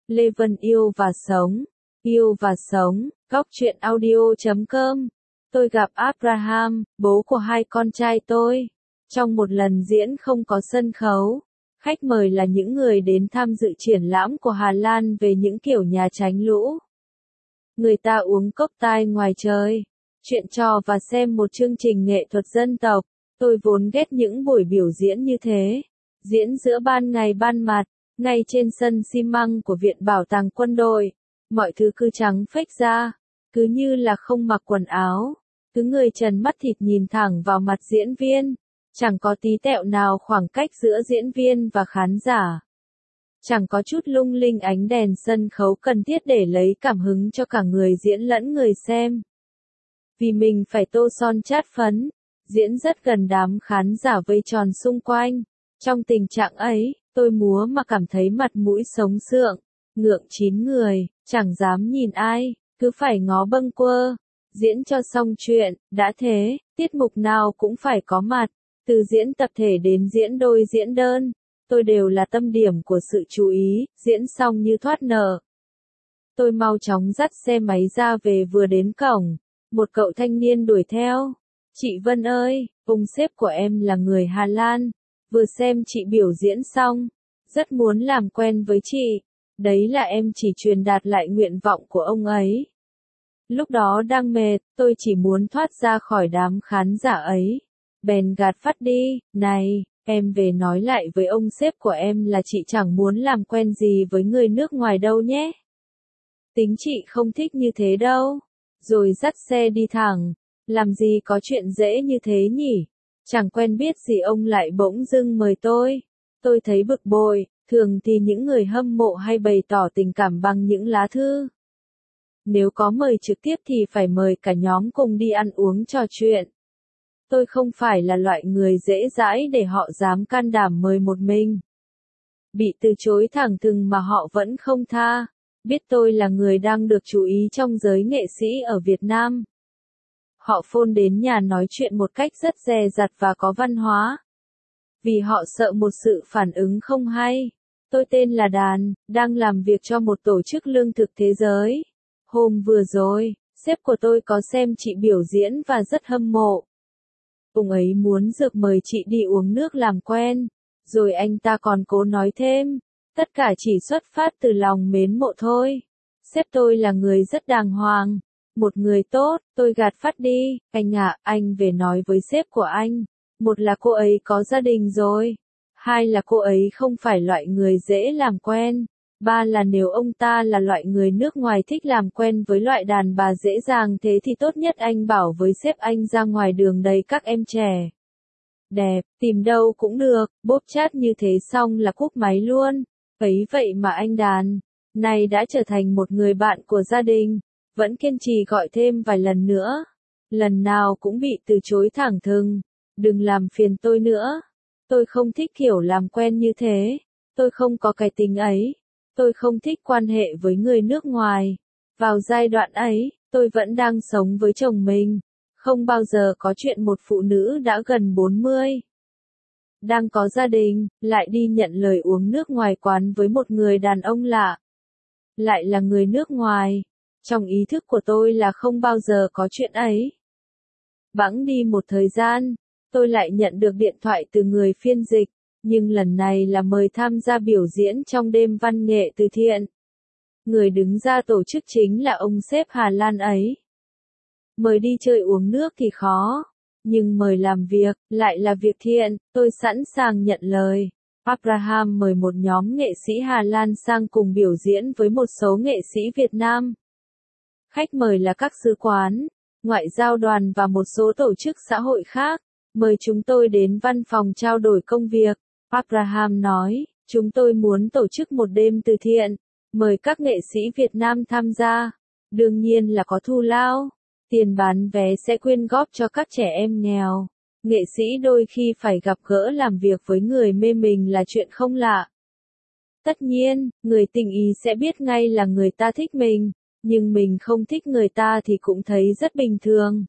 Lê Vân yêu và sống, góc truyện audio.com. Tôi gặp Abraham, bố của hai con trai tôi. Trong một lần diễn không có sân khấu, khách mời là những người đến tham dự triển lãm của Hà Lan về những kiểu nhà tránh lũ. Người ta uống cốc tai ngoài trời, chuyện trò và xem một chương trình nghệ thuật dân tộc. Tôi vốn ghét những buổi biểu diễn như thế. Diễn giữa ban ngày ban mặt, ngay trên sân xi măng của Viện Bảo tàng Quân đội. Mọi thứ cứ trắng phếch ra, cứ như là không mặc quần áo. Cứ người trần mắt thịt nhìn thẳng vào mặt diễn viên. Chẳng có tí tẹo nào khoảng cách giữa diễn viên và khán giả. Chẳng có chút lung linh ánh đèn sân khấu cần thiết để lấy cảm hứng cho cả người diễn lẫn người xem. Vì mình phải tô son chát phấn, diễn rất gần đám khán giả vây tròn xung quanh. Trong tình trạng ấy, tôi múa mà cảm thấy mặt mũi sống sượng, ngượng chín người, chẳng dám nhìn ai, cứ phải ngó bâng quơ. Diễn cho xong chuyện, đã thế, tiết mục nào cũng phải có mặt, từ diễn tập thể đến diễn đôi diễn đơn. Tôi đều là tâm điểm của sự chú ý, diễn xong như thoát nợ. Tôi mau chóng dắt xe máy ra về, vừa đến cổng, một cậu thanh niên đuổi theo. Chị Vân ơi, ông sếp của em là người Hà Lan, vừa xem chị biểu diễn xong, rất muốn làm quen với chị. Đấy là em chỉ truyền đạt lại nguyện vọng của ông ấy. Lúc đó đang mệt, tôi chỉ muốn thoát ra khỏi đám khán giả ấy. Bèn gạt phắt đi, này, em về nói lại với ông sếp của em là chị chẳng muốn làm quen gì với người nước ngoài đâu nhé. Tính chị không thích như thế đâu. Rồi dắt xe đi thẳng. Làm gì có chuyện dễ như thế nhỉ? Chẳng quen biết gì ông lại bỗng dưng mời tôi. Tôi thấy bực bội, thường thì những người hâm mộ hay bày tỏ tình cảm bằng những lá thư. Nếu có mời trực tiếp thì phải mời cả nhóm cùng đi ăn uống trò chuyện. Tôi không phải là loại người dễ dãi để họ dám can đảm mời một mình. Bị từ chối thẳng thừng mà họ vẫn không tha. Biết tôi là người đang được chú ý trong giới nghệ sĩ ở Việt Nam. Họ phone đến nhà nói chuyện một cách rất dè dặt và có văn hóa. Vì họ sợ một sự phản ứng không hay. Tôi tên là Đàn, đang làm việc cho một tổ chức lương thực thế giới. Hôm vừa rồi, sếp của tôi có xem chị biểu diễn và rất hâm mộ. Ông ấy muốn rược mời chị đi uống nước làm quen. Rồi anh ta còn cố nói thêm, tất cả chỉ xuất phát từ lòng mến mộ thôi. Sếp tôi là người rất đàng hoàng, một người tốt. Tôi gạt phắt đi, anh ạ, anh về nói với sếp của anh. Một là cô ấy có gia đình rồi. Hai là cô ấy không phải loại người dễ làm quen. Ba là nếu ông ta là loại người nước ngoài thích làm quen với loại đàn bà dễ dàng thế thì tốt nhất anh bảo với sếp anh ra ngoài đường đầy các em trẻ. Đẹp, tìm đâu cũng được, bốp chat như thế xong là cúp máy luôn. Ấy vậy mà anh Đàn này đã trở thành một người bạn của gia đình, vẫn kiên trì gọi thêm vài lần nữa. Lần nào cũng bị từ chối thẳng thừng. Đừng làm phiền tôi nữa. Tôi không thích kiểu làm quen như thế. Tôi không có cái tính ấy. Tôi không thích quan hệ với người nước ngoài. Vào giai đoạn ấy, tôi vẫn đang sống với chồng mình. Không bao giờ có chuyện một phụ nữ đã gần 40. Đang có gia đình, lại đi nhận lời uống nước ngoài quán với một người đàn ông lạ. Lại là người nước ngoài. Trong ý thức của tôi là không bao giờ có chuyện ấy. Bẵng đi một thời gian, tôi lại nhận được điện thoại từ người phiên dịch. Nhưng lần này là mời tham gia biểu diễn trong đêm văn nghệ từ thiện. Người đứng ra tổ chức chính là ông sếp Hà Lan ấy. Mời đi chơi uống nước thì khó. Nhưng mời làm việc, lại là việc thiện, tôi sẵn sàng nhận lời. Abraham mời một nhóm nghệ sĩ Hà Lan sang cùng biểu diễn với một số nghệ sĩ Việt Nam. Khách mời là các sứ quán, ngoại giao đoàn và một số tổ chức xã hội khác. Mời chúng tôi đến văn phòng trao đổi công việc. Abraham nói, chúng tôi muốn tổ chức một đêm từ thiện. Mời các nghệ sĩ Việt Nam tham gia. Đương nhiên là có thù lao. Tiền bán vé sẽ quyên góp cho các trẻ em nghèo. Nghệ sĩ đôi khi phải gặp gỡ làm việc với người mê mình là chuyện không lạ. Tất nhiên, người tình ý sẽ biết ngay là người ta thích mình, nhưng mình không thích người ta thì cũng thấy rất bình thường.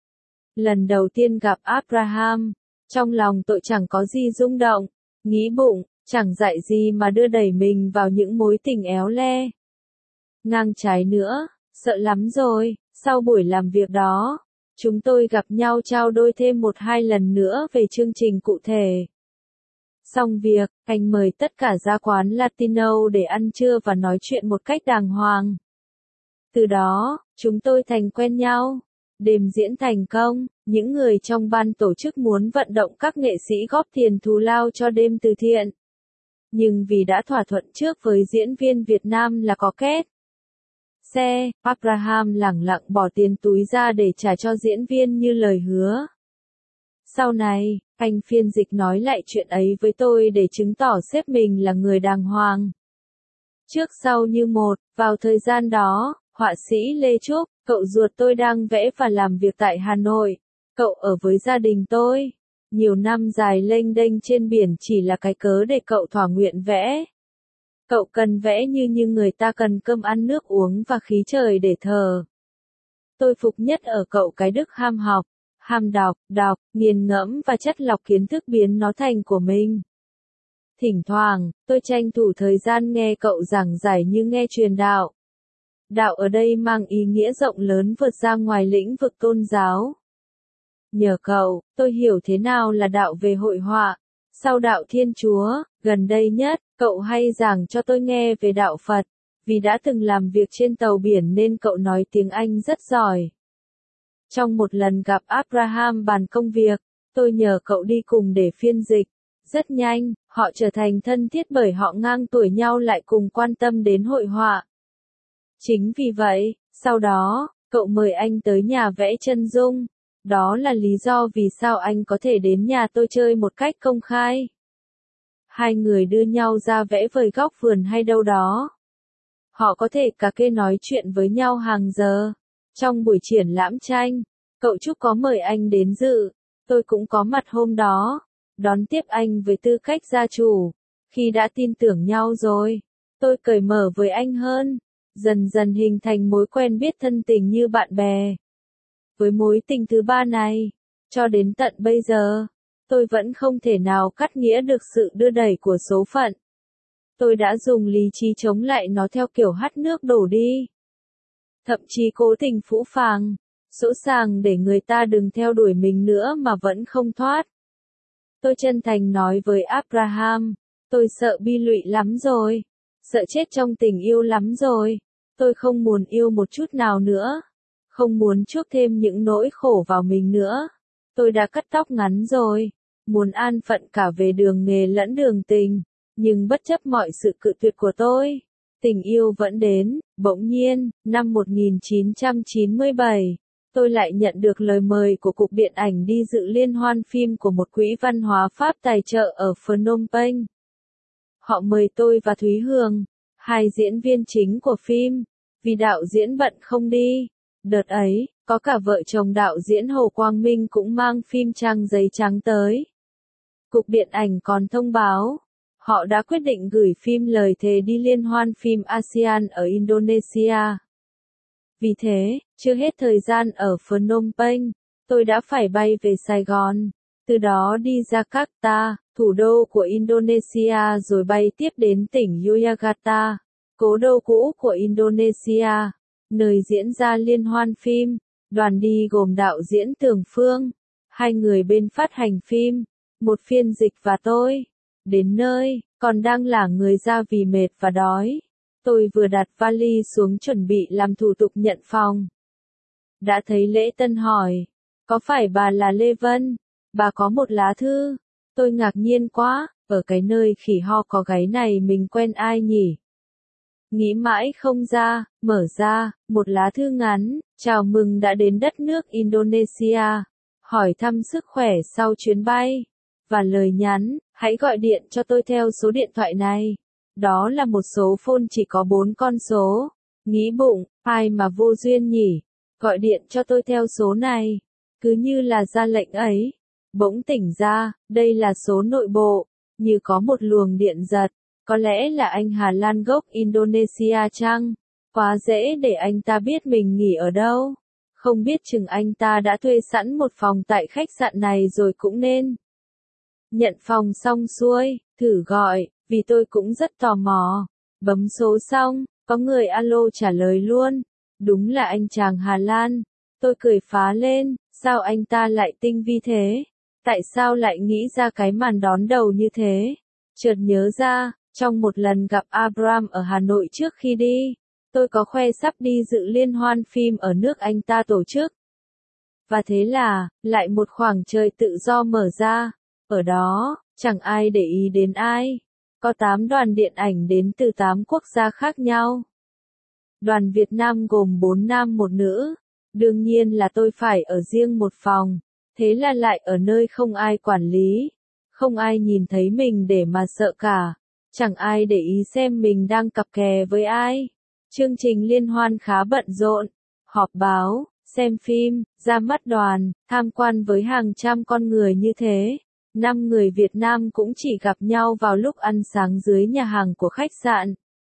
Lần đầu tiên gặp Abraham, trong lòng tôi chẳng có gì rung động, nghĩ bụng, Chẳng dạy gì mà đưa đẩy mình vào những mối tình éo le. Ngang trái nữa, sợ lắm rồi, sau buổi làm việc đó, chúng tôi gặp nhau trao đổi thêm 1-2 lần nữa về chương trình cụ thể. Xong việc, anh mời tất cả ra quán Latino để ăn trưa và nói chuyện một cách đàng hoàng. Từ đó, chúng tôi thành quen nhau. Đêm diễn thành công, những người trong ban tổ chức muốn vận động các nghệ sĩ góp tiền thù lao cho đêm từ thiện. Nhưng vì đã thỏa thuận trước với diễn viên Việt Nam là có két xe, Abraham lẳng lặng bỏ tiền túi ra để trả cho diễn viên như lời hứa. Sau này, anh phiên dịch nói lại chuyện ấy với tôi để chứng tỏ sếp mình là người đàng hoàng. Trước sau như một, vào thời gian đó, họa sĩ Lê Trúc, cậu ruột tôi đang vẽ và làm việc tại Hà Nội. Cậu ở với gia đình tôi. Nhiều năm dài lênh đênh trên biển chỉ là cái cớ để cậu thỏa nguyện vẽ. Cậu cần vẽ như người ta cần cơm ăn nước uống và khí trời để thở. Tôi phục nhất ở cậu cái đức ham học, ham đọc, nghiền ngẫm và chất lọc kiến thức biến nó thành của mình. Thỉnh thoảng, tôi tranh thủ thời gian nghe cậu giảng giải như nghe truyền đạo. Đạo ở đây mang ý nghĩa rộng lớn vượt ra ngoài lĩnh vực tôn giáo. Nhờ cậu, tôi hiểu thế nào là đạo về hội họa. Sau đạo Thiên Chúa, gần đây nhất, cậu hay giảng cho tôi nghe về đạo Phật. Vì đã từng làm việc trên tàu biển nên cậu nói tiếng Anh rất giỏi. Trong một lần gặp Abraham bàn công việc, tôi nhờ cậu đi cùng để phiên dịch. Rất nhanh, họ trở thành thân thiết bởi họ ngang tuổi nhau lại cùng quan tâm đến hội họa. Chính vì vậy, sau đó, cậu mời anh tới nhà vẽ chân dung. Đó là lý do vì sao anh có thể đến nhà tôi chơi một cách công khai. Hai người đưa nhau ra vẽ vời góc vườn hay đâu đó. Họ có thể cà kê nói chuyện với nhau hàng giờ. Trong buổi triển lãm tranh, cậu Trúc có mời anh đến dự. Tôi cũng có mặt hôm đó. Đón tiếp anh với tư cách gia chủ. Khi đã tin tưởng nhau rồi, tôi cởi mở với anh hơn. Dần dần hình thành mối quen biết thân tình như bạn bè. Với mối tình thứ ba này, cho đến tận bây giờ, tôi vẫn không thể nào cắt nghĩa được sự đưa đẩy của số phận. Tôi đã dùng lý trí chống lại nó theo kiểu hắt nước đổ đi. Thậm chí cố tình phũ phàng, sỗ sàng để người ta đừng theo đuổi mình nữa mà vẫn không thoát. Tôi chân thành nói với Abraham, tôi sợ bi lụy lắm rồi, sợ chết trong tình yêu lắm rồi, tôi không muốn yêu một chút nào nữa, không muốn chuốc thêm những nỗi khổ vào mình nữa. Tôi đã cắt tóc ngắn rồi, muốn an phận cả về đường nghề lẫn đường tình, nhưng bất chấp mọi sự cự tuyệt của tôi, tình yêu vẫn đến. Bỗng nhiên, năm 1997, tôi lại nhận được lời mời của Cục Điện ảnh đi dự liên hoan phim của một quỹ văn hóa Pháp tài trợ ở Phnom Penh. Họ mời tôi và Thúy Hường, hai diễn viên chính của phim, vì đạo diễn bận không đi. Đợt ấy, có cả vợ chồng đạo diễn Hồ Quang Minh cũng mang phim trang giấy trắng tới. Cục Điện ảnh còn thông báo, họ đã quyết định gửi phim lời thề đi liên hoan phim ASEAN ở Indonesia. Vì thế, chưa hết thời gian ở Phnom Penh, tôi đã phải bay về Sài Gòn, từ đó đi Jakarta, thủ đô của Indonesia rồi bay tiếp đến tỉnh Yogyakarta, cố đô cũ của Indonesia, nơi diễn ra liên hoan phim. Đoàn đi gồm đạo diễn Tường Phương, hai người bên phát hành phim, một phiên dịch và tôi. Đến nơi, còn đang lả người ra vì mệt và đói. Tôi vừa đặt vali xuống chuẩn bị làm thủ tục nhận phòng. Đã thấy lễ tân hỏi, có phải bà là Lê Vân? Bà có một lá thư. Tôi ngạc nhiên quá, ở cái nơi khỉ ho có gáy này mình quen ai nhỉ? Nghĩ mãi không ra, mở ra, một lá thư ngắn, chào mừng đã đến đất nước Indonesia, hỏi thăm sức khỏe sau chuyến bay, và lời nhắn, hãy gọi điện cho tôi theo số điện thoại này. Đó là một số phone chỉ có 4 con số. Nghĩ bụng, ai mà vô duyên nhỉ? Gọi điện cho tôi theo số này. Cứ như là ra lệnh ấy. Bỗng tỉnh ra, đây là số nội bộ. Như có một luồng điện giật. Có lẽ là anh Hà Lan gốc Indonesia chăng? Quá dễ để anh ta biết mình nghỉ ở đâu. Không biết chừng anh ta đã thuê sẵn một phòng tại khách sạn này rồi cũng nên. Nhận phòng xong xuôi, thử gọi, vì tôi cũng rất tò mò. Bấm số xong, có người alo trả lời luôn. Đúng là anh chàng Hà Lan. Tôi cười phá lên, sao anh ta lại tinh vi thế? Tại sao lại nghĩ ra cái màn đón đầu như thế? Chợt nhớ ra, trong một lần gặp Abraham ở Hà Nội trước khi đi, tôi có khoe sắp đi dự liên hoan phim ở nước anh ta tổ chức. Và thế là, lại một khoảng trời tự do mở ra. Ở đó, chẳng ai để ý đến ai. Có 8 đoàn điện ảnh đến từ 8 quốc gia khác nhau. Đoàn Việt Nam gồm 4 nam 1 nữ. Đương nhiên là tôi phải ở riêng một phòng. Thế là lại ở nơi không ai quản lý. Không ai nhìn thấy mình để mà sợ cả. Chẳng ai để ý xem mình đang cặp kè với ai. Chương trình liên hoan khá bận rộn. Họp báo, xem phim, ra mắt đoàn, tham quan với hàng trăm con người như thế. 5 người Việt Nam cũng chỉ gặp nhau vào lúc ăn sáng dưới nhà hàng của khách sạn.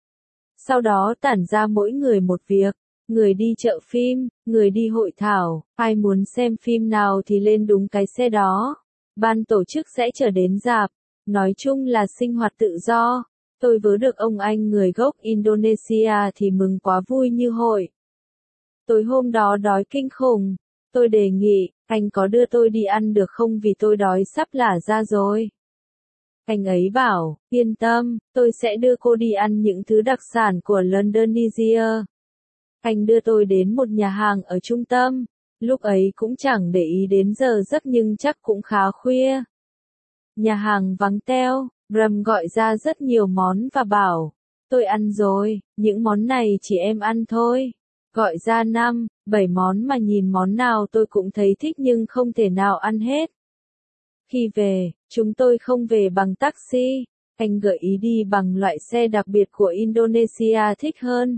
Sau đó tản ra mỗi người một việc. Người đi chợ phim, người đi hội thảo, ai muốn xem phim nào thì lên đúng cái xe đó. Ban tổ chức sẽ chở đến rạp. Nói chung là sinh hoạt tự do. Tôi vớ được ông anh người gốc Indonesia thì mừng quá vui như hội. Tối hôm đó đói kinh khủng. Tôi đề nghị, anh có đưa tôi đi ăn được không vì tôi đói sắp lả ra rồi. Anh ấy bảo, yên tâm, tôi sẽ đưa cô đi ăn những thứ đặc sản của Indonesia. Anh đưa tôi đến một nhà hàng ở trung tâm. Lúc ấy cũng chẳng để ý đến giờ giấc nhưng chắc cũng khá khuya. Nhà hàng vắng teo, Bram gọi ra rất nhiều món và bảo, tôi ăn rồi, những món này chỉ em ăn thôi. Gọi ra 5, 7 món mà nhìn món nào tôi cũng thấy thích nhưng không thể nào ăn hết. Khi về, chúng tôi không về bằng taxi, anh gợi ý đi bằng loại xe đặc biệt của Indonesia thích hơn.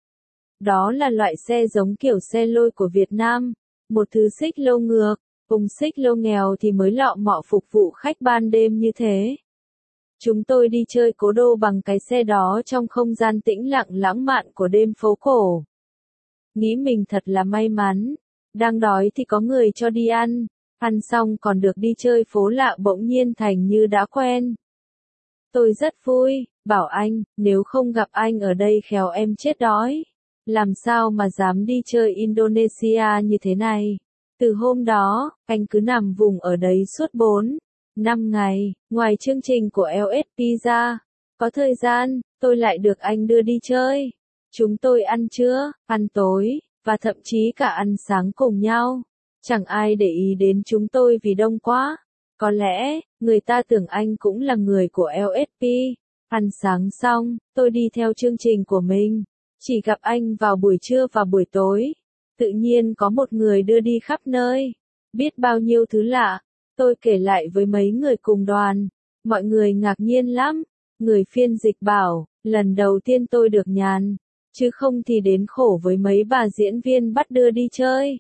Đó là loại xe giống kiểu xe lôi của Việt Nam, một thứ xích lô ngược, cùng xích lô nghèo thì mới lọ mọ phục vụ khách ban đêm như thế. Chúng tôi đi chơi cố đô bằng cái xe đó trong không gian tĩnh lặng lãng mạn của đêm phố cổ. Nghĩ mình thật là may mắn, đang đói thì có người cho đi ăn, ăn xong còn được đi chơi phố lạ bỗng nhiên thành như đã quen. Tôi rất vui, bảo anh, nếu không gặp anh ở đây khéo em chết đói. Làm sao mà dám đi chơi Indonesia như thế này. Từ hôm đó, anh cứ nằm vùng ở đấy suốt 4-5 ngày, ngoài chương trình của LSP ra. Có thời gian, tôi lại được anh đưa đi chơi. Chúng tôi ăn trưa, ăn tối, và thậm chí cả ăn sáng cùng nhau. Chẳng ai để ý đến chúng tôi vì đông quá. Có lẽ, người ta tưởng anh cũng là người của LSP. Ăn sáng xong, tôi đi theo chương trình của mình. Chỉ gặp anh vào buổi trưa và buổi tối. Tự nhiên có một người đưa đi khắp nơi. Biết bao nhiêu thứ lạ. Tôi kể lại với mấy người cùng đoàn. Mọi người ngạc nhiên lắm. Người phiên dịch bảo, lần đầu tiên tôi được nhàn. Chứ không thì đến khổ với mấy bà diễn viên bắt đưa đi chơi.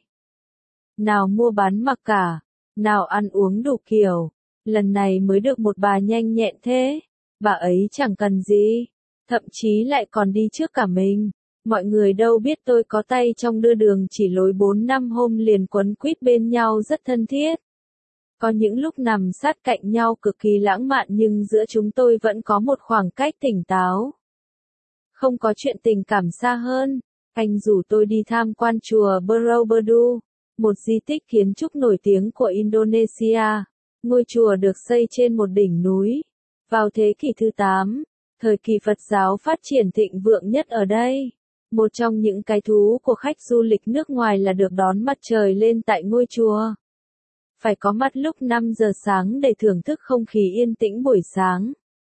Nào mua bán mặc cả. Nào ăn uống đủ kiểu. Lần này mới được một bà nhanh nhẹn thế. Bà ấy chẳng cần gì. Thậm chí lại còn đi trước cả mình. Mọi người đâu biết tôi có tay trong đưa đường chỉ lối 4-5 hôm liền quấn quýt bên nhau rất thân thiết. Có những lúc nằm sát cạnh nhau cực kỳ lãng mạn nhưng giữa chúng tôi vẫn có một khoảng cách tỉnh táo. Không có chuyện tình cảm xa hơn. Anh rủ tôi đi tham quan chùa Borobudur, một di tích kiến trúc nổi tiếng của Indonesia. Ngôi chùa được xây trên một đỉnh núi. Vào thế kỷ thứ 8, thời kỳ Phật giáo phát triển thịnh vượng nhất ở đây. Một trong những cái thú của khách du lịch nước ngoài là được đón mặt trời lên tại ngôi chùa. Phải có mặt lúc 5 giờ sáng để thưởng thức không khí yên tĩnh buổi sáng.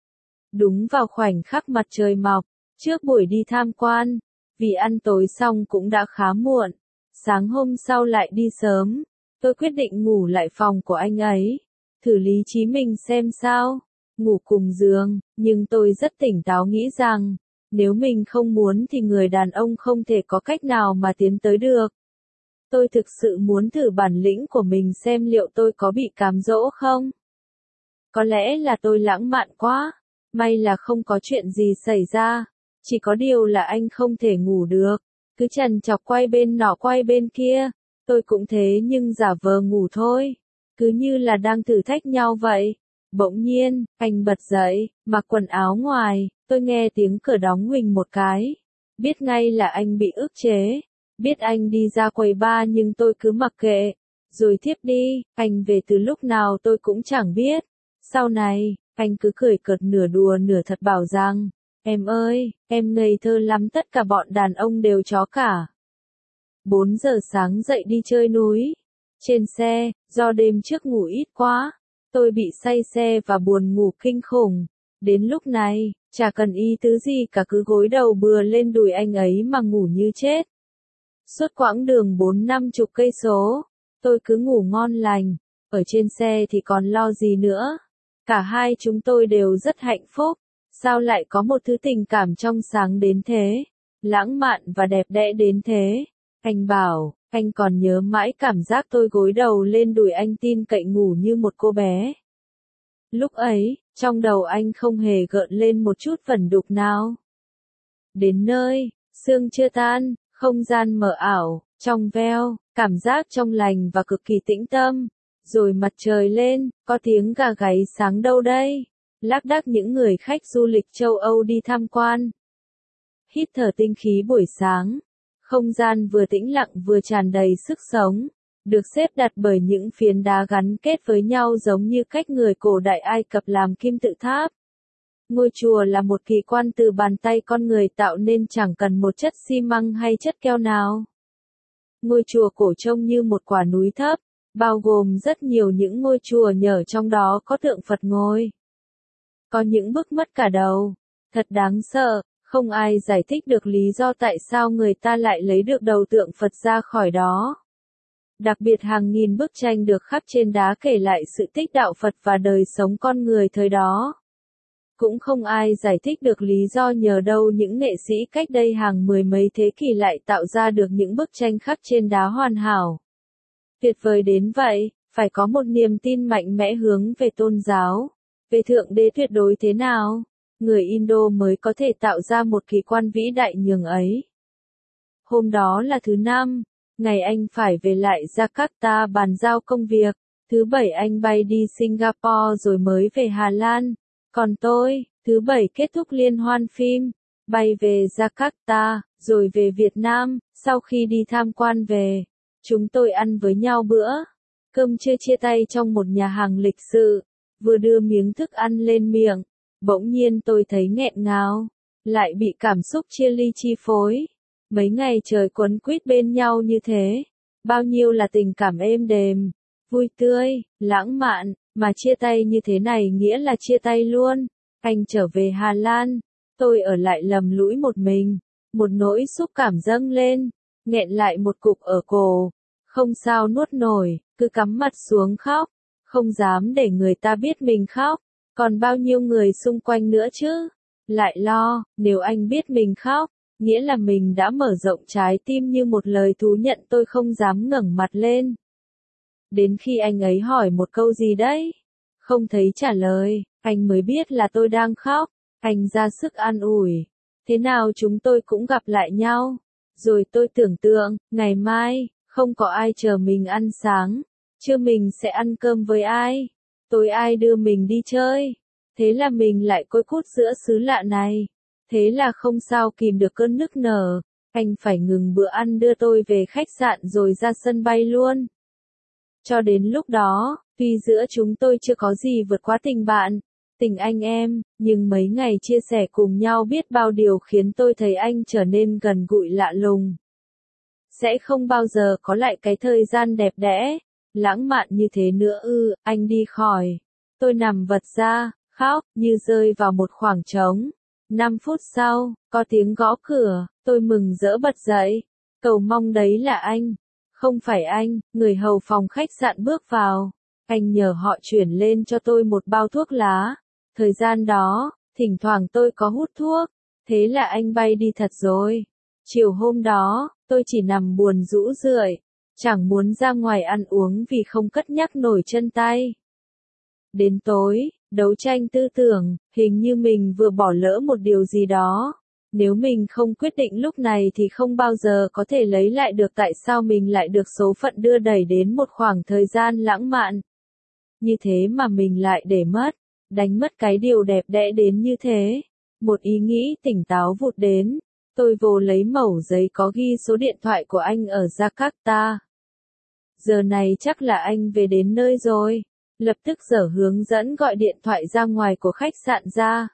Đúng vào khoảnh khắc mặt trời mọc, trước buổi đi tham quan, vì ăn tối xong cũng đã khá muộn. Sáng hôm sau lại đi sớm, tôi quyết định ngủ lại phòng của anh ấy. Thử lý trí mình xem sao. Ngủ cùng giường, nhưng tôi rất tỉnh táo nghĩ rằng, nếu mình không muốn thì người đàn ông không thể có cách nào mà tiến tới được. Tôi thực sự muốn thử bản lĩnh của mình xem liệu tôi có bị cám dỗ không. Có lẽ là tôi lãng mạn quá, may là không có chuyện gì xảy ra, chỉ có điều là anh không thể ngủ được, cứ trằn trọc quay bên nọ quay bên kia, tôi cũng thế nhưng giả vờ ngủ thôi, cứ như là đang thử thách nhau vậy. Bỗng nhiên, anh bật dậy, mặc quần áo ngoài, tôi nghe tiếng cửa đóng huỳnh một cái. Biết ngay là anh bị ức chế. Biết anh đi ra quầy bar nhưng tôi cứ mặc kệ. Rồi thiếp đi, anh về từ lúc nào tôi cũng chẳng biết. Sau này, anh cứ cười cợt nửa đùa nửa thật bảo rằng, em ơi, em ngây thơ lắm, tất cả bọn đàn ông đều chó cả. 4 giờ sáng dậy đi chơi núi. Trên xe, do đêm trước ngủ ít quá, tôi bị say xe và buồn ngủ kinh khủng. Đến lúc này, chả cần ý tứ gì cả, cứ gối đầu bừa lên đùi anh ấy mà ngủ như chết. Suốt quãng đường 40-50 cây số, tôi cứ ngủ ngon lành. Ở trên xe thì còn lo gì nữa. Cả hai chúng tôi đều rất hạnh phúc. Sao lại có một thứ tình cảm trong sáng đến thế, lãng mạn và đẹp đẽ đến thế. Anh bảo, anh còn nhớ mãi cảm giác tôi gối đầu lên đùi anh tin cậy ngủ như một cô bé. Lúc ấy, trong đầu anh không hề gợn lên một chút vẩn đục nào. Đến nơi, sương chưa tan, không gian mờ ảo, trong veo, cảm giác trong lành và cực kỳ tĩnh tâm. Rồi mặt trời lên, có tiếng gà gáy sáng đâu đây. Lác đác những người khách du lịch châu Âu đi tham quan. Hít thở tinh khí buổi sáng. Không gian vừa tĩnh lặng vừa tràn đầy sức sống. Được xếp đặt bởi những phiến đá gắn kết với nhau giống như cách người cổ đại Ai Cập làm kim tự tháp. Ngôi chùa là một kỳ quan từ bàn tay con người tạo nên, chẳng cần một chất xi măng hay chất keo nào. Ngôi chùa cổ trông như một quả núi thấp, bao gồm rất nhiều những ngôi chùa nhỏ, trong đó có tượng Phật ngồi. Có những bức mất cả đầu. Thật đáng sợ, không ai giải thích được lý do tại sao người ta lại lấy được đầu tượng Phật ra khỏi đó. Đặc biệt hàng nghìn bức tranh được khắc trên đá kể lại sự tích đạo Phật và đời sống con người thời đó. Cũng không ai giải thích được lý do nhờ đâu những nghệ sĩ cách đây hàng mười mấy thế kỷ lại tạo ra được những bức tranh khắc trên đá hoàn hảo. Tuyệt vời đến vậy, phải có một niềm tin mạnh mẽ hướng về tôn giáo, về Thượng Đế tuyệt đối thế nào, người Indo mới có thể tạo ra một kỳ quan vĩ đại nhường ấy. Hôm đó là thứ Năm, ngày anh phải về lại Jakarta bàn giao công việc, thứ Bảy anh bay đi Singapore rồi mới về Hà Lan. Còn tôi, thứ Bảy kết thúc liên hoan phim, bay về Jakarta, rồi về Việt Nam. Sau khi đi tham quan về, chúng tôi ăn với nhau bữa cơm trưa chia tay trong một nhà hàng lịch sự. Vừa đưa miếng thức ăn lên miệng, bỗng nhiên tôi thấy nghẹn ngào, lại bị cảm xúc chia ly chi phối. Mấy ngày trời quấn quýt bên nhau như thế, bao nhiêu là tình cảm êm đềm, vui tươi, lãng mạn, mà chia tay như thế này nghĩa là chia tay luôn. Anh trở về Hà Lan, tôi ở lại lầm lũi một mình, một nỗi xúc cảm dâng lên, nghẹn lại một cục ở cổ, không sao nuốt nổi, cứ cắm mặt xuống khóc, không dám để người ta biết mình khóc, còn bao nhiêu người xung quanh nữa chứ, lại lo, nếu anh biết mình khóc, nghĩa là mình đã mở rộng trái tim như một lời thú nhận. Tôi không dám ngẩng mặt lên. Đến khi anh ấy hỏi một câu gì đấy, không thấy trả lời, anh mới biết là tôi đang khóc. Anh ra sức an ủi, thế nào chúng tôi cũng gặp lại nhau. Rồi tôi tưởng tượng, ngày mai, không có ai chờ mình ăn sáng, trưa mình sẽ ăn cơm với ai, tối ai đưa mình đi chơi. Thế là mình lại côi cút giữa xứ lạ này. Thế là không sao kìm được cơn nức nở, anh phải ngừng bữa ăn đưa tôi về khách sạn rồi ra sân bay luôn. Cho đến lúc đó, tuy giữa chúng tôi chưa có gì vượt quá tình bạn, tình anh em, nhưng mấy ngày chia sẻ cùng nhau biết bao điều khiến tôi thấy anh trở nên gần gũi lạ lùng. Sẽ không bao giờ có lại cái thời gian đẹp đẽ, lãng mạn như thế nữa ư. Anh đi khỏi, tôi nằm vật ra, khóc, như rơi vào một khoảng trống. 5 phút sau, có tiếng gõ cửa, tôi mừng rỡ bật dậy, cầu mong đấy là anh. Không phải anh, người hầu phòng khách sạn bước vào. Anh nhờ họ chuyển lên cho tôi một bao thuốc lá. Thời gian đó, thỉnh thoảng tôi có hút thuốc. Thế là anh bay đi thật rồi. Chiều hôm đó, tôi chỉ nằm buồn rũ rượi, chẳng muốn ra ngoài ăn uống vì không cất nhắc nổi chân tay. Đến tối, đấu tranh tư tưởng, hình như mình vừa bỏ lỡ một điều gì đó. Nếu mình không quyết định lúc này thì không bao giờ có thể lấy lại được. Tại sao mình lại được số phận đưa đẩy đến một khoảng thời gian lãng mạn như thế mà mình lại để mất? đánh mất cái điều đẹp đẽ đến như thế. Một ý nghĩ tỉnh táo vụt đến, tôi vồ lấy mẩu giấy có ghi số điện thoại của anh ở Jakarta. Giờ này chắc là anh về đến nơi rồi. Lập tức dở hướng dẫn gọi điện thoại ra ngoài của khách sạn ra.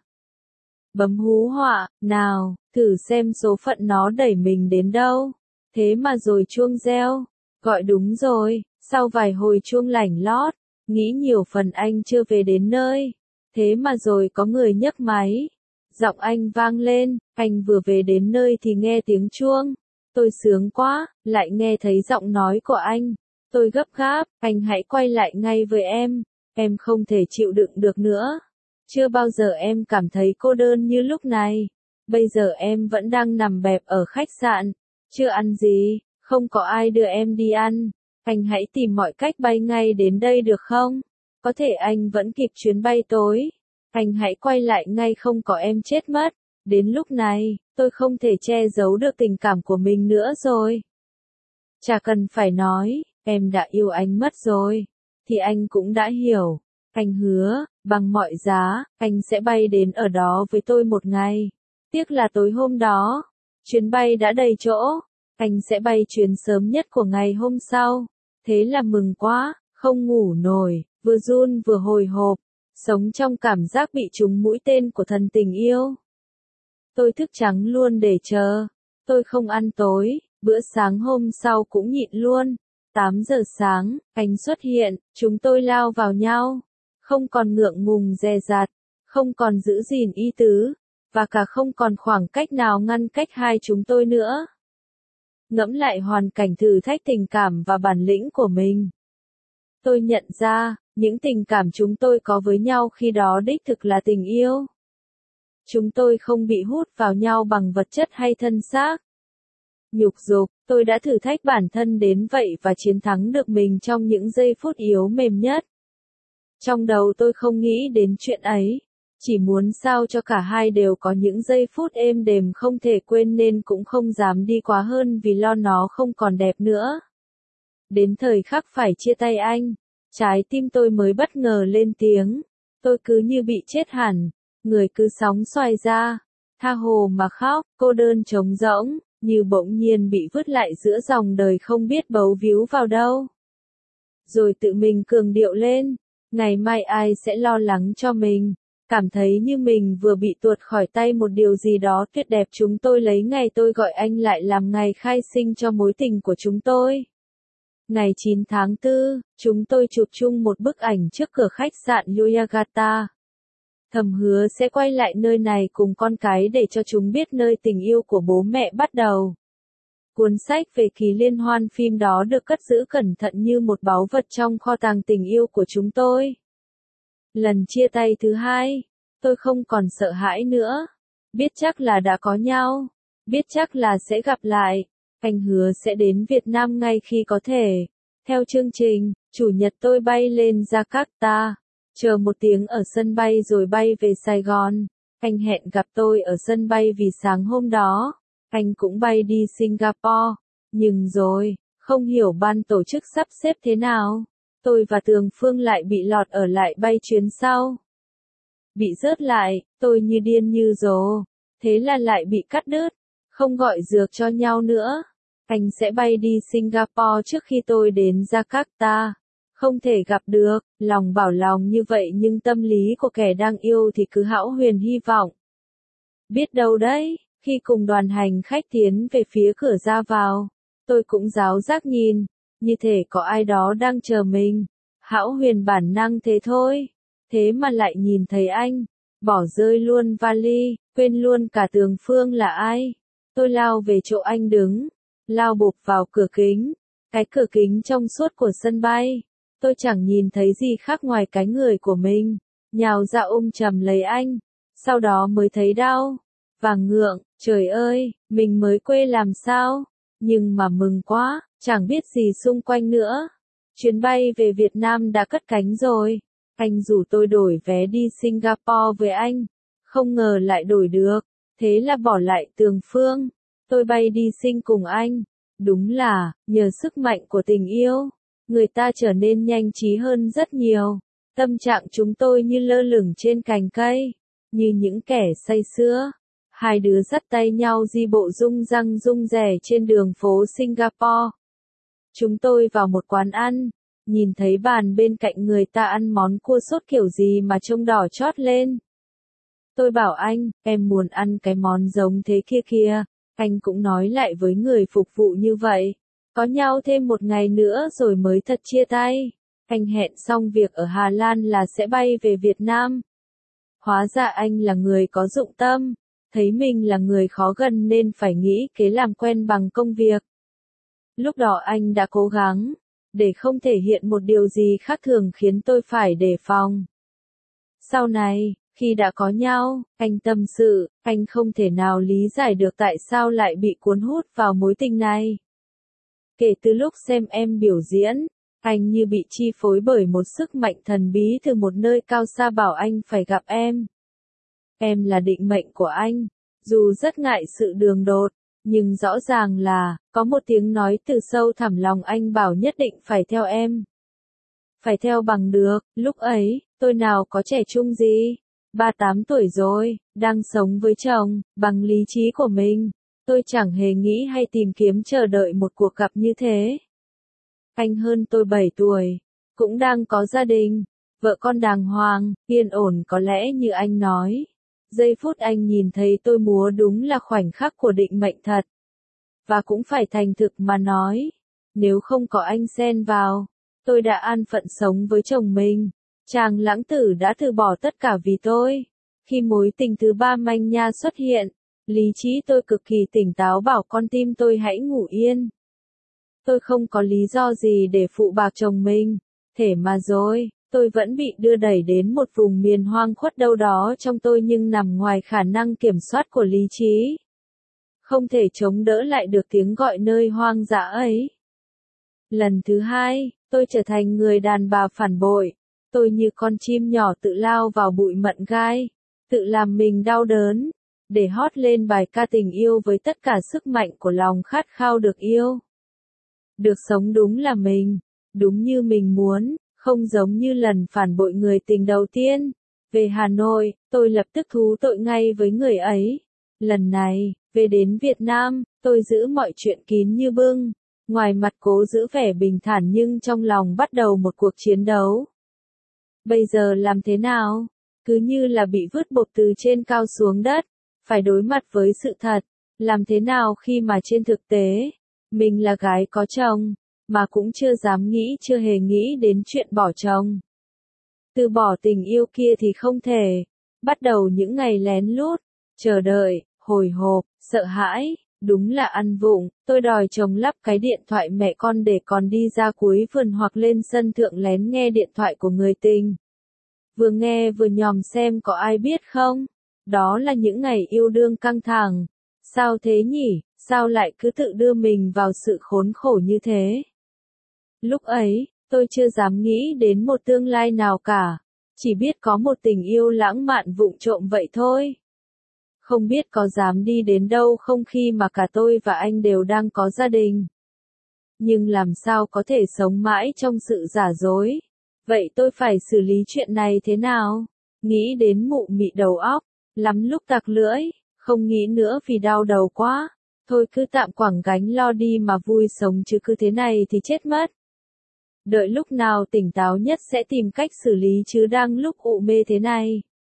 Bấm hú họa, nào, thử xem số phận nó đẩy mình đến đâu. Thế mà rồi chuông reo. Gọi đúng rồi, sau vài hồi chuông lảnh lót, nghĩ nhiều phần anh chưa về đến nơi. Thế mà rồi có người nhấc máy. Giọng anh vang lên, anh vừa về đến nơi thì nghe tiếng chuông. Tôi sướng quá, lại nghe thấy giọng nói của anh. Tôi gấp gáp, anh hãy quay lại ngay với em không thể chịu đựng được nữa. Chưa bao giờ em cảm thấy cô đơn như lúc này. Bây giờ em vẫn đang nằm bẹp ở khách sạn, chưa ăn gì, không có ai đưa em đi ăn. Anh hãy tìm mọi cách bay ngay đến đây được không? Có thể anh vẫn kịp chuyến bay tối. Anh hãy quay lại ngay không có em chết mất. Đến lúc này, tôi không thể che giấu được tình cảm của mình nữa rồi. Chả cần phải nói, em đã yêu anh mất rồi. Thì anh cũng đã hiểu. Anh hứa, bằng mọi giá, anh sẽ bay đến ở đó với tôi một ngày. Tiếc là tối hôm đó, chuyến bay đã đầy chỗ. Anh sẽ bay chuyến sớm nhất của ngày hôm sau. Thế là mừng quá, không ngủ nổi, vừa run vừa hồi hộp, sống trong cảm giác bị trúng mũi tên của thần tình yêu. Tôi thức trắng luôn để chờ. Tôi không ăn tối, bữa sáng hôm sau cũng nhịn luôn. 8 giờ sáng, anh xuất hiện, chúng tôi lao vào nhau. Không còn ngượng ngùng dè dặt, không còn giữ gìn ý tứ, và cả không còn khoảng cách nào ngăn cách hai chúng tôi nữa. Ngẫm lại hoàn cảnh thử thách tình cảm và bản lĩnh của mình. Tôi nhận ra, những tình cảm chúng tôi có với nhau khi đó đích thực là tình yêu. Chúng tôi không bị hút vào nhau bằng vật chất hay thân xác. Nhục dục, tôi đã thử thách bản thân đến vậy và chiến thắng được mình trong những giây phút yếu mềm nhất. Trong đầu tôi không nghĩ đến chuyện ấy, chỉ muốn sao cho cả hai đều có những giây phút êm đềm không thể quên nên cũng không dám đi quá hơn vì lo nó không còn đẹp nữa. Đến thời khắc phải chia tay anh, trái tim tôi mới bất ngờ lên tiếng. Tôi cứ như bị chết hẳn, người cứ sóng xoài ra, tha hồ mà khóc, cô đơn trống rỗng, như bỗng nhiên bị vứt lại giữa dòng đời không biết bấu víu vào đâu. Rồi tự mình cường điệu lên, ngày mai ai sẽ lo lắng cho mình, cảm thấy như mình vừa bị tuột khỏi tay một điều gì đó tuyệt đẹp. Chúng tôi lấy ngày tôi gọi anh lại làm ngày khai sinh cho mối tình của chúng tôi. Ngày 9 tháng 4, chúng tôi chụp chung một bức ảnh trước cửa khách sạn Yogyakarta. Thầm hứa sẽ quay lại nơi này cùng con cái để cho chúng biết nơi tình yêu của bố mẹ bắt đầu. Cuốn sách về kỳ liên hoan phim đó được cất giữ cẩn thận như một báu vật trong kho tàng tình yêu của chúng tôi. Lần chia tay thứ hai, tôi không còn sợ hãi nữa. Biết chắc là đã có nhau. Biết chắc là sẽ gặp lại. Anh hứa sẽ đến Việt Nam ngay khi có thể. Theo chương trình, Chủ nhật tôi bay lên Jakarta. Chờ 1 tiếng ở sân bay rồi bay về Sài Gòn. Anh hẹn gặp tôi ở sân bay vì sáng hôm đó, anh cũng bay đi Singapore. Nhưng rồi, không hiểu ban tổ chức sắp xếp thế nào. Tôi và Tường Phương lại bị lọt ở lại bay chuyến sau. Bị rớt lại, tôi như điên như rồ. Thế là lại bị cắt đứt. Không gọi dược cho nhau nữa. Anh sẽ bay đi Singapore trước khi tôi đến Jakarta. Không thể gặp được, lòng bảo lòng như vậy nhưng tâm lý của kẻ đang yêu thì cứ hão huyền hy vọng. Biết đâu đấy, khi cùng đoàn hành khách tiến về phía cửa ra vào, tôi cũng ráo giác nhìn, như thể có ai đó đang chờ mình. Hão huyền bản năng thế thôi, thế mà lại nhìn thấy anh, bỏ rơi luôn vali, quên luôn cả Tường Phương là ai. Tôi lao về chỗ anh đứng, lao bụp vào cửa kính, cái cửa kính trong suốt của sân bay. Tôi chẳng nhìn thấy gì khác ngoài cái người của mình, nhào ra ôm chầm lấy anh, sau đó mới thấy đau, và ngượng, trời ơi, mình mới quê làm sao, nhưng mà mừng quá, chẳng biết gì xung quanh nữa. Chuyến bay về Việt Nam đã cất cánh rồi, anh rủ tôi đổi vé đi Singapore với anh, không ngờ lại đổi được, thế là bỏ lại Tường Phương, tôi bay đi Sing cùng anh, đúng là, nhờ sức mạnh của tình yêu. Người ta trở nên nhanh trí hơn rất nhiều. Tâm trạng chúng tôi như lơ lửng trên cành cây, như những kẻ say sưa. Hai đứa dắt tay nhau đi bộ rung răng rung rẻ trên đường phố Singapore. Chúng tôi vào một quán ăn, nhìn thấy bàn bên cạnh người ta ăn món cua sốt kiểu gì mà trông đỏ chót lên. Tôi bảo anh, em muốn ăn cái món giống thế kia kìa. Anh cũng nói lại với người phục vụ như vậy. Có nhau thêm một ngày nữa rồi mới thật chia tay. Anh hẹn xong việc ở Hà Lan là sẽ bay về Việt Nam. Hóa ra anh là người có dụng tâm, thấy mình là người khó gần nên phải nghĩ kế làm quen bằng công việc. Lúc đó anh đã cố gắng, để không thể hiện một điều gì khác thường khiến tôi phải đề phòng. Sau này, khi đã có nhau, anh tâm sự, anh không thể nào lý giải được tại sao lại bị cuốn hút vào mối tình này. Kể từ lúc xem em biểu diễn, anh như bị chi phối bởi một sức mạnh thần bí từ một nơi cao xa bảo anh phải gặp em. Em là định mệnh của anh, dù rất ngại sự đường đột, nhưng rõ ràng là, có một tiếng nói từ sâu thẳm lòng anh bảo nhất định phải theo em. Phải theo bằng được, lúc ấy, tôi nào có trẻ trung gì, 38 tuổi rồi, đang sống với chồng, bằng lý trí của mình. Tôi chẳng hề nghĩ hay tìm kiếm chờ đợi một cuộc gặp như thế. Anh hơn tôi 7 tuổi, cũng đang có gia đình, vợ con đàng hoàng, yên ổn có lẽ như anh nói. Giây phút anh nhìn thấy tôi múa đúng là khoảnh khắc của định mệnh thật. Và cũng phải thành thực mà nói, nếu không có anh xen vào, tôi đã an phận sống với chồng mình. Chàng lãng tử đã từ bỏ tất cả vì tôi. Khi mối tình thứ ba manh nha xuất hiện, lý trí tôi cực kỳ tỉnh táo bảo con tim tôi hãy ngủ yên. Tôi không có lý do gì để phụ bạc chồng mình. Thế mà rồi, tôi vẫn bị đưa đẩy đến một vùng miền hoang khuất đâu đó trong tôi nhưng nằm ngoài khả năng kiểm soát của lý trí. Không thể chống đỡ lại được tiếng gọi nơi hoang dã ấy. Lần thứ hai, tôi trở thành người đàn bà phản bội. Tôi như con chim nhỏ tự lao vào bụi mận gai, tự làm mình đau đớn, để hót lên bài ca tình yêu với tất cả sức mạnh của lòng khát khao được yêu. Được sống đúng là mình, đúng như mình muốn, không giống như lần phản bội người tình đầu tiên. Về Hà Nội, tôi lập tức thú tội ngay với người ấy. Lần này, về đến Việt Nam, tôi giữ mọi chuyện kín như bưng. Ngoài mặt cố giữ vẻ bình thản nhưng trong lòng bắt đầu một cuộc chiến đấu. Bây giờ làm thế nào? Cứ như là bị vứt bộp từ trên cao xuống đất, phải đối mặt với sự thật. Làm thế nào khi mà trên thực tế, mình là gái có chồng, mà cũng chưa dám nghĩ chưa hề nghĩ đến chuyện bỏ chồng. Từ bỏ tình yêu kia thì không thể. Bắt đầu những ngày lén lút, chờ đợi, hồi hộp, sợ hãi. Đúng là ăn vụng, tôi đòi chồng lắp cái điện thoại mẹ con để còn đi ra cuối vườn hoặc lên sân thượng lén nghe điện thoại của người tình. Vừa nghe vừa nhòm xem có ai biết không? Đó là những ngày yêu đương căng thẳng. Sao thế nhỉ? Sao lại cứ tự đưa mình vào sự khốn khổ như thế? Lúc ấy, tôi chưa dám nghĩ đến một tương lai nào cả. Chỉ biết có một tình yêu lãng mạn vụng trộm vậy thôi. Không biết có dám đi đến đâu không khi mà cả tôi và anh đều đang có gia đình. Nhưng làm sao có thể sống mãi trong sự giả dối? Vậy tôi phải xử lý chuyện này thế nào? Nghĩ đến mụ mị đầu óc, lắm lúc tặc lưỡi, không nghĩ nữa vì đau đầu quá. Thôi cứ tạm quẳng gánh lo đi mà vui sống chứ cứ thế này thì chết mất. Đợi lúc nào tỉnh táo nhất sẽ tìm cách xử lý chứ đang lúc ụ mê thế này.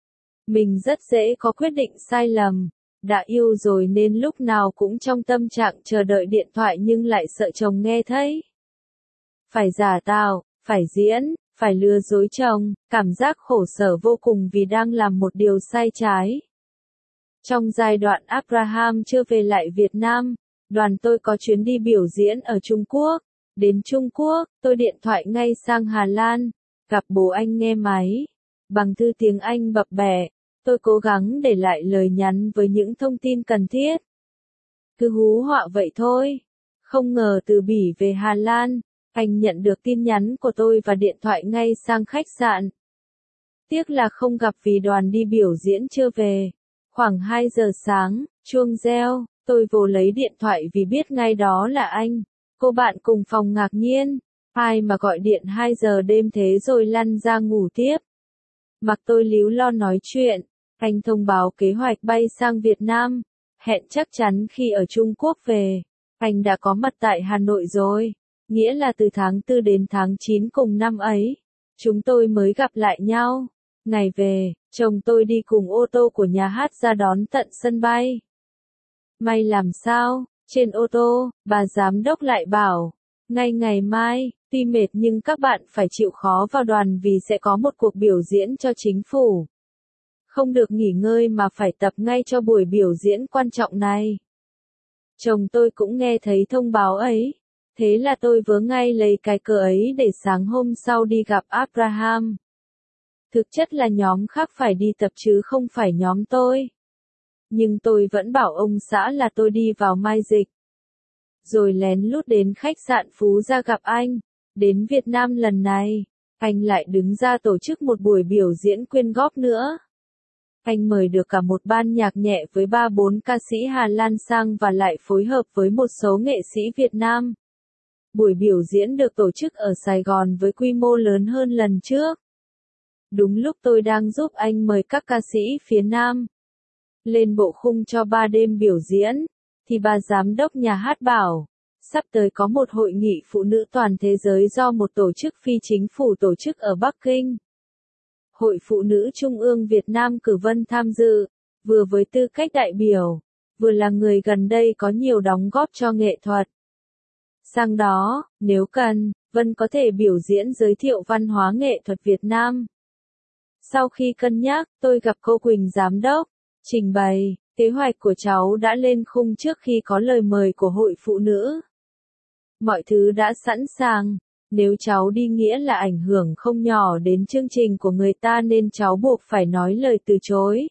Mình rất dễ có quyết định sai lầm. Đã yêu rồi nên lúc nào cũng trong tâm trạng chờ đợi điện thoại nhưng lại sợ chồng nghe thấy. Phải giả tạo, phải diễn, phải lừa dối chồng, cảm giác khổ sở vô cùng vì đang làm một điều sai trái. Trong giai đoạn Abraham chưa về lại Việt Nam, đoàn tôi có chuyến đi biểu diễn ở Trung Quốc. Đến Trung Quốc, tôi điện thoại ngay sang Hà Lan, gặp bố anh nghe máy. Bằng thư tiếng Anh bập bẹ, tôi cố gắng để lại lời nhắn với những thông tin cần thiết. Cứ hú họa vậy thôi. Không ngờ từ Bỉ về Hà Lan, anh nhận được tin nhắn của tôi và điện thoại ngay sang khách sạn. Tiếc là không gặp vì đoàn đi biểu diễn chưa về. Khoảng 2 giờ sáng, chuông reo, tôi vồ lấy điện thoại vì biết ngay đó là anh. Cô bạn cùng phòng ngạc nhiên. Ai mà gọi điện 2 giờ đêm thế rồi lăn ra ngủ tiếp. Mặc tôi líu lo nói chuyện, anh thông báo kế hoạch bay sang Việt Nam, hẹn chắc chắn khi ở Trung Quốc về. Anh đã có mặt tại Hà Nội rồi, nghĩa là từ tháng 4 đến tháng 9 cùng năm ấy, chúng tôi mới gặp lại nhau. Ngày về, chồng tôi đi cùng ô tô của nhà hát ra đón tận sân bay. May làm sao, trên ô tô, bà giám đốc lại bảo, ngay ngày mai, tuy mệt nhưng các bạn phải chịu khó vào đoàn vì sẽ có một cuộc biểu diễn cho chính phủ. Không được nghỉ ngơi mà phải tập ngay cho buổi biểu diễn quan trọng này. Chồng tôi cũng nghe thấy thông báo ấy, thế là tôi vớ ngay lấy cái cớ ấy để sáng hôm sau đi gặp Abraham. Thực chất là nhóm khác phải đi tập chứ không phải nhóm tôi. Nhưng tôi vẫn bảo ông xã là tôi đi vào mai dịch. Rồi lén lút đến khách sạn Phú Gia gặp anh. Đến Việt Nam lần này, anh lại đứng ra tổ chức một buổi biểu diễn quyên góp nữa. Anh mời được cả một ban nhạc nhẹ với 3-4 ca sĩ Hà Lan sang và lại phối hợp với một số nghệ sĩ Việt Nam. Buổi biểu diễn được tổ chức ở Sài Gòn với quy mô lớn hơn lần trước. Đúng lúc tôi đang giúp anh mời các ca sĩ phía Nam lên bộ khung cho 3 đêm biểu diễn, thì bà giám đốc nhà hát bảo, sắp tới có một hội nghị phụ nữ toàn thế giới do một tổ chức phi chính phủ tổ chức ở Bắc Kinh. Hội Phụ nữ Trung ương Việt Nam cử Vân tham dự, vừa với tư cách đại biểu, vừa là người gần đây có nhiều đóng góp cho nghệ thuật. Sang đó, nếu cần, Vân có thể biểu diễn giới thiệu văn hóa nghệ thuật Việt Nam. Sau khi cân nhắc, tôi gặp cô Quỳnh giám đốc, trình bày, kế hoạch của cháu đã lên khung trước khi có lời mời của Hội Phụ nữ. Mọi thứ đã sẵn sàng, nếu cháu đi nghĩa là ảnh hưởng không nhỏ đến chương trình của người ta nên cháu buộc phải nói lời từ chối.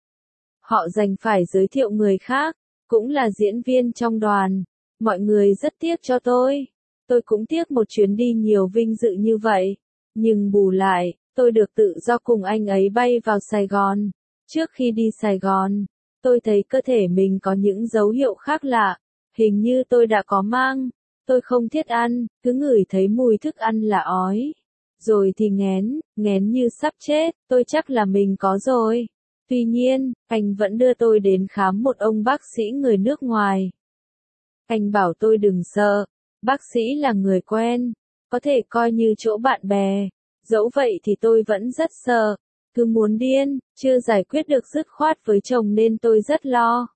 Họ đành phải giới thiệu người khác, cũng là diễn viên trong đoàn. Mọi người rất tiếc cho tôi cũng tiếc một chuyến đi nhiều vinh dự như vậy. Nhưng bù lại, tôi được tự do cùng anh ấy bay vào Sài Gòn. Trước khi đi Sài Gòn, tôi thấy cơ thể mình có những dấu hiệu khác lạ, hình như tôi đã có mang. Tôi không thiết ăn, cứ ngửi thấy mùi thức ăn là ói. Rồi thì nghén như sắp chết, tôi chắc là mình có rồi. Tuy nhiên, anh vẫn đưa tôi đến khám một ông bác sĩ người nước ngoài. Anh bảo tôi đừng sợ, bác sĩ là người quen, có thể coi như chỗ bạn bè. Dẫu vậy thì tôi vẫn rất sợ, cứ muốn điên, chưa giải quyết được dứt khoát với chồng nên tôi rất lo.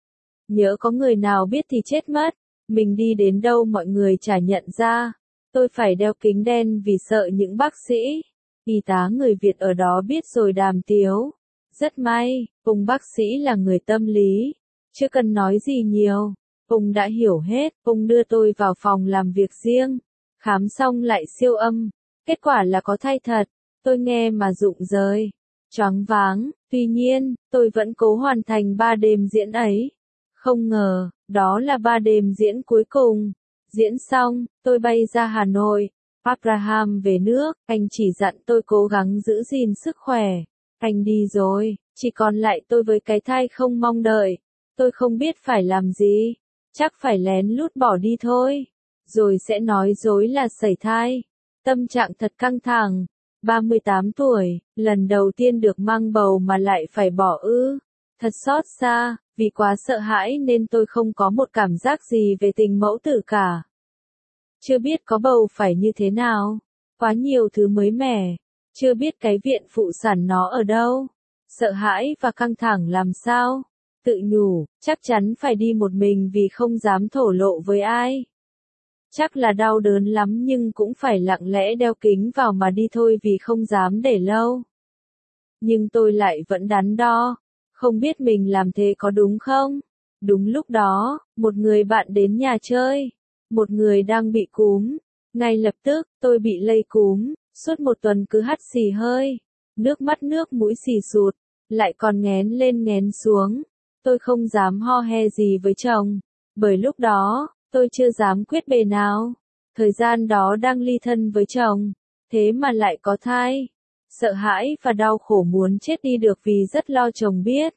Nhỡ có người nào biết thì chết mất, mình đi đến đâu mọi người chả nhận ra. Tôi phải đeo kính đen vì sợ những bác sĩ, y tá người Việt ở đó biết rồi đàm tiếu. Rất may, ông bác sĩ là người tâm lý, chưa cần nói gì nhiều. Ông đã hiểu hết, ông đưa tôi vào phòng làm việc riêng, khám xong lại siêu âm, kết quả là có thai thật, tôi nghe mà rụng rời, choáng váng, tuy nhiên, tôi vẫn cố hoàn thành 3 đêm diễn ấy. Không ngờ, đó là 3 đêm diễn cuối cùng. Diễn xong, tôi bay ra Hà Nội, Abraham về nước, anh chỉ dặn tôi cố gắng giữ gìn sức khỏe. Anh đi rồi, chỉ còn lại tôi với cái thai không mong đợi. Tôi không biết phải làm gì, chắc phải lén lút bỏ đi thôi. Rồi sẽ nói dối là sẩy thai. Tâm trạng thật căng thẳng. 38 tuổi, lần đầu tiên được mang bầu mà lại phải bỏ ư. Thật xót xa, vì quá sợ hãi nên tôi không có một cảm giác gì về tình mẫu tử cả. Chưa biết có bầu phải như thế nào. Quá nhiều thứ mới mẻ. Chưa biết cái viện phụ sản nó ở đâu. Sợ hãi và căng thẳng làm sao. Tự nhủ, chắc chắn phải đi một mình vì không dám thổ lộ với ai. Chắc là đau đớn lắm nhưng cũng phải lặng lẽ đeo kính vào mà đi thôi vì không dám để lâu. Nhưng tôi lại vẫn đắn đo. Không biết mình làm thế có đúng không? Đúng lúc đó, một người bạn đến nhà chơi. Một người đang bị cúm. Ngay lập tức, tôi bị lây cúm. Suốt một tuần cứ hắt xì hơi. Nước mắt nước mũi xì sụt. Lại còn nghén lên nghén xuống. Tôi không dám ho he gì với chồng. Bởi lúc đó, tôi chưa dám quyết bề nào. Thời gian đó đang ly thân với chồng. Thế mà lại có thai. Sợ hãi và đau khổ muốn chết đi được vì rất lo chồng biết.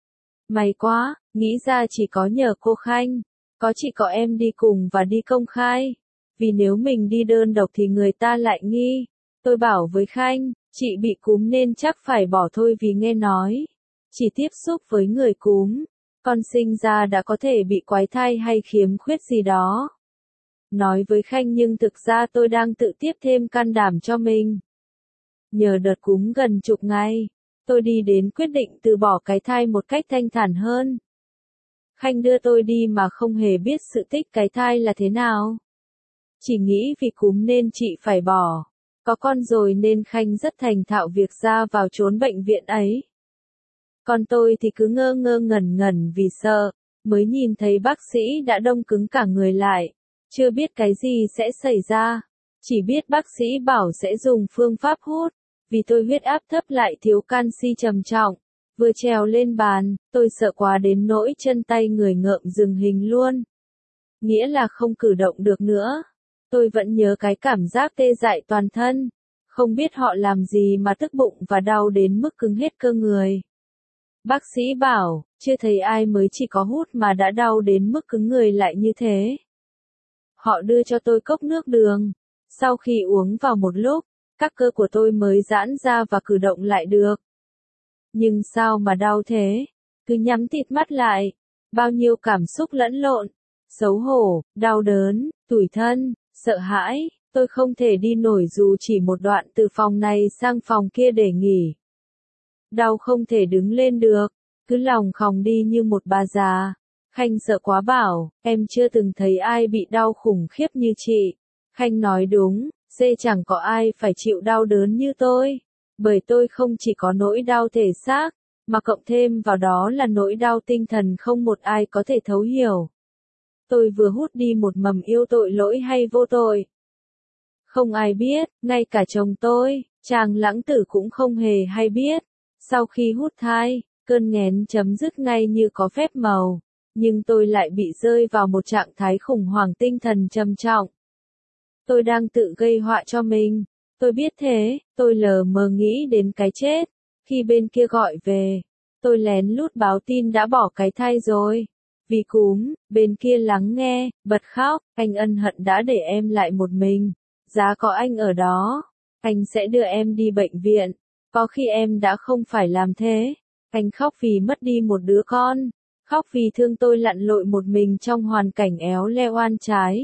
May quá, nghĩ ra chỉ có nhờ cô Khanh. Có chị có em đi cùng và đi công khai. vì nếu mình đi đơn độc thì người ta lại nghi. Tôi bảo với Khanh, chị bị cúm nên chắc phải bỏ thôi vì nghe nói, chỉ tiếp xúc với người cúm, con sinh ra đã có thể bị quái thai hay khiếm khuyết gì đó. Nói với Khanh nhưng thực ra tôi đang tự tiếp thêm can đảm cho mình. Nhờ đợt cúm gần chục ngày, tôi đi đến quyết định từ bỏ cái thai một cách thanh thản hơn. Khanh đưa tôi đi mà không hề biết sự tích cái thai là thế nào. Chỉ nghĩ vì cúm nên chị phải bỏ. Có con rồi nên Khanh rất thành thạo việc ra vào trốn bệnh viện ấy. Còn tôi thì cứ ngơ ngơ ngẩn ngẩn vì sợ, mới nhìn thấy bác sĩ đã đông cứng cả người lại. Chưa biết cái gì sẽ xảy ra. Chỉ biết bác sĩ bảo sẽ dùng phương pháp hút. Vì tôi huyết áp thấp lại thiếu canxi trầm trọng. Vừa trèo lên bàn, tôi sợ quá đến nỗi chân tay người ngợm dừng hình luôn. Nghĩa là không cử động được nữa. Tôi vẫn nhớ cái cảm giác tê dại toàn thân. Không biết họ làm gì mà tức bụng và đau đến mức cứng hết cơ người. Bác sĩ bảo, chưa thấy ai mới chỉ có hút mà đã đau đến mức cứng người lại như thế. Họ đưa cho tôi cốc nước đường. Sau khi uống vào một lúc, các cơ của tôi mới giãn ra và cử động lại được. Nhưng sao mà đau thế? Cứ nhắm tịt mắt lại. Bao nhiêu cảm xúc lẫn lộn. Xấu hổ, đau đớn, tủi thân, sợ hãi. Tôi không thể đi nổi dù chỉ một đoạn từ phòng này sang phòng kia để nghỉ. Đau không thể đứng lên được. Cứ lòng khòng đi như một bà già. Khanh sợ quá bảo, em chưa từng thấy ai bị đau khủng khiếp như chị. Khanh nói đúng, dê chẳng có ai phải chịu đau đớn như tôi. Bởi tôi không chỉ có nỗi đau thể xác, mà cộng thêm vào đó là nỗi đau tinh thần không một ai có thể thấu hiểu. Tôi vừa hút đi một mầm yêu tội lỗi hay vô tội. Không ai biết, ngay cả chồng tôi, chàng lãng tử cũng không hề hay biết. Sau khi hút thai, cơn nghén chấm dứt ngay như có phép màu. Nhưng tôi lại bị rơi vào một trạng thái khủng hoảng tinh thần trầm trọng. Tôi đang tự gây họa cho mình. Tôi biết thế, tôi lờ mờ nghĩ đến cái chết. Khi bên kia gọi về, tôi lén lút báo tin đã bỏ cái thai rồi. Vì cúm, bên kia lắng nghe, bật khóc, anh ân hận đã để em lại một mình. Giá có anh ở đó, anh sẽ đưa em đi bệnh viện. Có khi em đã không phải làm thế. Anh khóc vì mất đi một đứa con. Khóc vì thương tôi lặn lội một mình trong hoàn cảnh éo le oan trái.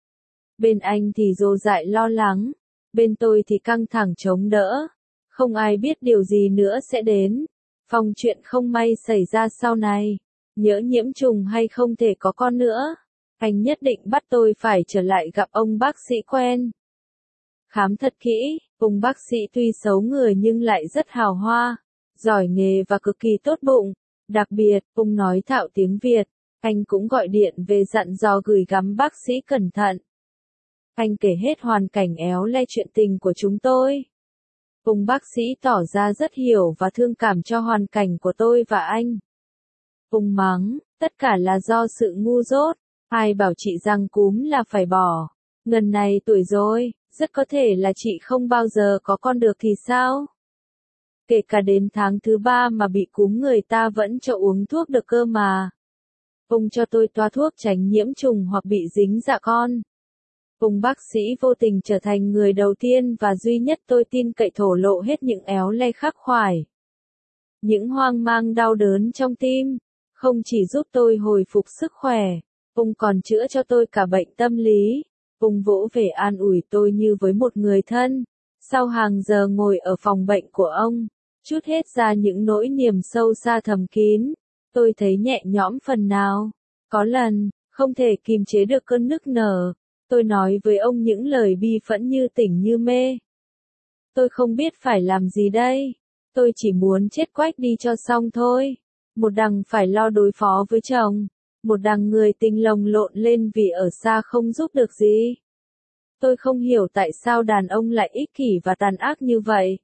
Bên anh thì dồ dại lo lắng. Bên tôi thì căng thẳng chống đỡ. Không ai biết điều gì nữa sẽ đến. Phòng chuyện không may xảy ra sau này. Nhỡ nhiễm trùng hay không thể có con nữa. Anh nhất định bắt tôi phải trở lại gặp ông bác sĩ quen. Khám thật kỹ, ông bác sĩ tuy xấu người nhưng lại rất hào hoa, giỏi nghề và cực kỳ tốt bụng. Đặc biệt, ông nói thạo tiếng Việt. Anh cũng gọi điện về dặn dò gửi gắm bác sĩ cẩn thận. Anh kể hết hoàn cảnh éo le chuyện tình của chúng tôi. Ông bác sĩ tỏ ra rất hiểu và thương cảm cho hoàn cảnh của tôi và anh. Ông mắng, tất cả là do sự ngu dốt. Ai bảo chị rằng cúm là phải bỏ. Ngần này tuổi rồi, rất có thể là chị không bao giờ có con được thì sao? Kể cả đến tháng thứ 3 mà bị cúm người ta vẫn cho uống thuốc được cơ mà. Ông cho tôi toa thuốc tránh nhiễm trùng hoặc bị dính dạ con. Ông bác sĩ vô tình trở thành người đầu tiên và duy nhất tôi tin cậy thổ lộ hết những éo le khắc khoải. Những hoang mang đau đớn trong tim. Không chỉ giúp tôi hồi phục sức khỏe, ông còn chữa cho tôi cả bệnh tâm lý. Ông vỗ về an ủi tôi như với một người thân. Sau hàng giờ ngồi ở phòng bệnh của ông, trút hết ra những nỗi niềm sâu xa thầm kín, tôi thấy nhẹ nhõm phần nào. Có lần, không thể kìm chế được cơn nức nở, tôi nói với ông những lời bi phẫn như tỉnh như mê. Tôi không biết phải làm gì đây. Tôi chỉ muốn chết quách đi cho xong thôi. Một đằng phải lo đối phó với chồng. Một đằng người tình lồng lộn lên vì ở xa không giúp được gì. Tôi không hiểu tại sao đàn ông lại ích kỷ và tàn ác như vậy.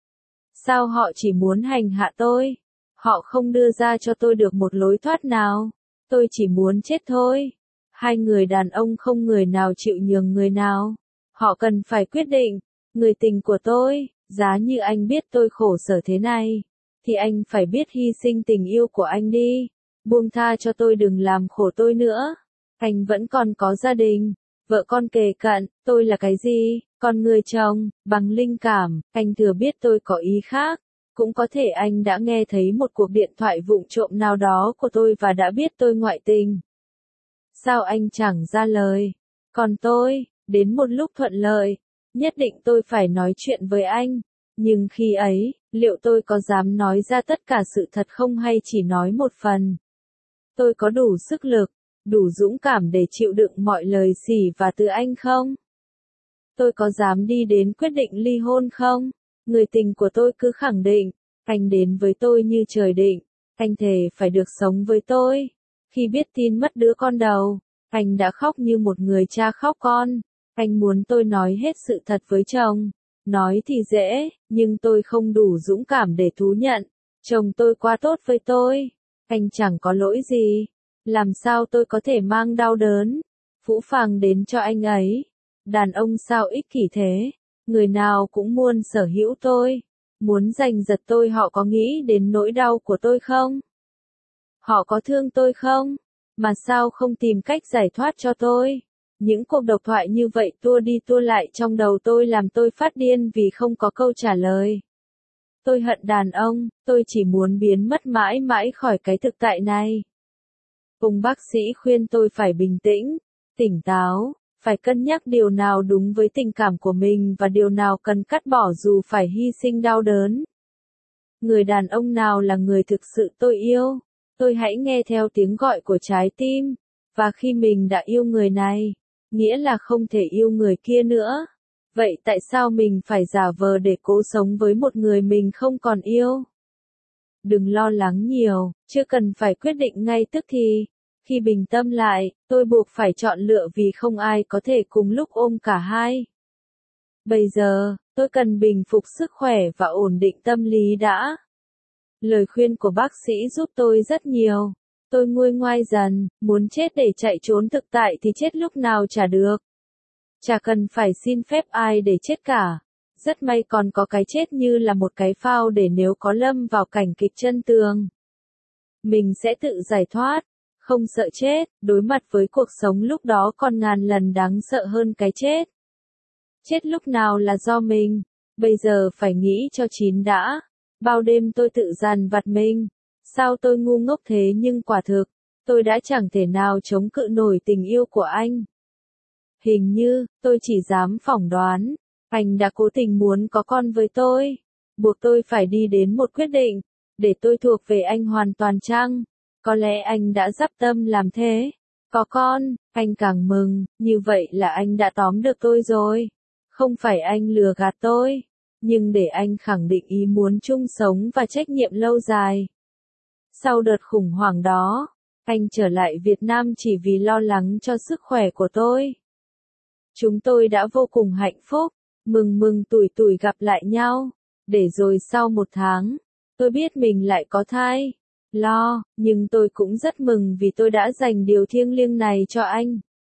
Sao họ chỉ muốn hành hạ tôi? Họ không đưa ra cho tôi được một lối thoát nào. Tôi chỉ muốn chết thôi. Hai người đàn ông không người nào chịu nhường người nào. Họ cần phải quyết định. Người tình của tôi, giá như anh biết tôi khổ sở thế này, thì anh phải biết hy sinh tình yêu của anh đi. Buông tha cho tôi, đừng làm khổ tôi nữa. Anh vẫn còn có gia đình. vợ con kề cận, tôi là cái gì? Con người chồng, bằng linh cảm, anh thừa biết tôi có ý khác. Cũng có thể anh đã nghe thấy một cuộc điện thoại vụng trộm nào đó của tôi và đã biết tôi ngoại tình. Sao anh chẳng ra lời? Còn tôi, đến một lúc thuận lợi, nhất định tôi phải nói chuyện với anh. Nhưng khi ấy, liệu tôi có dám nói ra tất cả sự thật không hay chỉ nói một phần? Tôi có đủ sức lực, đủ dũng cảm để chịu đựng mọi lời xỉ vả từ anh không? Tôi có dám đi đến quyết định ly hôn không? Người tình của tôi cứ khẳng định, anh đến với tôi như trời định, anh thề phải được sống với tôi. Khi biết tin mất đứa con đầu, anh đã khóc như một người cha khóc con. Anh muốn tôi nói hết sự thật với chồng. Nói thì dễ, nhưng tôi không đủ dũng cảm để thú nhận. Chồng tôi quá tốt với tôi. Anh chẳng có lỗi gì. Làm sao tôi có thể mang đau đớn, phũ phàng đến cho anh ấy? Đàn ông sao ích kỷ thế? Người nào cũng muốn sở hữu tôi, muốn giành giật tôi, họ có nghĩ đến nỗi đau của tôi không? Họ có thương tôi không? Mà sao không tìm cách giải thoát cho tôi? Những cuộc độc thoại như vậy tua đi tua lại trong đầu tôi làm tôi phát điên vì không có câu trả lời. Tôi hận đàn ông, tôi chỉ muốn biến mất mãi mãi khỏi cái thực tại này. Ông bác sĩ khuyên tôi phải bình tĩnh, tỉnh táo, phải cân nhắc điều nào đúng với tình cảm của mình và điều nào cần cắt bỏ dù phải hy sinh đau đớn. Người đàn ông nào là người thực sự tôi yêu? Tôi hãy nghe theo tiếng gọi của trái tim, và khi mình đã yêu người này, nghĩa là không thể yêu người kia nữa. Vậy tại sao mình phải giả vờ để cố sống với một người mình không còn yêu? Đừng lo lắng nhiều, chưa cần phải quyết định ngay tức thì. Khi bình tâm lại, tôi buộc phải chọn lựa vì không ai có thể cùng lúc ôm cả hai. Bây giờ, tôi cần bình phục sức khỏe và ổn định tâm lý đã. Lời khuyên của bác sĩ giúp tôi rất nhiều. Tôi nguôi ngoai dần, muốn chết để chạy trốn thực tại thì chết lúc nào chả được. Chả cần phải xin phép ai để chết cả. Rất may còn có cái chết như là một cái phao để nếu có lâm vào cảnh kịch chân tường, mình sẽ tự giải thoát. Không sợ chết, đối mặt với cuộc sống lúc đó còn ngàn lần đáng sợ hơn cái chết. Chết lúc nào là do mình, bây giờ phải nghĩ cho chín đã. Bao đêm tôi tự dằn vặt mình. Sao tôi ngu ngốc thế, nhưng quả thực, tôi đã chẳng thể nào chống cự nổi tình yêu của anh. Hình như, tôi chỉ dám phỏng đoán, anh đã cố tình muốn có con với tôi, buộc tôi phải đi đến một quyết định, để tôi thuộc về anh hoàn toàn chăng? Có lẽ anh đã dắp tâm làm thế. Có con, anh càng mừng, như vậy là anh đã tóm được tôi rồi. Không phải anh lừa gạt tôi, nhưng để anh khẳng định ý muốn chung sống và trách nhiệm lâu dài. Sau đợt khủng hoảng đó, anh trở lại Việt Nam chỉ vì lo lắng cho sức khỏe của tôi. Chúng tôi đã vô cùng hạnh phúc, mừng mừng tủi tủi gặp lại nhau. Để rồi sau 1 tháng, tôi biết mình lại có thai. Lo, nhưng tôi cũng rất mừng vì tôi đã dành điều thiêng liêng này cho anh.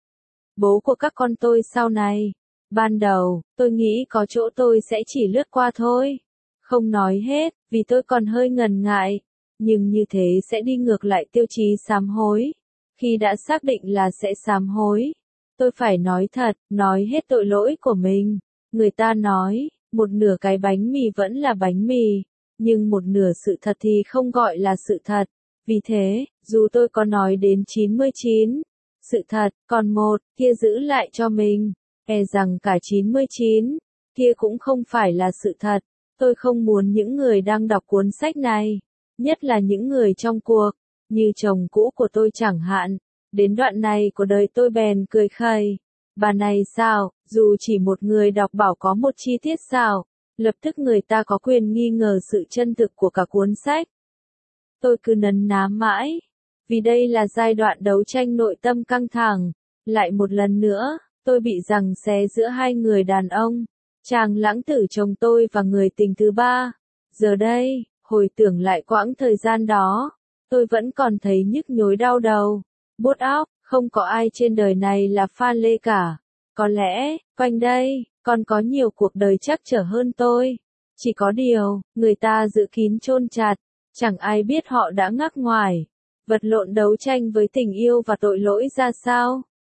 Bố của các con tôi sau này. Ban đầu, tôi nghĩ có chỗ tôi sẽ chỉ lướt qua thôi. Không nói hết, vì tôi còn hơi ngần ngại. Nhưng như thế sẽ đi ngược lại tiêu chí sám hối. Khi đã xác định là sẽ sám hối, tôi phải nói thật, nói hết tội lỗi của mình. Người ta nói, một nửa cái bánh mì vẫn là bánh mì. Nhưng một nửa sự thật thì không gọi là sự thật. Vì thế, dù tôi có nói đến 99 sự thật, còn một kia giữ lại cho mình, e rằng cả 99 kia cũng không phải là sự thật. Tôi không muốn những người đang đọc cuốn sách này, nhất là những người trong cuộc, như chồng cũ của tôi chẳng hạn, đến đoạn này của đời tôi bèn cười khẩy. Bà này sao, dù chỉ một người đọc bảo có một chi tiết sao, lập tức người ta có quyền nghi ngờ sự chân thực của cả cuốn sách. Tôi cứ nấn ná mãi, vì đây là giai đoạn đấu tranh nội tâm căng thẳng. Lại một lần nữa, tôi bị giằng xé giữa hai người đàn ông, chàng lãng tử chồng tôi và người tình thứ ba. Giờ đây, hồi tưởng lại quãng thời gian đó, tôi vẫn còn thấy nhức nhối đau đầu, buốt óc. Không có ai trên đời này là pha lê cả. Có lẽ, quanh đây, còn có nhiều cuộc đời trắc trở hơn tôi. Chỉ có điều, người ta giữ kín chôn chặt, chẳng ai biết họ đã ngắc ngoài, vật lộn đấu tranh với tình yêu và tội lỗi ra sao.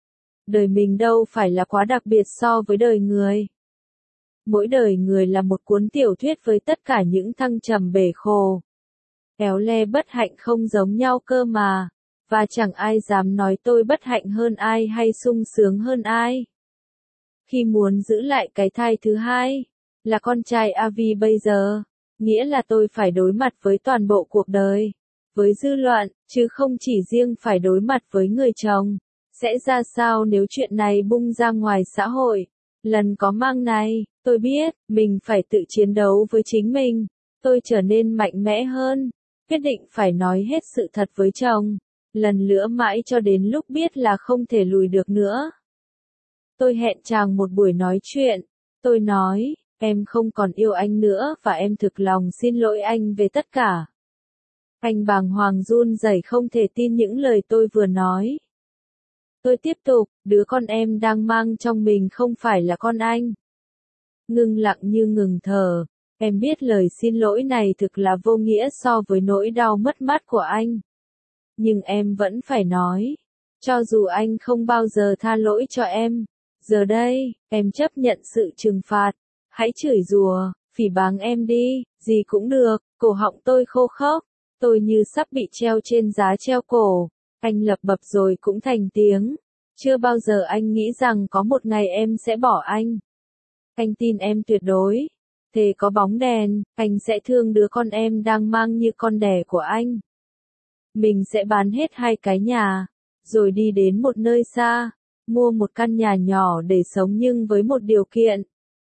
Đời mình đâu phải là quá đặc biệt so với đời người. Mỗi đời người là một cuốn tiểu thuyết với tất cả những thăng trầm bể khổ. Éo le bất hạnh không giống nhau cơ mà, và chẳng ai dám nói tôi bất hạnh hơn ai hay sung sướng hơn ai. Khi muốn giữ lại cái thai thứ hai, là con trai Avi bây giờ, nghĩa là tôi phải đối mặt với toàn bộ cuộc đời, với dư luận, chứ không chỉ riêng phải đối mặt với người chồng. Sẽ ra sao nếu chuyện này bung ra ngoài xã hội? Lần có mang này, tôi biết, mình phải tự chiến đấu với chính mình. Tôi trở nên mạnh mẽ hơn, quyết định phải nói hết sự thật với chồng. Lần nữa mãi cho đến lúc biết là không thể lùi được nữa. Tôi hẹn chàng một buổi nói chuyện. Tôi nói, em không còn yêu anh nữa và em thực lòng xin lỗi anh về tất cả. Anh bàng hoàng run rẩy không thể tin những lời tôi vừa nói. Tôi tiếp tục, đứa con em đang mang trong mình không phải là con anh. Ngưng lặng như ngừng thở, em biết lời xin lỗi này thực là vô nghĩa so với nỗi đau mất mát của anh. Nhưng em vẫn phải nói, cho dù anh không bao giờ tha lỗi cho em, giờ đây, em chấp nhận sự trừng phạt. Hãy chửi rủa, phỉ báng em đi, gì cũng được. Cổ họng tôi khô khốc, tôi như sắp bị treo trên giá treo cổ. Anh lập bập rồi cũng thành tiếng. Chưa bao giờ anh nghĩ rằng có một ngày em sẽ bỏ anh. Anh tin em tuyệt đối. Thề có bóng đèn, anh sẽ thương đứa con em đang mang như con đẻ của anh. Mình sẽ bán hết 2 cái nhà, rồi đi đến một nơi xa, mua một căn nhà nhỏ để sống nhưng với một điều kiện.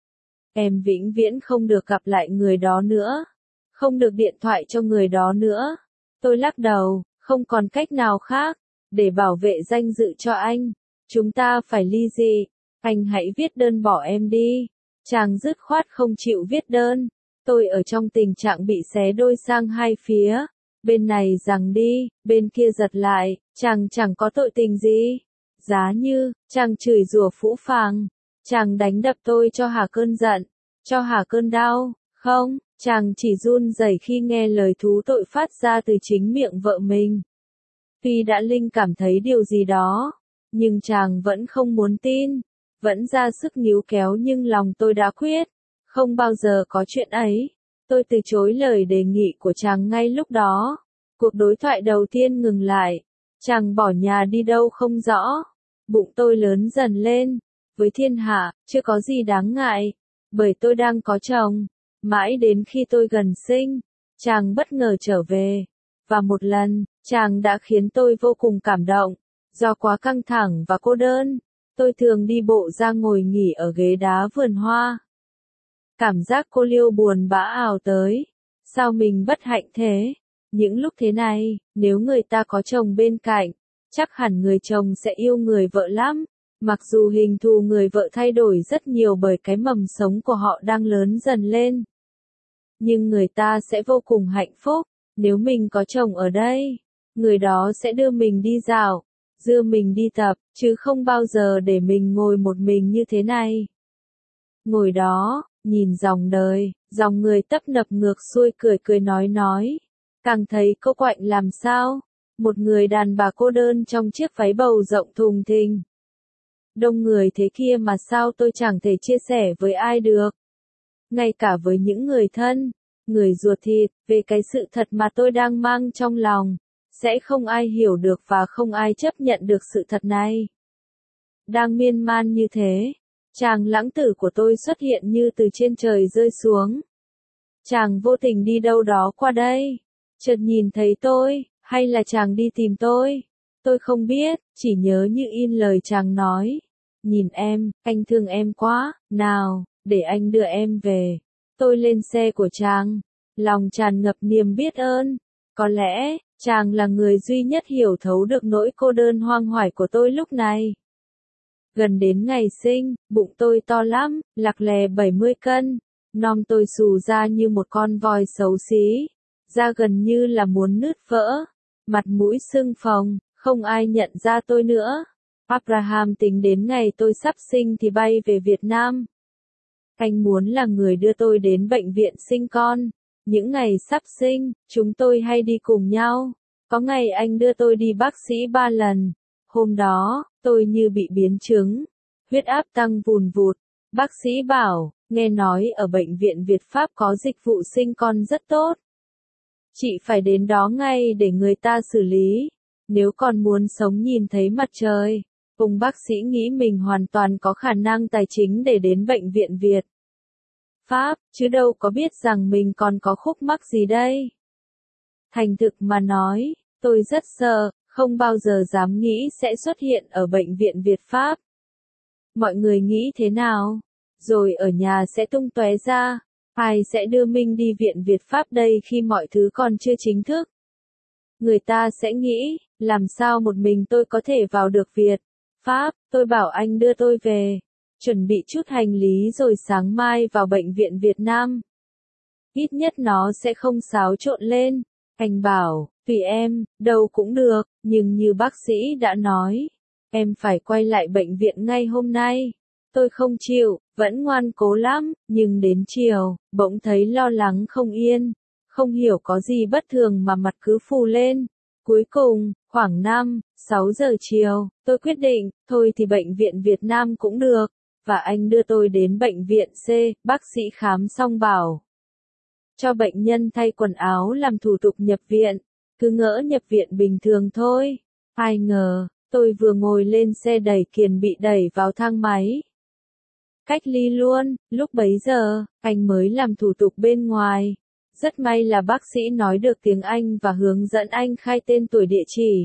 Em vĩnh viễn không được gặp lại người đó nữa. Không được điện thoại cho người đó nữa. Tôi lắc đầu, không còn cách nào khác. Để bảo vệ danh dự cho anh, chúng ta phải ly dị. Anh hãy viết đơn bỏ em đi. Chàng dứt khoát không chịu viết đơn. Tôi ở trong tình trạng bị xé đôi sang hai phía. Bên này giằng đi, bên kia giật lại, chàng chẳng có tội tình gì. Giá như, chàng chửi rủa phũ phàng. Chàng đánh đập tôi cho hả cơn giận, cho hả cơn đau. Không, chàng chỉ run rẩy khi nghe lời thú tội phát ra từ chính miệng vợ mình. Tuy đã linh cảm thấy điều gì đó, nhưng chàng vẫn không muốn tin, vẫn ra sức níu kéo nhưng lòng tôi đã quyết, không bao giờ có chuyện ấy. Tôi từ chối lời đề nghị của chàng ngay lúc đó. Cuộc đối thoại đầu tiên ngừng lại, chàng bỏ nhà đi đâu không rõ. Bụng tôi lớn dần lên, với thiên hạ, chưa có gì đáng ngại, bởi tôi đang có chồng. Mãi đến khi tôi gần sinh, chàng bất ngờ trở về. Và một lần, chàng đã khiến tôi vô cùng cảm động. Do quá căng thẳng và cô đơn, tôi thường đi bộ ra ngồi nghỉ ở ghế đá vườn hoa. Cảm giác cô liêu buồn bã ào tới. Sao mình bất hạnh thế? Những lúc thế này, nếu người ta có chồng bên cạnh, chắc hẳn người chồng sẽ yêu người vợ lắm. Mặc dù hình thù người vợ thay đổi rất nhiều bởi cái mầm sống của họ đang lớn dần lên. Nhưng người ta sẽ vô cùng hạnh phúc. Nếu mình có chồng ở đây, người đó sẽ đưa mình đi dạo, đưa mình đi tập, chứ không bao giờ để mình ngồi một mình như thế này. Ngồi đó, nhìn dòng đời, dòng người tấp nập ngược xuôi cười cười nói. Càng thấy cô quạnh làm sao, một người đàn bà cô đơn trong chiếc váy bầu rộng thùng thình. Đông người thế kia mà sao tôi chẳng thể chia sẻ với ai được. Ngay cả với những người thân, người ruột thịt, về cái sự thật mà tôi đang mang trong lòng. Sẽ không ai hiểu được và không ai chấp nhận được sự thật này. Đang miên man như thế, chàng lãng tử của tôi xuất hiện như từ trên trời rơi xuống. Chàng vô tình đi đâu đó qua đây, chợt nhìn thấy tôi, hay là chàng đi tìm tôi? Tôi không biết, chỉ nhớ như in lời chàng nói. Nhìn em, anh thương em quá, nào, để anh đưa em về. Tôi lên xe của chàng, lòng tràn ngập niềm biết ơn. Có lẽ, chàng là người duy nhất hiểu thấu được nỗi cô đơn hoang hoải của tôi lúc này. Gần đến ngày sinh, bụng tôi to lắm, lặc lè 70 cân. Nom tôi xù ra như một con voi xấu xí. Da gần như là muốn nứt vỡ. Mặt mũi sưng phồng, không ai nhận ra tôi nữa. Abraham tính đến ngày tôi sắp sinh thì bay về Việt Nam. Anh muốn là người đưa tôi đến bệnh viện sinh con. Những ngày sắp sinh, chúng tôi hay đi cùng nhau. Có ngày anh đưa tôi đi bác sĩ 3 lần. Hôm đó, Tôi như bị biến chứng, huyết áp tăng vùn vụt. Bác sĩ bảo, nghe nói ở bệnh viện Việt Pháp có dịch vụ sinh con rất tốt. Chị phải đến đó ngay để người ta xử lý, nếu còn muốn sống nhìn thấy mặt trời. Ông bác sĩ nghĩ mình hoàn toàn có khả năng tài chính để đến bệnh viện Việt Pháp, chứ đâu có biết rằng mình còn có khúc mắc gì đây. Thành thực mà nói, tôi rất sợ, không bao giờ dám nghĩ sẽ xuất hiện ở bệnh viện Việt Pháp. Mọi người nghĩ thế nào? Rồi ở nhà sẽ tung tóe ra, ai sẽ đưa mình đi viện Việt Pháp đây khi mọi thứ còn chưa chính thức? Người ta sẽ nghĩ, làm sao một mình tôi có thể vào được Việt Pháp? Tôi bảo anh đưa tôi về, chuẩn bị chút hành lý rồi sáng mai vào bệnh viện Việt Nam. Ít nhất nó sẽ không xáo trộn lên. Anh bảo, tùy em, đâu cũng được, nhưng như bác sĩ đã nói, em phải quay lại bệnh viện ngay hôm nay. Tôi không chịu, vẫn ngoan cố lắm, nhưng đến chiều, bỗng thấy lo lắng không yên, không hiểu có gì bất thường mà mặt cứ phù lên. Cuối cùng, khoảng 6 giờ chiều, tôi quyết định, thôi thì bệnh viện Việt Nam cũng được, và anh đưa tôi đến bệnh viện C, bác sĩ khám xong bảo cho bệnh nhân thay quần áo làm thủ tục nhập viện, cứ ngỡ nhập viện bình thường thôi. Ai ngờ, tôi vừa ngồi lên xe đẩy kiền bị đẩy vào thang máy. Cách ly luôn, lúc bấy giờ, anh mới làm thủ tục bên ngoài. Rất may là bác sĩ nói được tiếng Anh và hướng dẫn anh khai tên tuổi địa chỉ.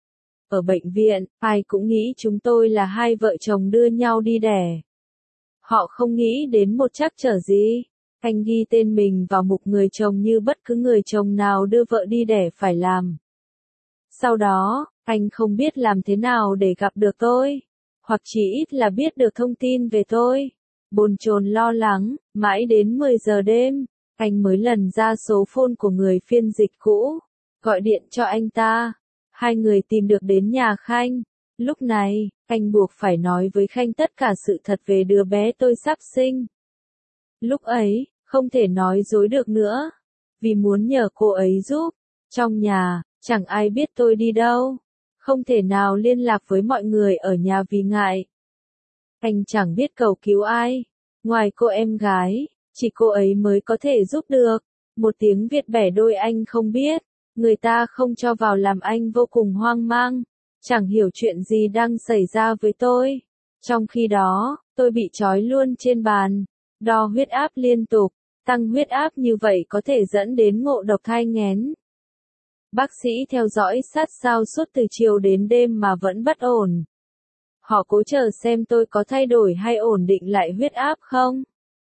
Ở bệnh viện, ai cũng nghĩ chúng tôi là hai vợ chồng đưa nhau đi đẻ. Họ không nghĩ đến một trắc trở gì. Anh ghi tên mình vào mục người chồng như bất cứ người chồng nào đưa vợ đi đẻ phải làm. Sau đó, anh không biết làm thế nào để gặp được tôi, hoặc chỉ ít là biết được thông tin về tôi. Bồn chồn lo lắng, mãi đến 10 giờ đêm, anh mới lần ra số phone của người phiên dịch cũ, gọi điện cho anh ta. Hai người tìm được đến nhà Khanh. Lúc này, anh buộc phải nói với Khanh tất cả sự thật về đứa bé tôi sắp sinh. Lúc ấy, không thể nói dối được nữa, vì muốn nhờ cô ấy giúp. Trong nhà, chẳng ai biết tôi đi đâu, không thể nào liên lạc với mọi người ở nhà vì ngại. Anh chẳng biết cầu cứu ai, ngoài cô em gái, chỉ cô ấy mới có thể giúp được. Một tiếng Việt bẻ đôi anh không biết, người ta không cho vào làm anh vô cùng hoang mang, chẳng hiểu chuyện gì đang xảy ra với tôi. Trong khi đó, tôi bị trói luôn trên bàn, đo huyết áp liên tục, tăng huyết áp như vậy có thể dẫn đến ngộ độc thai nghén. Bác sĩ theo dõi sát sao suốt từ chiều đến đêm mà vẫn bất ổn. Họ cố chờ xem tôi có thay đổi hay ổn định lại huyết áp không.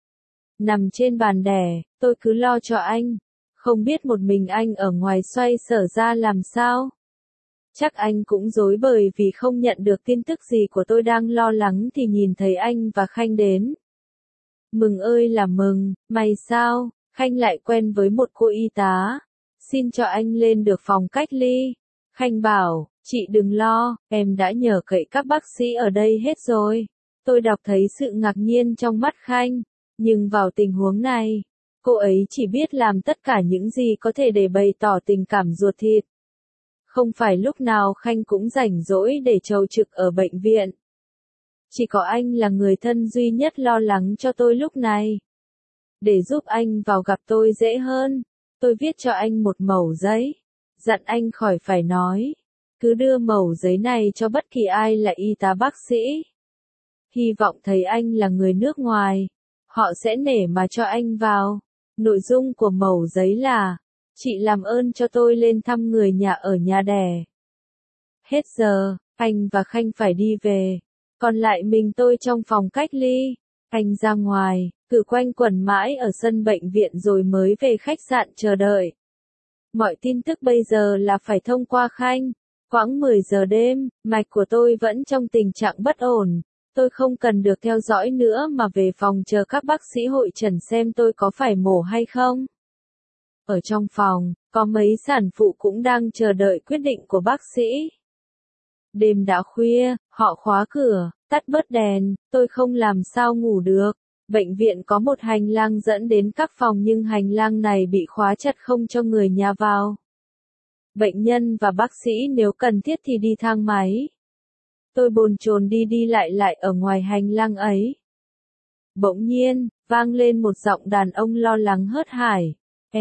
Nằm trên bàn đẻ, tôi cứ lo cho anh. Không biết một mình anh ở ngoài xoay sở ra làm sao. Chắc anh cũng rối bời vì không nhận được tin tức gì của tôi đang lo lắng thì nhìn thấy anh và Khanh đến. Mừng ơi là mừng, may sao, Khanh lại quen với một cô y tá. Xin cho anh lên được phòng cách ly. Khanh bảo, chị đừng lo, em đã nhờ cậy các bác sĩ ở đây hết rồi. Tôi đọc thấy sự ngạc nhiên trong mắt Khanh, nhưng vào tình huống này, cô ấy chỉ biết làm tất cả những gì có thể để bày tỏ tình cảm ruột thịt. Không phải lúc nào Khanh cũng rảnh rỗi để chầu trực ở bệnh viện. Chỉ có anh là người thân duy nhất lo lắng cho tôi lúc này. Để giúp anh vào gặp tôi dễ hơn, tôi viết cho anh một mẩu giấy, dặn anh khỏi phải nói. Cứ đưa mẩu giấy này cho bất kỳ ai là y tá bác sĩ. Hy vọng thấy anh là người nước ngoài, họ sẽ nể mà cho anh vào. Nội dung của mẩu giấy là, chị làm ơn cho tôi lên thăm người nhà ở nhà đẻ. Hết giờ, anh và Khanh phải đi về, còn lại mình tôi trong phòng cách ly. Anh ra ngoài, cứ quanh quẩn mãi ở sân bệnh viện rồi mới về khách sạn chờ đợi. Mọi tin tức bây giờ là phải thông qua Khanh. Khoảng 10 giờ đêm, mạch của tôi vẫn trong tình trạng bất ổn. Tôi không cần được theo dõi nữa mà về phòng chờ các bác sĩ hội chẩn xem tôi có phải mổ hay không. Ở trong phòng, có mấy sản phụ cũng đang chờ đợi quyết định của bác sĩ. Đêm đã khuya, họ khóa cửa, tắt bớt đèn, tôi không làm sao ngủ được. Bệnh viện có một hành lang dẫn đến các phòng nhưng hành lang này bị khóa chặt không cho người nhà vào. Bệnh nhân và bác sĩ nếu cần thiết thì đi thang máy. Tôi bồn chồn đi đi lại lại ở ngoài hành lang ấy. Bỗng nhiên, vang lên một giọng đàn ông lo lắng hớt hải.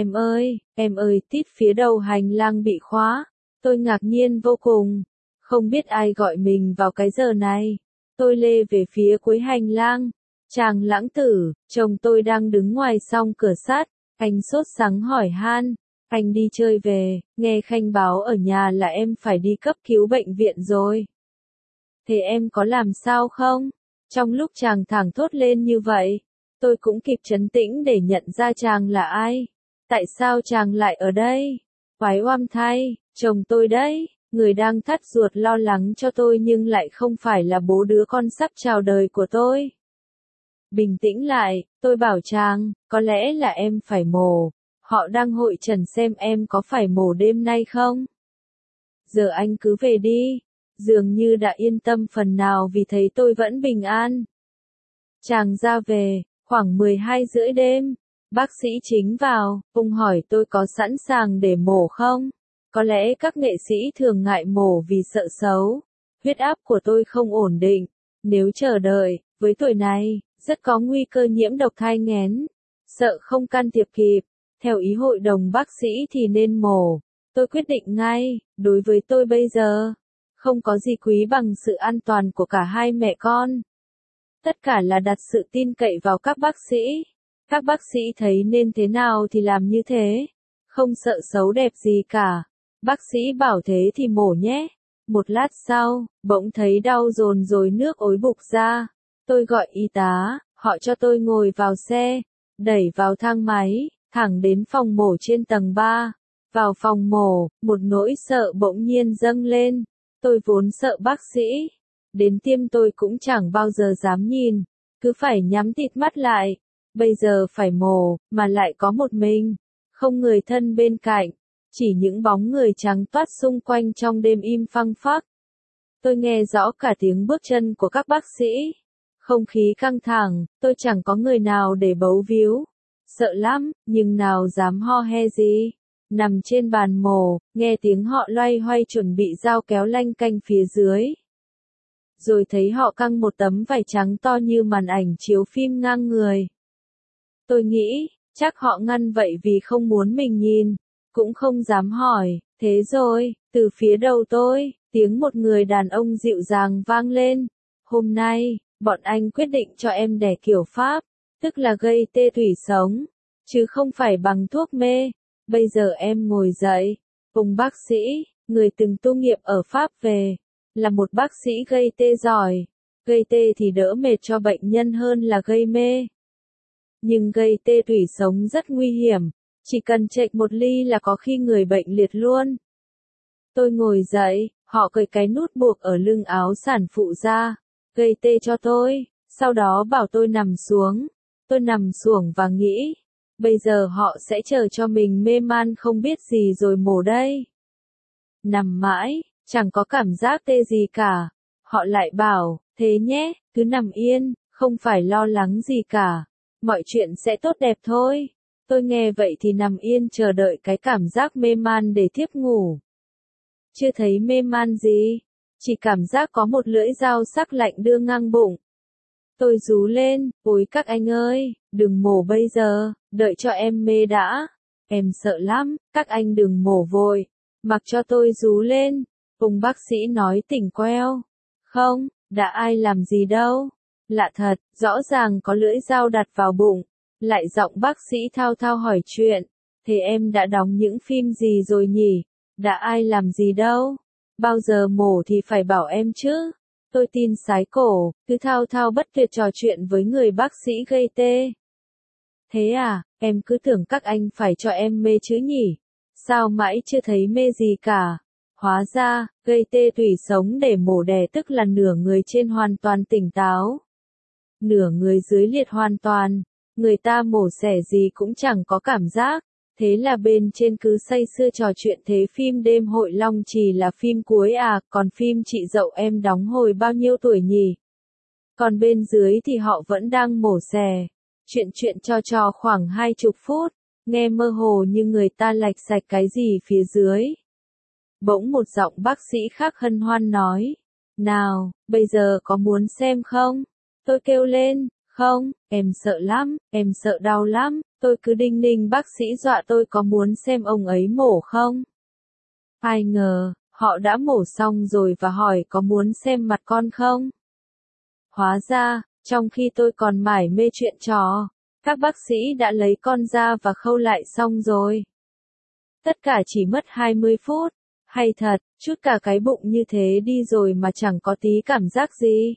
Em ơi, tít phía đầu hành lang bị khóa. Tôi ngạc nhiên vô cùng. Không biết ai gọi mình vào cái giờ này. Tôi lê về phía cuối hành lang. Chàng Lãng Tử, chồng tôi đang đứng ngoài song cửa sắt. Anh sốt sắng hỏi han. Anh đi chơi về, nghe Khanh báo ở nhà là em phải đi cấp cứu bệnh viện rồi. Thế em có làm sao không? Trong lúc chàng thảng thốt lên như vậy, tôi cũng kịp trấn tĩnh để nhận ra chàng là ai. Tại sao chàng lại ở đây? Oái oăm thay, chồng tôi đấy, người đang thắt ruột lo lắng cho tôi nhưng lại không phải là bố đứa con sắp chào đời của tôi. Bình tĩnh lại, tôi bảo chàng, có lẽ là em phải mổ. Họ đang hội trần xem em có phải mổ đêm nay không? Giờ anh cứ về đi. Dường như đã yên tâm phần nào vì thấy tôi vẫn bình an. Chàng ra về, khoảng 12 rưỡi đêm. Bác sĩ chính vào, ông hỏi tôi có sẵn sàng để mổ không? Có lẽ các nghệ sĩ thường ngại mổ vì sợ xấu. Huyết áp của tôi không ổn định. Nếu chờ đợi, với tuổi này, rất có nguy cơ nhiễm độc thai nghén. Sợ không can thiệp kịp. Theo ý hội đồng bác sĩ thì nên mổ. Tôi quyết định ngay, đối với tôi bây giờ, không có gì quý bằng sự an toàn của cả hai mẹ con. Tất cả là đặt sự tin cậy vào các bác sĩ. Các bác sĩ thấy nên thế nào thì làm như thế. Không sợ xấu đẹp gì cả. Bác sĩ bảo thế thì mổ nhé. Một lát sau, bỗng thấy đau dồn rồi nước ối bục ra. Tôi gọi y tá, họ cho tôi ngồi vào xe, đẩy vào thang máy, thẳng đến phòng mổ trên tầng 3. Vào phòng mổ, một nỗi sợ bỗng nhiên dâng lên. Tôi vốn sợ bác sĩ. Đến tiêm tôi cũng chẳng bao giờ dám nhìn. Cứ phải nhắm tịt mắt lại. Bây giờ phải mổ, mà lại có một mình. Không người thân bên cạnh. Chỉ những bóng người trắng toát xung quanh trong đêm im phăng phắc. Tôi nghe rõ cả tiếng bước chân của các bác sĩ. Không khí căng thẳng, tôi chẳng có người nào để bấu víu. Sợ lắm, nhưng nào dám ho he gì. Nằm trên bàn mổ, nghe tiếng họ loay hoay chuẩn bị dao kéo lanh canh phía dưới. Rồi thấy họ căng một tấm vải trắng to như màn ảnh chiếu phim ngang người. Tôi nghĩ, chắc họ ngăn vậy vì không muốn mình nhìn. Cũng không dám hỏi, thế rồi, từ phía đầu tôi, tiếng một người đàn ông dịu dàng vang lên. Hôm nay, bọn anh quyết định cho em đẻ kiểu Pháp, tức là gây tê tủy sống, chứ không phải bằng thuốc mê. Bây giờ em ngồi dậy, cùng bác sĩ, người từng tu nghiệp ở Pháp về, là một bác sĩ gây tê giỏi. Gây tê thì đỡ mệt cho bệnh nhân hơn là gây mê. Nhưng gây tê tủy sống rất nguy hiểm, chỉ cần chệch một ly là có khi người bệnh liệt luôn. Tôi ngồi dậy, họ cởi cái nút buộc ở lưng áo sản phụ ra, gây tê cho tôi, sau đó bảo tôi nằm xuống. Tôi nằm xuống và nghĩ, bây giờ họ sẽ chờ cho mình mê man không biết gì rồi mổ đây. Nằm mãi, chẳng có cảm giác tê gì cả. Họ lại bảo, thế nhé, cứ nằm yên, không phải lo lắng gì cả. Mọi chuyện sẽ tốt đẹp thôi. Tôi nghe vậy thì nằm yên chờ đợi cái cảm giác mê man để thiếp ngủ. Chưa thấy mê man gì, chỉ cảm giác có một lưỡi dao sắc lạnh đưa ngang bụng. Tôi rú lên, ôi các anh ơi, đừng mổ bây giờ, đợi cho em mê đã. Em sợ lắm, các anh đừng mổ vội. Mặc cho tôi rú lên, cùng bác sĩ nói tỉnh queo. Không, đã ai làm gì đâu. Lạ thật, rõ ràng có lưỡi dao đặt vào bụng. Lại giọng bác sĩ thao thao hỏi chuyện. Thế em đã đóng những phim gì rồi nhỉ? Đã ai làm gì đâu? Bao giờ mổ thì phải bảo em chứ? Tôi tin sái cổ, cứ thao thao bất tuyệt trò chuyện với người bác sĩ gây tê. Thế à, em cứ tưởng các anh phải cho em mê chứ nhỉ? Sao mãi chưa thấy mê gì cả? Hóa ra, gây tê tủy sống để mổ đẻ tức là nửa người trên hoàn toàn tỉnh táo. Nửa người dưới liệt hoàn toàn. Người ta mổ xẻ gì cũng chẳng có cảm giác. Thế là bên trên cứ say sưa trò chuyện thế phim đêm hội Long Trì là phim cuối à, còn phim chị dậu em đóng hồi bao nhiêu tuổi nhỉ? Còn bên dưới thì họ vẫn đang mổ xẻ. Chuyện cho khoảng 20 phút, nghe mơ hồ như người ta lạch sạch cái gì phía dưới. Bỗng một giọng bác sĩ khác hân hoan nói, Nào, bây giờ có muốn xem không? Tôi kêu lên, không, em sợ lắm, em sợ đau lắm, tôi cứ đinh ninh bác sĩ dọa tôi có muốn xem ông ấy mổ không? Ai ngờ, họ đã mổ xong rồi và hỏi có muốn xem mặt con không? Hóa ra, trong khi tôi còn mải mê chuyện trò, các bác sĩ đã lấy con ra và khâu lại xong rồi. Tất cả chỉ mất 20 phút. Hay thật, chút cả cái bụng như thế đi rồi mà chẳng có tí cảm giác gì.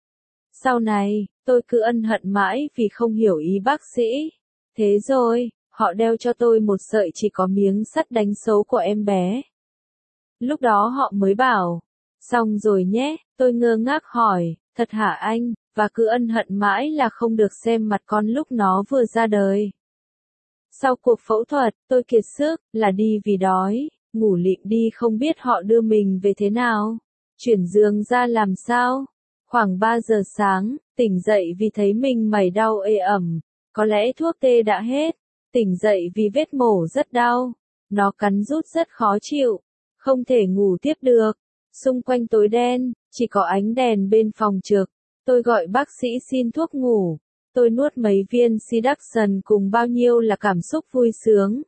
Sau này, tôi cứ ân hận mãi vì không hiểu ý bác sĩ. Thế rồi, họ đeo cho tôi một sợi chỉ có miếng sắt đánh dấu của em bé. Lúc đó họ mới bảo, xong rồi nhé, tôi ngơ ngác hỏi, thật hả anh, và cứ ân hận mãi là không được xem mặt con lúc nó vừa ra đời. Sau cuộc phẫu thuật, tôi kiệt sức, là đi vì đói, ngủ lịm đi không biết họ đưa mình về thế nào, chuyển giường ra làm sao. Khoảng 3 giờ sáng, tỉnh dậy vì thấy mình mẩy đau ê ẩm, có lẽ thuốc tê đã hết, tỉnh dậy vì vết mổ rất đau, nó cắn rút rất khó chịu, không thể ngủ tiếp được, xung quanh tối đen, chỉ có ánh đèn bên phòng trực, tôi gọi bác sĩ xin thuốc ngủ. Tôi nuốt mấy viên Seduction cùng bao nhiêu là cảm xúc vui sướng.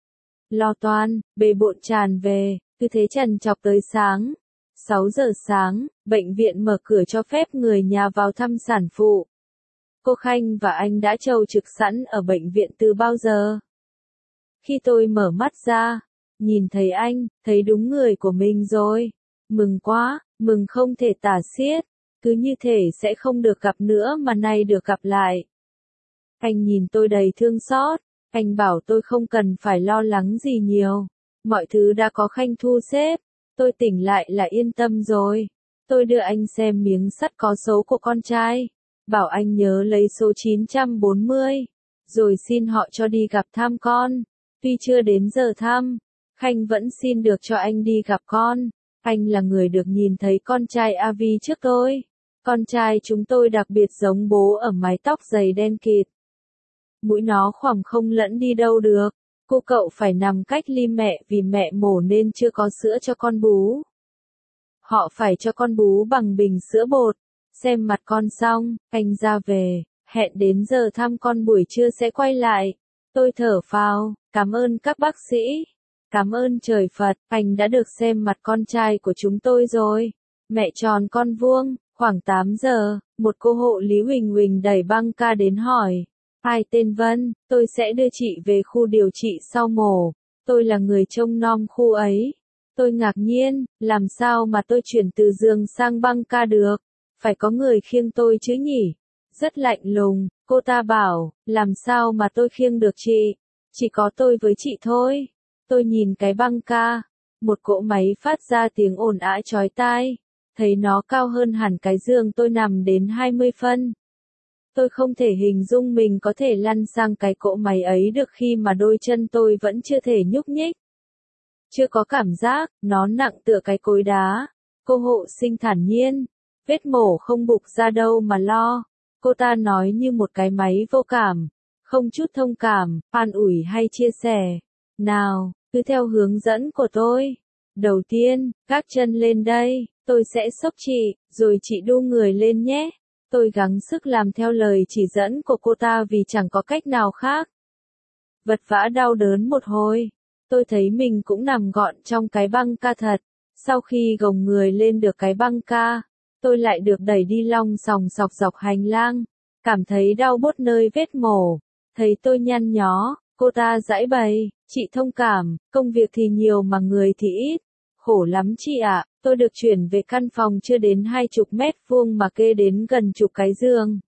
Lo toan, bề bộn tràn về, cứ thế trần trọc tới sáng. 6 giờ sáng, bệnh viện mở cửa cho phép người nhà vào thăm sản phụ. Cô Khanh và anh đã chầu trực sẵn ở bệnh viện từ bao giờ. Khi tôi mở mắt ra, nhìn thấy anh, thấy đúng người của mình rồi. Mừng quá, mừng không thể tả xiết. Cứ như thể sẽ không được gặp nữa mà nay được gặp lại. Anh nhìn tôi đầy thương xót, anh bảo tôi không cần phải lo lắng gì nhiều. Mọi thứ đã có Khanh thu xếp, tôi tỉnh lại là yên tâm rồi. Tôi đưa anh xem miếng sắt có số của con trai, bảo anh nhớ lấy số 940, rồi xin họ cho đi gặp thăm con. Tuy chưa đến giờ thăm, Khanh vẫn xin được cho anh đi gặp con. Anh là người được nhìn thấy con trai Avi trước tôi. Con trai chúng tôi đặc biệt giống bố ở mái tóc dày đen kịt. Mũi nó khoằm không lẫn đi đâu được. Cô cậu phải nằm cách ly mẹ vì mẹ mổ nên chưa có sữa cho con bú. Họ phải cho con bú bằng bình sữa bột. Xem mặt con xong, anh ra về, hẹn đến giờ thăm con buổi trưa sẽ quay lại. Tôi thở phào, cảm ơn các bác sĩ. Cảm ơn trời Phật, anh đã được xem mặt con trai của chúng tôi rồi. Mẹ tròn con vuông, khoảng 8 giờ, một cô hộ lý Huỳnh Huỳnh đẩy băng ca đến hỏi. Ai tên Vân, tôi sẽ đưa chị về khu điều trị sau mổ. Tôi là người trông nom khu ấy. Tôi ngạc nhiên, làm sao mà tôi chuyển từ giường sang băng ca được? Phải có người khiêng tôi chứ nhỉ? Rất lạnh lùng, cô ta bảo, làm sao mà tôi khiêng được chị? Chỉ có tôi với chị thôi. Tôi nhìn cái băng ca, một cỗ máy phát ra tiếng ồn ào chói tai, thấy nó cao hơn hẳn cái giường tôi nằm đến 20 phân. Tôi không thể hình dung mình có thể lăn sang cái cỗ máy ấy được khi mà đôi chân tôi vẫn chưa thể nhúc nhích. Chưa có cảm giác, nó nặng tựa cái cối đá. Cô hộ sinh thản nhiên, vết mổ không bục ra đâu mà lo. Cô ta nói như một cái máy vô cảm, không chút thông cảm, an ủi hay chia sẻ. Nào, cứ theo hướng dẫn của tôi. Đầu tiên, gác chân lên đây, tôi sẽ xốc chị, rồi chị đu người lên nhé. Tôi gắng sức làm theo lời chỉ dẫn của cô ta vì chẳng có cách nào khác. Vật vã đau đớn một hồi, tôi thấy mình cũng nằm gọn trong cái băng ca thật. Sau khi gồng người lên được cái băng ca, tôi lại được đẩy đi long sòng sọc dọc hành lang, cảm thấy đau buốt nơi vết mổ. Thấy tôi nhăn nhó, cô ta giãi bày, chị thông cảm, công việc thì nhiều mà người thì ít. Khổ lắm chị ạ, tôi được chuyển về căn phòng chưa đến 20 mét vuông mà kê đến gần chục cái giường.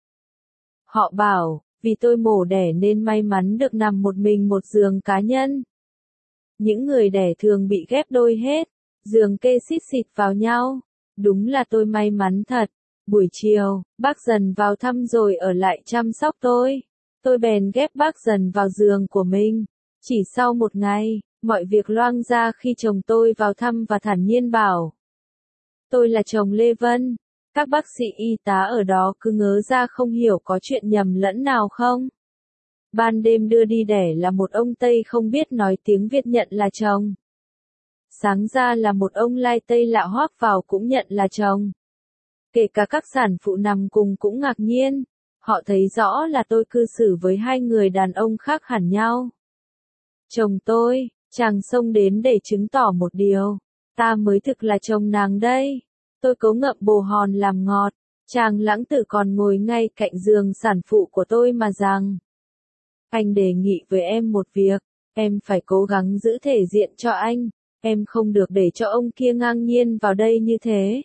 Họ bảo, vì tôi mổ đẻ nên may mắn được nằm một mình một giường cá nhân. Những người đẻ thường bị ghép đôi hết, giường kê xít xịt vào nhau. Đúng là tôi may mắn thật. Buổi chiều, bác Dần vào thăm rồi ở lại chăm sóc tôi. Tôi bèn ghép bác Dần vào giường của mình. Chỉ sau một ngày, mọi việc loang ra khi chồng tôi vào thăm và thản nhiên bảo. Tôi là chồng Lê Vân. Các bác sĩ y tá ở đó cứ ngớ ra không hiểu có chuyện nhầm lẫn nào không. Ban đêm đưa đi đẻ là một ông Tây không biết nói tiếng Việt nhận là chồng. Sáng ra là một ông Lai Tây lạ hoắc vào cũng nhận là chồng. Kể cả các sản phụ nằm cùng cũng ngạc nhiên. Họ thấy rõ là tôi cư xử với hai người đàn ông khác hẳn nhau. Chồng tôi, chàng xông đến để chứng tỏ một điều. Ta mới thực là chồng nàng đây. Tôi cố ngậm bồ hòn làm ngọt. Chàng lãng tử còn ngồi ngay cạnh giường sản phụ của tôi mà rằng. Anh đề nghị với em một việc. Em phải cố gắng giữ thể diện cho anh. Em không được để cho ông kia ngang nhiên vào đây như thế.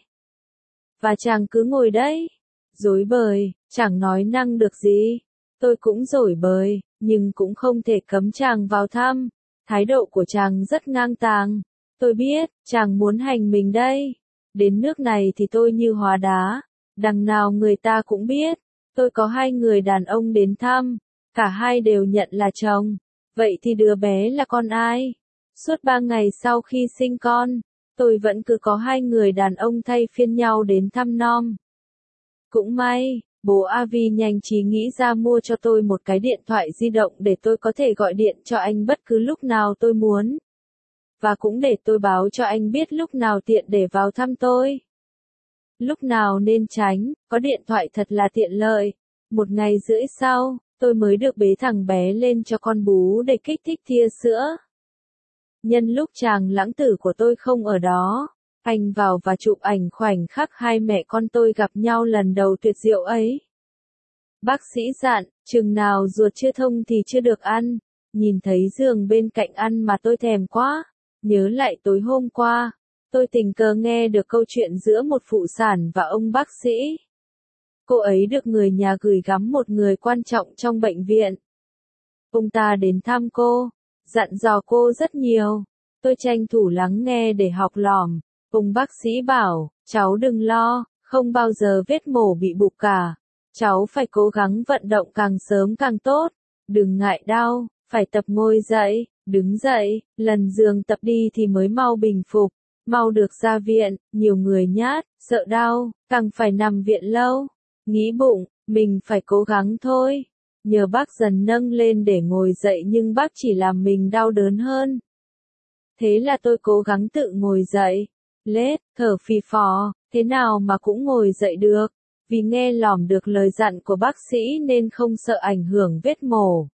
Và chàng cứ ngồi đấy. Dối bời, chẳng nói năng được gì. Tôi cũng dối bời, nhưng cũng không thể cấm chàng vào thăm. Thái độ của chàng rất ngang tàng. Tôi biết, chàng muốn hành mình đây. Đến nước này thì tôi như hóa đá. Đằng nào người ta cũng biết. Tôi có hai người đàn ông đến thăm. Cả hai đều nhận là chồng. Vậy thì đứa bé là con ai? Suốt 3 ngày sau khi sinh con, tôi vẫn cứ có hai người đàn ông thay phiên nhau đến thăm nom. Cũng may, bố Avi nhanh trí nghĩ ra mua cho tôi một cái điện thoại di động để tôi có thể gọi điện cho anh bất cứ lúc nào tôi muốn. Và cũng để tôi báo cho anh biết lúc nào tiện để vào thăm tôi. Lúc nào nên tránh, có điện thoại thật là tiện lợi. 1 ngày rưỡi sau, tôi mới được bế thằng bé lên cho con bú để kích thích thìa sữa. Nhân lúc chàng lãng tử của tôi không ở đó, anh vào và chụp ảnh khoảnh khắc hai mẹ con tôi gặp nhau lần đầu tuyệt diệu ấy. Bác sĩ dặn, chừng nào ruột chưa thông thì chưa được ăn. Nhìn thấy giường bên cạnh ăn mà tôi thèm quá. Nhớ lại tối hôm qua, tôi tình cờ nghe được câu chuyện giữa một phụ sản và ông bác sĩ. Cô ấy được người nhà gửi gắm một người quan trọng trong bệnh viện. Ông ta đến thăm cô, dặn dò cô rất nhiều. Tôi tranh thủ lắng nghe để học lỏm. Ông bác sĩ bảo, cháu đừng lo, không bao giờ vết mổ bị bục cả. Cháu phải cố gắng vận động càng sớm càng tốt. Đừng ngại đau, phải tập ngồi dậy, đứng dậy, lần giường tập đi thì mới mau bình phục, mau được ra viện. Nhiều người nhát, sợ đau, càng phải nằm viện lâu. Nghĩ bụng, mình phải cố gắng thôi. Nhờ bác dần nâng lên để ngồi dậy nhưng bác chỉ làm mình đau đớn hơn. Thế là tôi cố gắng tự ngồi dậy. Lết, thở phì phò, thế nào mà cũng ngồi dậy được. Vì nghe lỏm được lời dặn của bác sĩ nên không sợ ảnh hưởng vết mổ.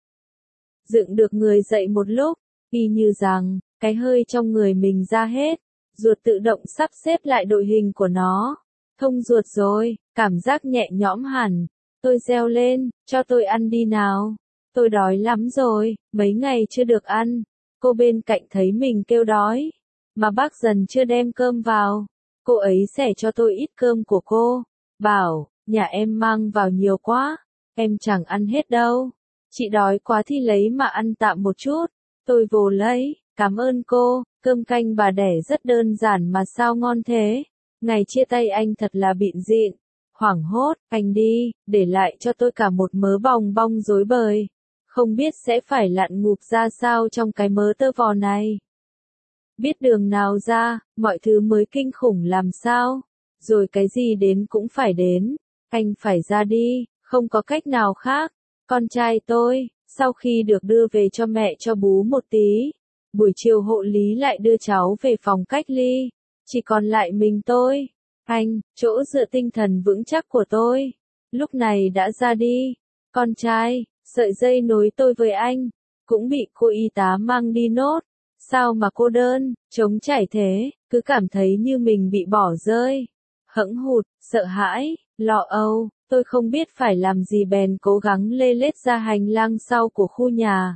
Dựng được người dậy một lúc, y như rằng, cái hơi trong người mình ra hết. Ruột tự động sắp xếp lại đội hình của nó. Thông ruột rồi, cảm giác nhẹ nhõm hẳn. Tôi reo lên, cho tôi ăn đi nào. Tôi đói lắm rồi, mấy ngày chưa được ăn. Cô bên cạnh thấy mình kêu đói. Mà bác dần chưa đem cơm vào. Cô ấy xẻ cho tôi ít cơm của cô. Bảo, nhà em mang vào nhiều quá. Em chẳng ăn hết đâu. Chị đói quá thì lấy mà ăn tạm một chút. Tôi vồ lấy, cảm ơn cô. Cơm canh bà đẻ rất đơn giản mà sao ngon thế. Ngày chia tay anh thật là bịn dịn. Hoảng hốt, anh đi, để lại cho tôi cả một mớ bòng bong rối bời. Không biết sẽ phải lặn ngụp ra sao trong cái mớ tơ vò này. Biết đường nào ra, mọi thứ mới kinh khủng làm sao. Rồi cái gì đến cũng phải đến. Anh phải ra đi, không có cách nào khác. Con trai tôi, sau khi được đưa về cho mẹ cho bú một tí, buổi chiều hộ lý lại đưa cháu về phòng cách ly. Chỉ còn lại mình tôi. Anh, chỗ dựa tinh thần vững chắc của tôi, lúc này đã ra đi. Con trai, sợi dây nối tôi với anh, cũng bị cô y tá mang đi nốt. Sao mà cô đơn, trống trải thế, cứ cảm thấy như mình bị bỏ rơi. Hẫng hụt, sợ hãi, lo âu, tôi không biết phải làm gì bèn cố gắng lê lết ra hành lang sau của khu nhà.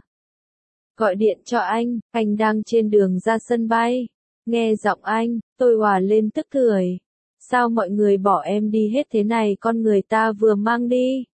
Gọi điện cho anh đang trên đường ra sân bay. Nghe giọng anh, tôi òa lên tức cười. Sao mọi người bỏ em đi hết thế này, con người ta vừa mang đi.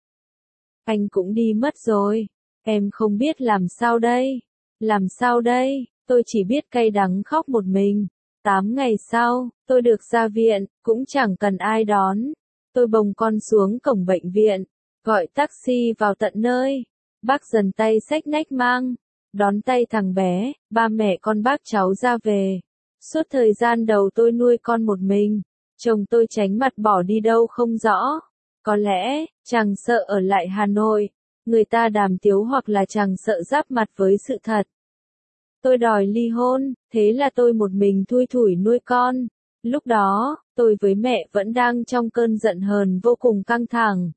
Anh cũng đi mất rồi. Em không biết làm sao đây. Làm sao đây, tôi chỉ biết cay đắng khóc một mình. 8 ngày sau, tôi được ra viện, cũng chẳng cần ai đón. Tôi bồng con xuống cổng bệnh viện, gọi taxi vào tận nơi. Bác dần tay xách nách mang, đón tay thằng bé, ba mẹ con bác cháu ra về. Suốt thời gian đầu tôi nuôi con một mình. Chồng tôi tránh mặt bỏ đi đâu không rõ. Có lẽ, chàng sợ ở lại Hà Nội. Người ta đàm tiếu hoặc là chàng sợ giáp mặt với sự thật. Tôi đòi ly hôn, thế là tôi một mình thui thủi nuôi con. Lúc đó, tôi với mẹ vẫn đang trong cơn giận hờn vô cùng căng thẳng.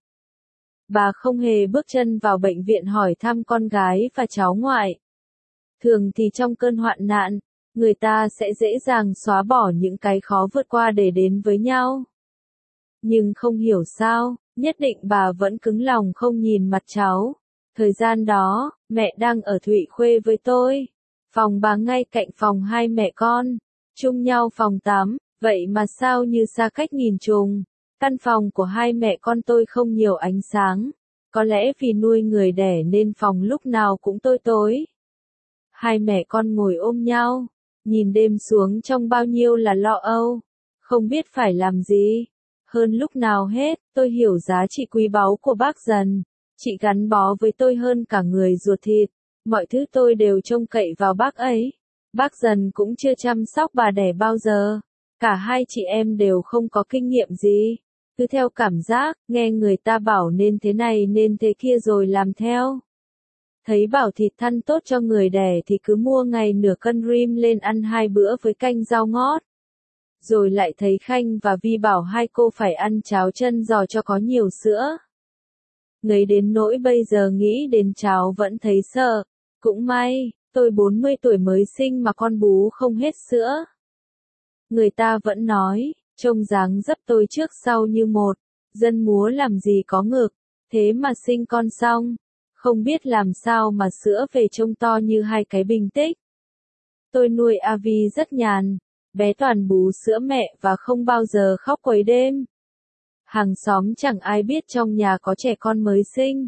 Bà không hề bước chân vào bệnh viện hỏi thăm con gái và cháu ngoại. Thường thì trong cơn hoạn nạn, người ta sẽ dễ dàng xóa bỏ những cái khó vượt qua để đến với nhau. Nhưng không hiểu sao, nhất định bà vẫn cứng lòng không nhìn mặt cháu. Thời gian đó, mẹ đang ở Thụy Khuê với tôi. Phòng bà ngay cạnh phòng hai mẹ con, chung nhau phòng tắm, vậy mà sao như xa cách nghìn trùng. Căn phòng của hai mẹ con tôi không nhiều ánh sáng, có lẽ vì nuôi người đẻ nên phòng lúc nào cũng tối tối. Hai mẹ con ngồi ôm nhau, nhìn đêm xuống trong bao nhiêu là lo âu, không biết phải làm gì. Hơn lúc nào hết, tôi hiểu giá trị quý báu của bác Dần. Chị gắn bó với tôi hơn cả người ruột thịt. Mọi thứ tôi đều trông cậy vào bác ấy. Bác Dần cũng chưa chăm sóc bà đẻ bao giờ. Cả hai chị em đều không có kinh nghiệm gì. Cứ theo cảm giác, nghe người ta bảo nên thế này nên thế kia rồi làm theo. Thấy bảo thịt thăn tốt cho người đẻ thì cứ mua ngày nửa cân rim lên ăn 2 bữa với canh rau ngót. Rồi lại thấy Khanh và Vi bảo hai cô phải ăn cháo chân giò cho có nhiều sữa. Ngấy đến nỗi bây giờ nghĩ đến cháo vẫn thấy sợ. Cũng may, tôi 40 tuổi mới sinh mà con bú không hết sữa. Người ta vẫn nói, trông dáng dấp tôi trước sau như một, dân múa làm gì có ngực, thế mà sinh con xong, không biết làm sao mà sữa về trông to như hai cái bình tích. Tôi nuôi Avi rất nhàn, bé toàn bú sữa mẹ và không bao giờ khóc quấy đêm. Hàng xóm chẳng ai biết trong nhà có trẻ con mới sinh.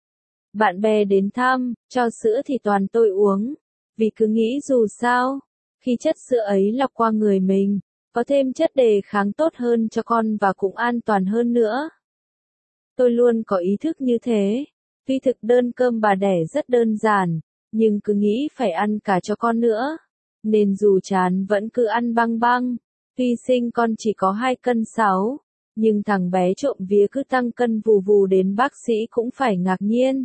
Bạn bè đến thăm, cho sữa thì toàn tôi uống, vì cứ nghĩ dù sao, khi chất sữa ấy lọc qua người mình, có thêm chất đề kháng tốt hơn cho con và cũng an toàn hơn nữa. Tôi luôn có ý thức như thế, vì thực đơn cơm bà đẻ rất đơn giản, nhưng cứ nghĩ phải ăn cả cho con nữa, nên dù chán vẫn cứ ăn băng băng. Tuy sinh con chỉ có 2 cân 6, nhưng thằng bé trộm vía cứ tăng cân vù vù đến bác sĩ cũng phải ngạc nhiên.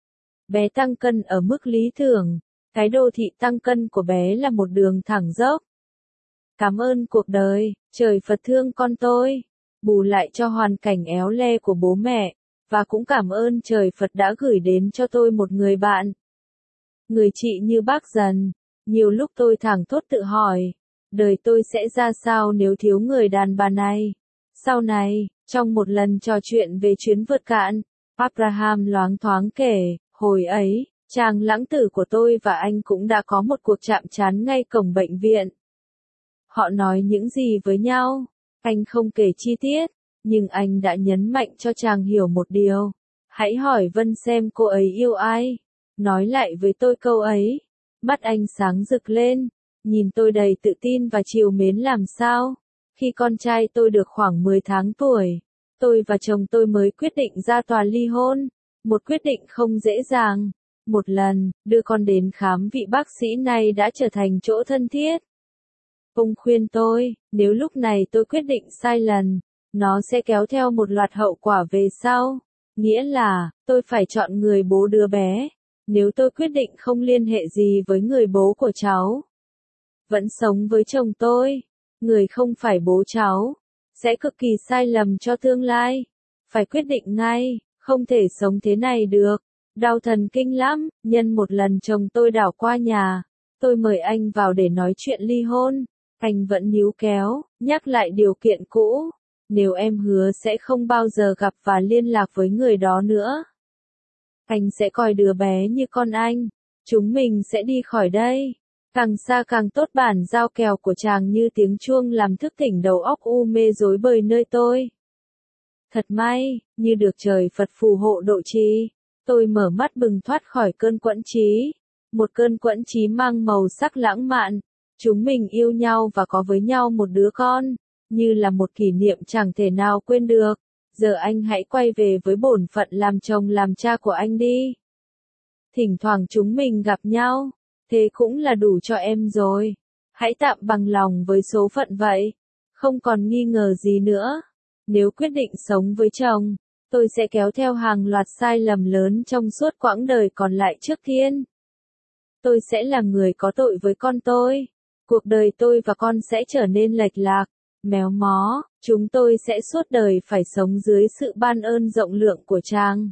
Bé tăng cân ở mức lý tưởng, cái đô thị tăng cân của bé là một đường thẳng dốc. Cảm ơn cuộc đời, trời Phật thương con tôi, bù lại cho hoàn cảnh éo le của bố mẹ, và cũng cảm ơn trời Phật đã gửi đến cho tôi một người bạn. Người chị như bác Dần. Nhiều lúc tôi thảng thốt tự hỏi, đời tôi sẽ ra sao nếu thiếu người đàn bà này. Sau này, trong một lần trò chuyện về chuyến vượt cạn, Abraham loáng thoáng kể, hồi ấy, chàng lãng tử của tôi và anh cũng đã có một cuộc chạm trán ngay cổng bệnh viện. Họ nói những gì với nhau, anh không kể chi tiết, nhưng anh đã nhấn mạnh cho chàng hiểu một điều. Hãy hỏi Vân xem cô ấy yêu ai. Nói lại với tôi câu ấy. Mắt anh sáng rực lên, nhìn tôi đầy tự tin và trìu mến làm sao. Khi con trai tôi được khoảng 10 tháng tuổi, tôi và chồng tôi mới quyết định ra tòa ly hôn. Một quyết định không dễ dàng. Một lần, đưa con đến khám vị bác sĩ này đã trở thành chỗ thân thiết. Ông khuyên tôi, nếu lúc này tôi quyết định sai lần, nó sẽ kéo theo một loạt hậu quả về sau. Nghĩa là, tôi phải chọn người bố đứa bé. Nếu tôi quyết định không liên hệ gì với người bố của cháu, vẫn sống với chồng tôi, người không phải bố cháu, sẽ cực kỳ sai lầm cho tương lai. Phải quyết định ngay, không thể sống thế này được. Đau thần kinh lắm, nhân một lần chồng tôi đảo qua nhà, tôi mời anh vào để nói chuyện ly hôn. Anh vẫn níu kéo, nhắc lại điều kiện cũ. Nếu em hứa sẽ không bao giờ gặp và liên lạc với người đó nữa. Anh sẽ coi đứa bé như con anh. Chúng mình sẽ đi khỏi đây. Càng xa càng tốt. Bản giao kèo của chàng như tiếng chuông làm thức tỉnh đầu óc u mê rối bời nơi tôi. Thật may, như được trời Phật phù hộ độ trì, tôi mở mắt bừng thoát khỏi cơn quẫn trí. Một cơn quẫn trí mang màu sắc lãng mạn. Chúng mình yêu nhau và có với nhau một đứa con, như là một kỷ niệm chẳng thể nào quên được. Giờ anh hãy quay về với bổn phận làm chồng làm cha của anh đi. Thỉnh thoảng chúng mình gặp nhau, thế cũng là đủ cho em rồi. Hãy tạm bằng lòng với số phận vậy. Không còn nghi ngờ gì nữa. Nếu quyết định sống với chồng, tôi sẽ kéo theo hàng loạt sai lầm lớn trong suốt quãng đời còn lại trước thiên. Tôi sẽ là người có tội với con tôi. Cuộc đời tôi và con sẽ trở nên lệch lạc. Méo mó, chúng tôi sẽ suốt đời phải sống dưới sự ban ơn rộng lượng của chàng.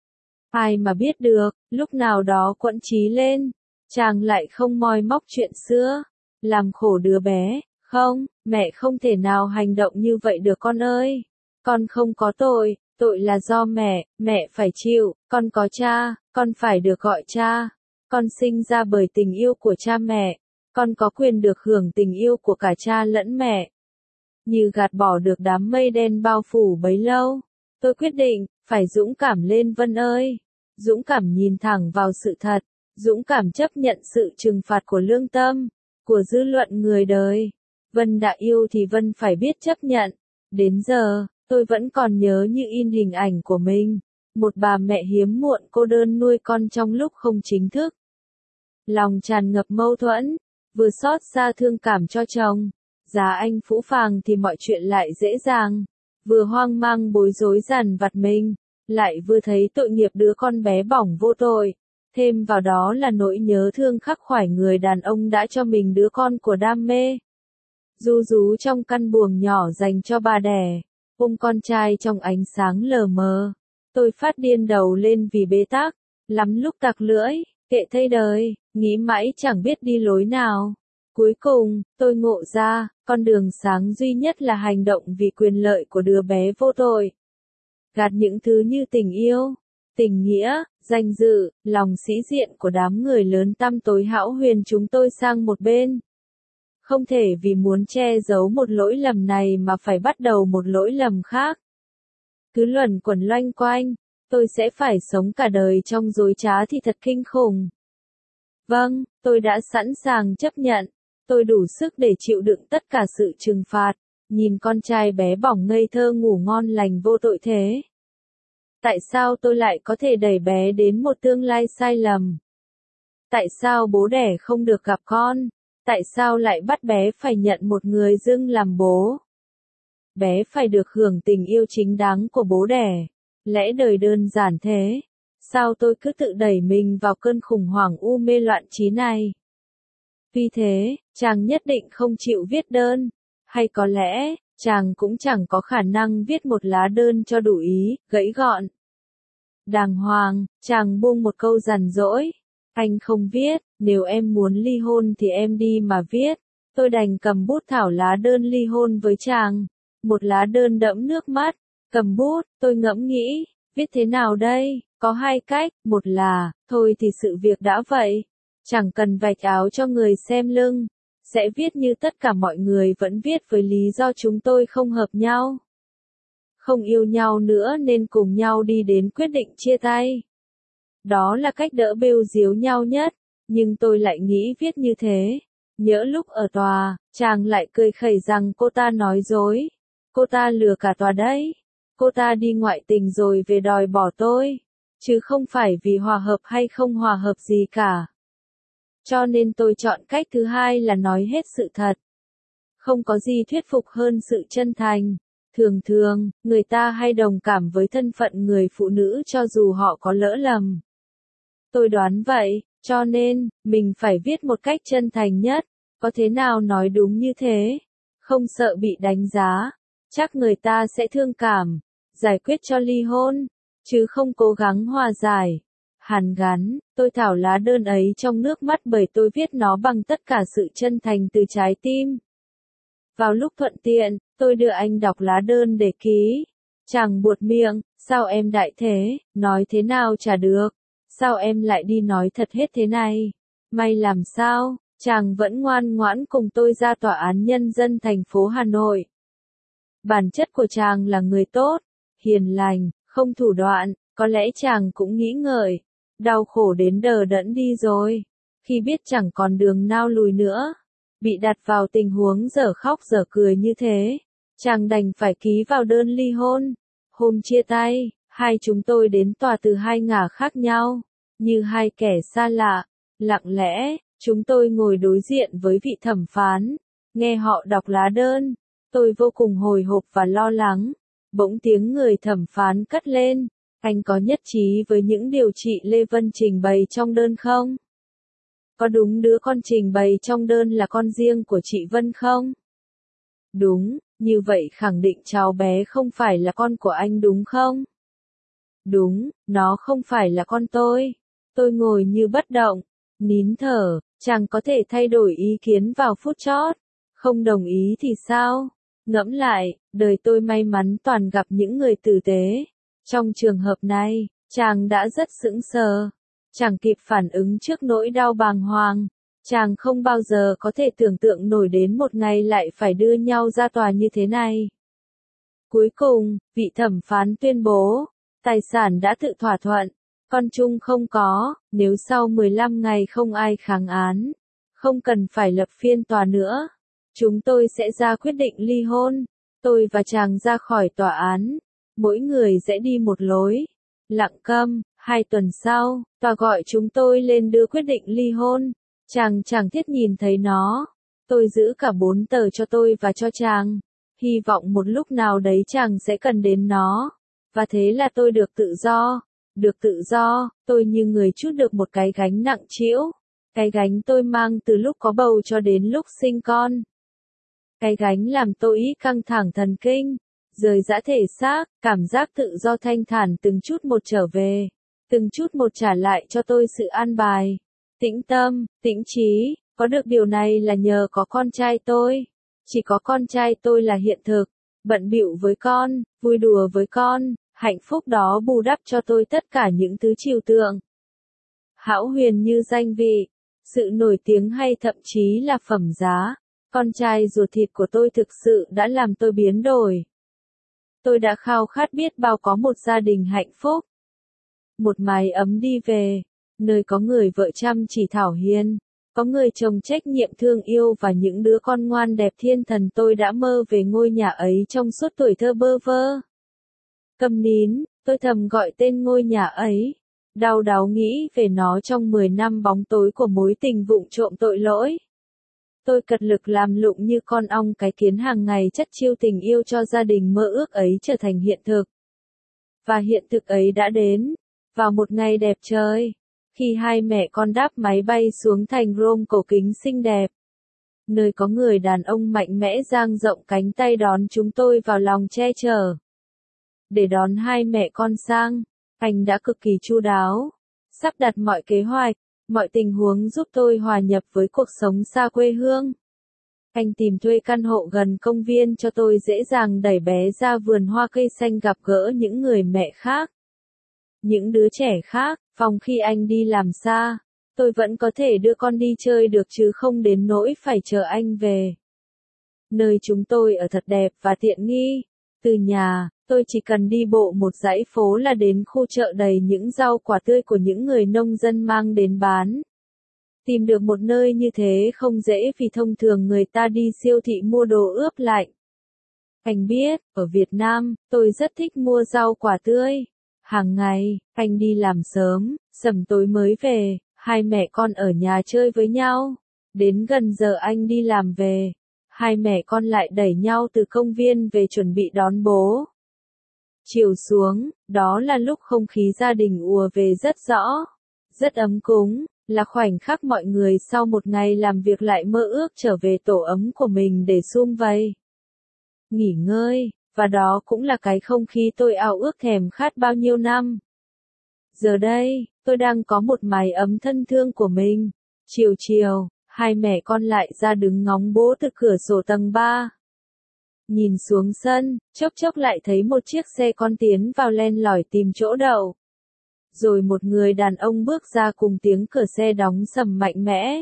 Ai mà biết được, lúc nào đó quẫn trí lên, chàng lại không moi móc chuyện xưa, làm khổ đứa bé. Không, mẹ không thể nào hành động như vậy được con ơi. Con không có tội, tội là do mẹ phải chịu, con có cha, con phải được gọi cha. Con sinh ra bởi tình yêu của cha mẹ, con có quyền được hưởng tình yêu của cả cha lẫn mẹ. Như gạt bỏ được đám mây đen bao phủ bấy lâu, tôi quyết định, phải dũng cảm lên Vân ơi. Dũng cảm nhìn thẳng vào sự thật, dũng cảm chấp nhận sự trừng phạt của lương tâm, của dư luận người đời. Vân đã yêu thì Vân phải biết chấp nhận. Đến giờ, tôi vẫn còn nhớ như in hình ảnh của mình. Một bà mẹ hiếm muộn cô đơn nuôi con trong lúc không chính thức. Lòng tràn ngập mâu thuẫn, vừa xót xa thương cảm cho chồng. Giá anh phũ phàng thì mọi chuyện lại dễ dàng. Vừa hoang mang bối rối dằn vặt mình, lại vừa thấy tội nghiệp đứa con bé bỏng vô tội. Thêm vào đó là nỗi nhớ thương khắc khoải người đàn ông đã cho mình đứa con của đam mê. Ru rú trong căn buồng nhỏ dành cho bà đẻ, ôm con trai trong ánh sáng lờ mờ. Tôi phát điên đầu lên vì bế tắc, lắm lúc tặc lưỡi, kệ thay đời, nghĩ mãi chẳng biết đi lối nào. Cuối cùng, tôi ngộ ra, con đường sáng duy nhất là hành động vì quyền lợi của đứa bé vô tội. Gạt những thứ như tình yêu, tình nghĩa, danh dự, lòng sĩ diện của đám người lớn tăm tối hão huyền chúng tôi sang một bên. Không thể vì muốn che giấu một lỗi lầm này mà phải bắt đầu một lỗi lầm khác. Cứ luẩn quẩn loanh quanh, tôi sẽ phải sống cả đời trong dối trá thì thật kinh khủng. Vâng, tôi đã sẵn sàng chấp nhận, tôi đủ sức để chịu đựng tất cả sự trừng phạt, nhìn con trai bé bỏng ngây thơ ngủ ngon lành vô tội thế. Tại sao tôi lại có thể đẩy bé đến một tương lai sai lầm? Tại sao bố đẻ không được gặp con? Tại sao lại bắt bé phải nhận một người dưng làm bố? Bé phải được hưởng tình yêu chính đáng của bố đẻ. Lẽ đời đơn giản thế. Sao tôi cứ tự đẩy mình vào cơn khủng hoảng u mê loạn trí này? Vì thế, chàng nhất định không chịu viết đơn. Hay có lẽ, chàng cũng chẳng có khả năng viết một lá đơn cho đủ ý, gãy gọn. Đàng hoàng, chàng buông một câu dằn dỗi. Anh không viết, nếu em muốn ly hôn thì em đi mà viết. Tôi đành cầm bút thảo lá đơn ly hôn với chàng. Một lá đơn đẫm nước mắt. Cầm bút, tôi ngẫm nghĩ, viết thế nào đây? Có hai cách, một là, thôi thì sự việc đã vậy. Chẳng cần vạch áo cho người xem lưng. Sẽ viết như tất cả mọi người vẫn viết với lý do chúng tôi không hợp nhau. Không yêu nhau nữa nên cùng nhau đi đến quyết định chia tay. Đó là cách đỡ bêu díu nhau nhất, nhưng tôi lại nghĩ viết như thế. Nhỡ lúc ở tòa, chàng lại cười khẩy rằng cô ta nói dối. Cô ta lừa cả tòa đấy. Cô ta đi ngoại tình rồi về đòi bỏ tôi. Chứ không phải vì hòa hợp hay không hòa hợp gì cả. Cho nên tôi chọn cách thứ hai là nói hết sự thật. Không có gì thuyết phục hơn sự chân thành. Thường thường, người ta hay đồng cảm với thân phận người phụ nữ cho dù họ có lỡ lầm. Tôi đoán vậy, cho nên, mình phải viết một cách chân thành nhất. Có thế nào nói đúng như thế? Không sợ bị đánh giá. Chắc người ta sẽ thương cảm, giải quyết cho ly hôn, chứ không cố gắng hòa giải. Hàn gắn, tôi thảo lá đơn ấy trong nước mắt bởi tôi viết nó bằng tất cả sự chân thành từ trái tim. Vào lúc thuận tiện, tôi đưa anh đọc lá đơn để ký. Chàng buột miệng, sao em đại thế, nói thế nào chả được. Sao em lại đi nói thật hết thế này? May làm sao, chàng vẫn ngoan ngoãn cùng tôi ra tòa án nhân dân thành phố Hà Nội. Bản chất của chàng là người tốt, hiền lành, không thủ đoạn, có lẽ chàng cũng nghĩ ngợi. Đau khổ đến đờ đẫn đi rồi. Khi biết chẳng còn đường nào lùi nữa. Bị đặt vào tình huống dở khóc dở cười như thế. Chàng đành phải ký vào đơn ly hôn. Hôm chia tay, hai chúng tôi đến tòa từ hai ngả khác nhau. Như hai kẻ xa lạ. Lặng lẽ, chúng tôi ngồi đối diện với vị thẩm phán. Nghe họ đọc lá đơn. Tôi vô cùng hồi hộp và lo lắng. Bỗng tiếng người thẩm phán cất lên. Anh có nhất trí với những điều chị Lê Vân trình bày trong đơn không? Có đúng đứa con trình bày trong đơn là con riêng của chị Vân không? Đúng, Như vậy khẳng định cháu bé không phải là con của anh đúng không? Đúng, nó không phải là con tôi. Tôi ngồi như bất động, nín thở, chàng có thể thay đổi ý kiến vào phút chót. Không đồng ý thì sao? Ngẫm lại, đời tôi may mắn toàn gặp những người tử tế. Trong trường hợp này, chàng đã rất sững sờ. Chàng kịp phản ứng trước nỗi đau bàng hoàng. Chàng không bao giờ có thể tưởng tượng nổi đến một ngày lại phải đưa nhau ra tòa như thế này. Cuối cùng, vị thẩm phán tuyên bố, tài sản đã tự thỏa thuận, con chung không có, nếu sau 15 ngày không ai kháng án, không cần phải lập phiên tòa nữa, chúng tôi sẽ ra quyết định ly hôn. Tôi và chàng ra khỏi tòa án, mỗi người sẽ đi một lối. Lặng câm, 2 tuần sau, tòa gọi chúng tôi lên đưa quyết định ly hôn. Chàng chẳng thiết nhìn thấy nó. Tôi giữ cả 4 tờ cho tôi và cho chàng. Hy vọng một lúc nào đấy chàng sẽ cần đến nó. Và thế là tôi được tự do. Được tự do, tôi như người trút được một cái gánh nặng trĩu. Cái gánh tôi mang từ lúc có bầu cho đến lúc sinh con. Cái gánh làm tôi căng thẳng thần kinh, rời dã thể xác, cảm giác tự do thanh thản từng chút một trở về. Từng chút một trả lại cho tôi sự an bài. Tĩnh tâm, tĩnh trí, có được điều này là nhờ có con trai tôi. Chỉ có con trai tôi là hiện thực, bận bịu với con, vui đùa với con, hạnh phúc đó bù đắp cho tôi tất cả những thứ trừu tượng. Hão huyền như danh vị, sự nổi tiếng hay thậm chí là phẩm giá, con trai ruột thịt của tôi thực sự đã làm tôi biến đổi. Tôi đã khao khát biết bao có một gia đình hạnh phúc. Một mái ấm đi về, nơi có người vợ chăm chỉ thảo hiền, có người chồng trách nhiệm thương yêu và những đứa con ngoan đẹp thiên thần. Tôi đã mơ về ngôi nhà ấy trong suốt tuổi thơ bơ vơ. Câm nín, tôi thầm gọi tên ngôi nhà ấy, đau đáu nghĩ về nó trong 10 năm bóng tối của mối tình vụng trộm tội lỗi. Tôi cật lực làm lụng như con ong cái kiến hàng ngày chất chiêu tình yêu cho gia đình mơ ước ấy trở thành hiện thực. Và hiện thực ấy đã đến, vào một ngày đẹp trời, khi hai mẹ con đáp máy bay xuống thành Rome cổ kính xinh đẹp. Nơi có người đàn ông mạnh mẽ dang rộng cánh tay đón chúng tôi vào lòng che chở. Để đón hai mẹ con sang, anh đã cực kỳ chu đáo, sắp đặt mọi kế hoạch, mọi tình huống giúp tôi hòa nhập với cuộc sống xa quê hương. Anh tìm thuê căn hộ gần công viên cho tôi dễ dàng đẩy bé ra vườn hoa cây xanh gặp gỡ những người mẹ khác. Những đứa trẻ khác, phòng khi anh đi làm xa, tôi vẫn có thể đưa con đi chơi được chứ không đến nỗi phải chờ anh về. Nơi chúng tôi ở thật đẹp và tiện nghi. Từ nhà, tôi chỉ cần đi bộ một dãy phố là đến khu chợ đầy những rau quả tươi của những người nông dân mang đến bán. Tìm được một nơi như thế không dễ vì thông thường người ta đi siêu thị mua đồ ướp lạnh. Anh biết, ở Việt Nam, tôi rất thích mua rau quả tươi. Hàng ngày, anh đi làm sớm, sầm tối mới về, hai mẹ con ở nhà chơi với nhau. Đến gần giờ anh đi làm về, hai mẹ con lại đẩy nhau từ công viên về chuẩn bị đón bố. Chiều xuống, đó là lúc không khí gia đình ùa về rất rõ, rất ấm cúng, là khoảnh khắc mọi người sau một ngày làm việc lại mơ ước trở về tổ ấm của mình để sum vầy, nghỉ ngơi, và đó cũng là cái không khí tôi ao ước thèm khát bao nhiêu năm. Giờ đây, tôi đang có một mái ấm thân thương của mình. Chiều chiều, hai mẹ con lại ra đứng ngóng bố từ cửa sổ tầng 3. Nhìn xuống sân, chốc chốc lại thấy một chiếc xe con tiến vào len lỏi tìm chỗ đậu. Rồi một người đàn ông bước ra cùng tiếng cửa xe đóng sầm mạnh mẽ.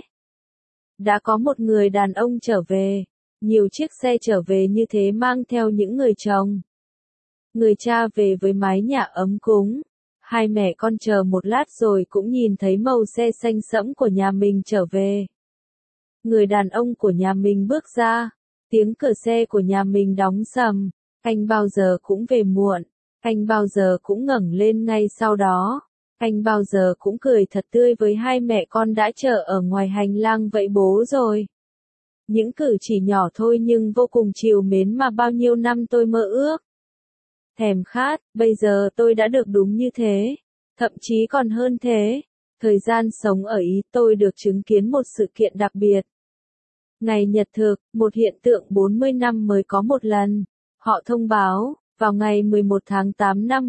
Đã có một người đàn ông trở về. Nhiều chiếc xe trở về như thế mang theo những người chồng. Người cha về với mái nhà ấm cúng. Hai mẹ con chờ một lát rồi cũng nhìn thấy màu xe xanh sẫm của nhà mình trở về. Người đàn ông của nhà mình bước ra. Tiếng cửa xe của nhà mình đóng sầm. Anh bao giờ cũng về muộn. Anh bao giờ cũng ngẩng lên ngay sau đó. Anh bao giờ cũng cười thật tươi với hai mẹ con đã chờ ở ngoài hành lang vậy bố rồi. Những cử chỉ nhỏ thôi nhưng vô cùng trìu mến mà bao nhiêu năm tôi mơ ước. Thèm khát, bây giờ tôi đã được đúng như thế. Thậm chí còn hơn thế. Thời gian sống ở Ý tôi được chứng kiến một sự kiện đặc biệt. Ngày nhật thực, một hiện tượng 40 năm mới có một lần. Họ thông báo, vào ngày 11 tháng 8 năm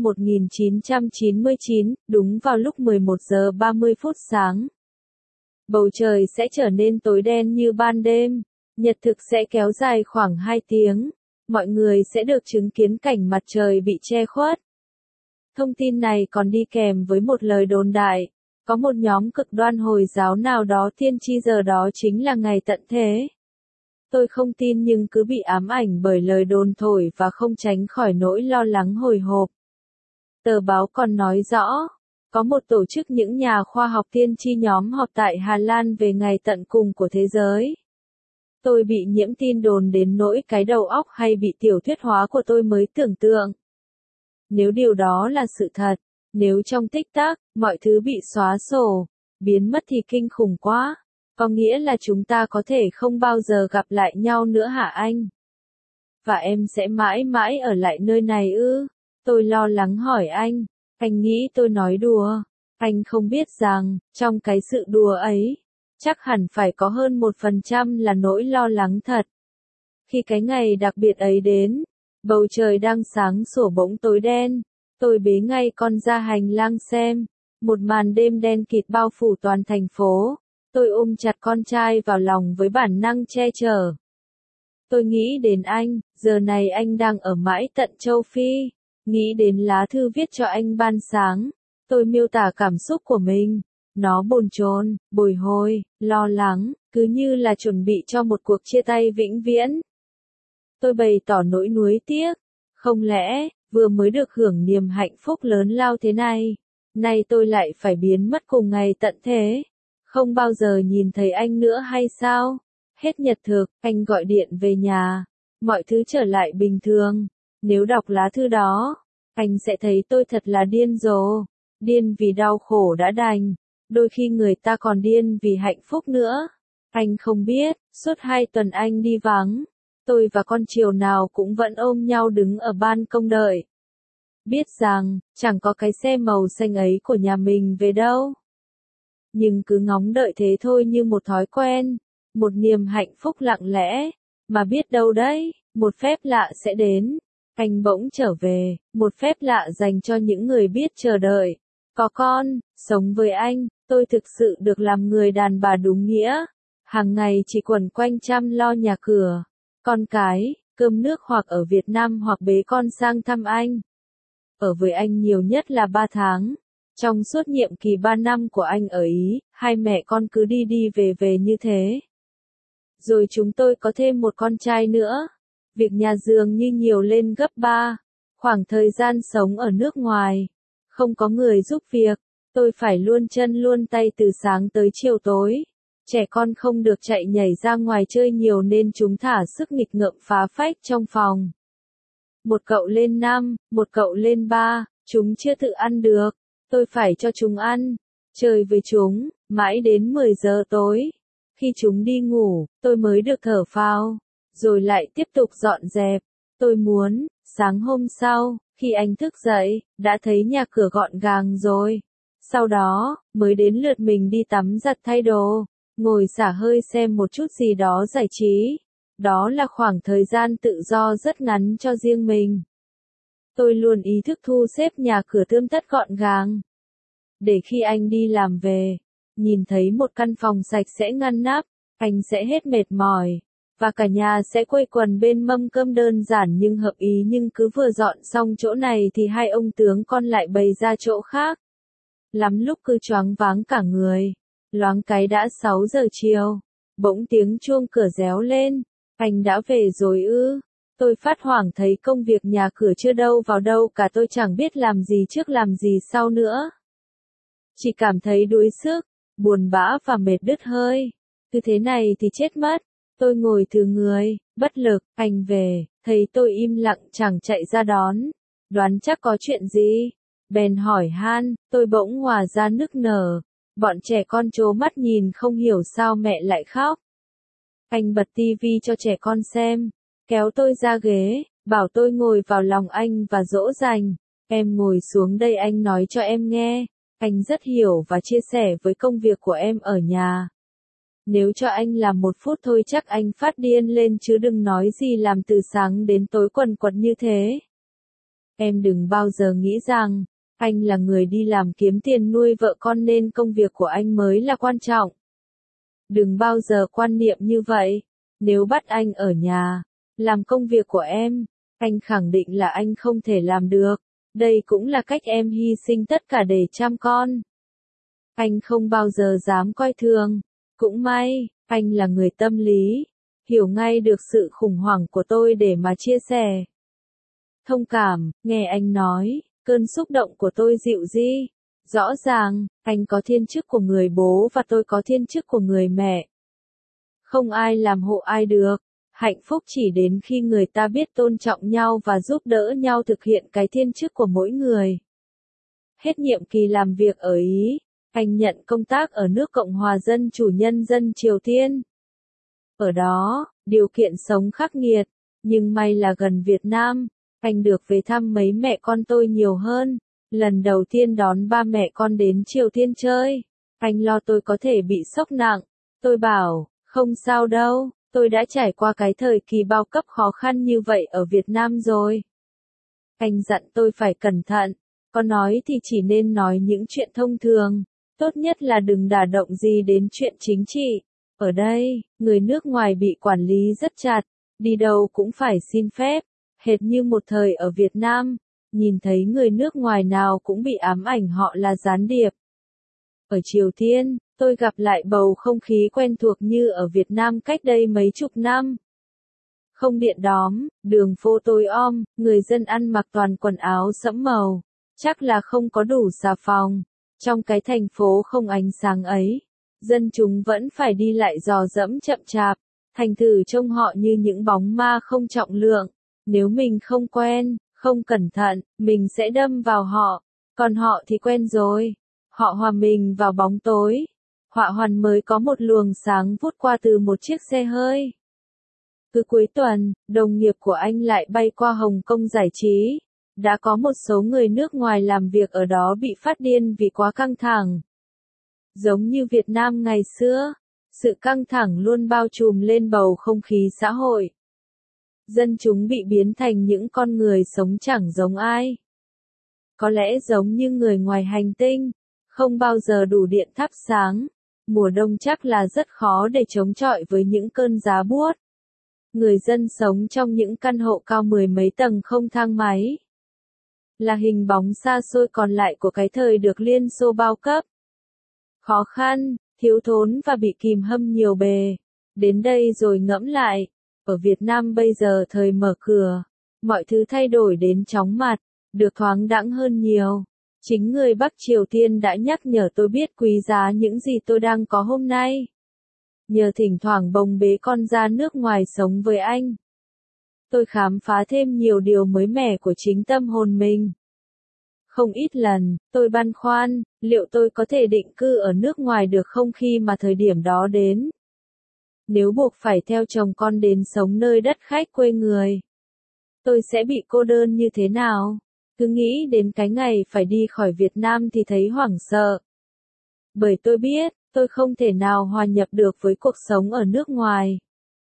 1999, đúng vào lúc 11 giờ 30 phút sáng, bầu trời sẽ trở nên tối đen như ban đêm. Nhật thực sẽ kéo dài khoảng 2 tiếng. Mọi người sẽ được chứng kiến cảnh mặt trời bị che khuất. Thông tin này còn đi kèm với một lời đồn đại. Có một nhóm cực đoan Hồi giáo nào đó tiên tri giờ đó chính là ngày tận thế. Tôi không tin nhưng cứ bị ám ảnh bởi lời đồn thổi và không tránh khỏi nỗi lo lắng hồi hộp. Tờ báo còn nói rõ, có một tổ chức những nhà khoa học tiên tri nhóm họp tại Hà Lan về ngày tận cùng của thế giới. Tôi bị nhiễm tin đồn đến nỗi cái đầu óc hay bị tiểu thuyết hóa của tôi mới tưởng tượng. Nếu điều đó là sự thật, nếu trong tích tắc, mọi thứ bị xóa sổ, biến mất thì kinh khủng quá. Có nghĩa là chúng ta có thể không bao giờ gặp lại nhau nữa hả anh? Và em sẽ mãi mãi ở lại nơi này ư? Tôi lo lắng hỏi anh. Anh nghĩ tôi nói đùa. Anh không biết rằng, trong cái sự đùa ấy, chắc hẳn phải có hơn 1% là nỗi lo lắng thật. Khi cái ngày đặc biệt ấy đến, bầu trời đang sáng sủa bỗng tối đen. Tôi bế ngay con ra hành lang xem. Một màn đêm đen kịt bao phủ toàn thành phố. Tôi ôm chặt con trai vào lòng với bản năng che chở. Tôi nghĩ đến anh, giờ này anh đang ở mãi tận châu Phi. Nghĩ đến lá thư viết cho anh ban sáng. Tôi miêu tả cảm xúc của mình. Nó bồn chồn, bồi hồi, lo lắng, cứ như là chuẩn bị cho một cuộc chia tay vĩnh viễn. Tôi bày tỏ nỗi nuối tiếc. Không lẽ, vừa mới được hưởng niềm hạnh phúc lớn lao thế này, nay tôi lại phải biến mất cùng ngày tận thế. Không bao giờ nhìn thấy anh nữa hay sao? Hết nhật thực, anh gọi điện về nhà. Mọi thứ trở lại bình thường. Nếu đọc lá thư đó, anh sẽ thấy tôi thật là điên rồ. Điên vì đau khổ đã đành. Đôi khi người ta còn điên vì hạnh phúc nữa. Anh không biết, suốt 2 tuần anh đi vắng. Tôi và con chiều nào cũng vẫn ôm nhau đứng ở ban công đợi. Biết rằng, chẳng có cái xe màu xanh ấy của nhà mình về đâu. Nhưng cứ ngóng đợi thế thôi như một thói quen. Một niềm hạnh phúc lặng lẽ. Mà biết đâu đấy, một phép lạ sẽ đến. Anh bỗng trở về, một phép lạ dành cho những người biết chờ đợi. Có con, sống với anh, tôi thực sự được làm người đàn bà đúng nghĩa. Hàng ngày chỉ quẩn quanh chăm lo nhà cửa, con cái, cơm nước hoặc ở Việt Nam hoặc bế con sang thăm anh. Ở với anh nhiều nhất là 3 tháng. Trong suốt nhiệm kỳ 3 năm của anh ở Ý, hai mẹ con cứ đi đi về như thế. Rồi chúng tôi có thêm một con trai nữa. Việc nhà dường như nhiều lên gấp 3. Khoảng thời gian sống ở nước ngoài, không có người giúp việc. Tôi phải luôn chân luôn tay từ sáng tới chiều tối. Trẻ con không được chạy nhảy ra ngoài chơi nhiều nên chúng thả sức nghịch ngợm phá phách trong phòng. Một cậu lên 5, một cậu lên 3, chúng chưa tự ăn được. Tôi phải cho chúng ăn, chơi với chúng, mãi đến 10 giờ tối. Khi chúng đi ngủ, tôi mới được thở phào, rồi lại tiếp tục dọn dẹp. Tôi muốn, sáng hôm sau, khi anh thức dậy, đã thấy nhà cửa gọn gàng rồi. Sau đó, mới đến lượt mình đi tắm giặt thay đồ, ngồi xả hơi xem một chút gì đó giải trí. Đó là khoảng thời gian tự do rất ngắn cho riêng mình. Tôi luôn ý thức thu xếp nhà cửa tươm tất gọn gàng. Để khi anh đi làm về, nhìn thấy một căn phòng sạch sẽ ngăn nắp, anh sẽ hết mệt mỏi. Và cả nhà sẽ quây quần bên mâm cơm đơn giản nhưng hợp ý, nhưng cứ vừa dọn xong chỗ này thì hai ông tướng con lại bày ra chỗ khác. Lắm lúc cứ choáng váng cả người. Loáng cái đã 6 giờ chiều. Bỗng tiếng chuông cửa réo lên. Anh đã về rồi ư? Tôi phát hoảng thấy công việc nhà cửa chưa đâu vào đâu cả, tôi chẳng biết làm gì trước làm gì sau nữa. Chỉ cảm thấy đuối sức, buồn bã và mệt đứt hơi. Cứ thế này thì chết mất. Tôi ngồi thừ người, bất lực. Anh về, thấy tôi im lặng chẳng chạy ra đón. Đoán chắc có chuyện gì. Bèn hỏi han, tôi bỗng hòa ra nức nở. Bọn trẻ con trố mắt nhìn không hiểu sao mẹ lại khóc. Anh bật tivi cho trẻ con xem, kéo tôi ra ghế, bảo tôi ngồi vào lòng anh và dỗ dành. Em ngồi xuống đây, anh nói cho em nghe. Anh rất hiểu và chia sẻ với công việc của em ở nhà. Nếu cho anh làm 1 phút thôi chắc anh phát điên lên chứ đừng nói gì làm từ sáng đến tối quần quật như thế. Em đừng bao giờ nghĩ rằng, anh là người đi làm kiếm tiền nuôi vợ con nên công việc của anh mới là quan trọng. Đừng bao giờ quan niệm như vậy. Nếu bắt anh ở nhà, làm công việc của em, anh khẳng định là anh không thể làm được. Đây cũng là cách em hy sinh tất cả để chăm con. Anh không bao giờ dám coi thường. Cũng may, anh là người tâm lý, hiểu ngay được sự khủng hoảng của tôi để mà chia sẻ. Thông cảm, nghe anh nói, cơn xúc động của tôi dịu đi. Rõ ràng, anh có thiên chức của người bố và tôi có thiên chức của người mẹ. Không ai làm hộ ai được. Hạnh phúc chỉ đến khi người ta biết tôn trọng nhau và giúp đỡ nhau thực hiện cái thiên chức của mỗi người. Hết nhiệm kỳ làm việc ở Ý, anh nhận công tác ở nước Cộng hòa Dân chủ Nhân dân Triều Tiên. Ở đó, điều kiện sống khắc nghiệt, nhưng may là gần Việt Nam, anh được về thăm mấy mẹ con tôi nhiều hơn. Lần đầu tiên đón ba mẹ con đến Triều Tiên chơi, anh lo tôi có thể bị sốc nặng. Tôi bảo, không sao đâu, tôi đã trải qua cái thời kỳ bao cấp khó khăn như vậy ở Việt Nam rồi. Anh dặn tôi phải cẩn thận, có nói thì chỉ nên nói những chuyện thông thường, tốt nhất là đừng đả động gì đến chuyện chính trị. Ở đây, người nước ngoài bị quản lý rất chặt, đi đâu cũng phải xin phép, hệt như một thời ở Việt Nam, nhìn thấy người nước ngoài nào cũng bị ám ảnh họ là gián điệp. Ở Triều Tiên, tôi gặp lại bầu không khí quen thuộc như ở Việt Nam cách đây mấy chục năm. Không điện đóm, đường phố tối om, người dân ăn mặc toàn quần áo sẫm màu, chắc là không có đủ xà phòng. Trong cái thành phố không ánh sáng ấy, dân chúng vẫn phải đi lại dò dẫm chậm chạp, thành thử trông họ như những bóng ma không trọng lượng. Nếu mình không quen, không cẩn thận, mình sẽ đâm vào họ, còn họ thì quen rồi. Họ hòa mình vào bóng tối. Họa hoàn mới có một luồng sáng vút qua từ một chiếc xe hơi. Cứ cuối tuần, đồng nghiệp của anh lại bay qua Hồng Kông giải trí. Đã có một số người nước ngoài làm việc ở đó bị phát điên vì quá căng thẳng. Giống như Việt Nam ngày xưa, sự căng thẳng luôn bao trùm lên bầu không khí xã hội. Dân chúng bị biến thành những con người sống chẳng giống ai. Có lẽ giống như người ngoài hành tinh, không bao giờ đủ điện thắp sáng. Mùa đông chắc là rất khó để chống chọi với những cơn giá buốt. Người dân sống trong những căn hộ cao 10 mấy tầng không thang máy. Là hình bóng xa xôi còn lại của cái thời được Liên Xô bao cấp. Khó khăn, thiếu thốn và bị kìm hâm nhiều bề. Đến đây rồi ngẫm lại, ở Việt Nam bây giờ thời mở cửa, mọi thứ thay đổi đến chóng mặt, được thoáng đãng hơn nhiều. Chính người Bắc Triều Tiên đã nhắc nhở tôi biết quý giá những gì tôi đang có hôm nay. Nhờ thỉnh thoảng bồng bế con ra nước ngoài sống với anh, tôi khám phá thêm nhiều điều mới mẻ của chính tâm hồn mình. Không ít lần, tôi băn khoăn, liệu tôi có thể định cư ở nước ngoài được không khi mà thời điểm đó đến. Nếu buộc phải theo chồng con đến sống nơi đất khách quê người, tôi sẽ bị cô đơn như thế nào? Cứ nghĩ đến cái ngày phải đi khỏi Việt Nam thì thấy hoảng sợ. Bởi tôi biết, tôi không thể nào hòa nhập được với cuộc sống ở nước ngoài.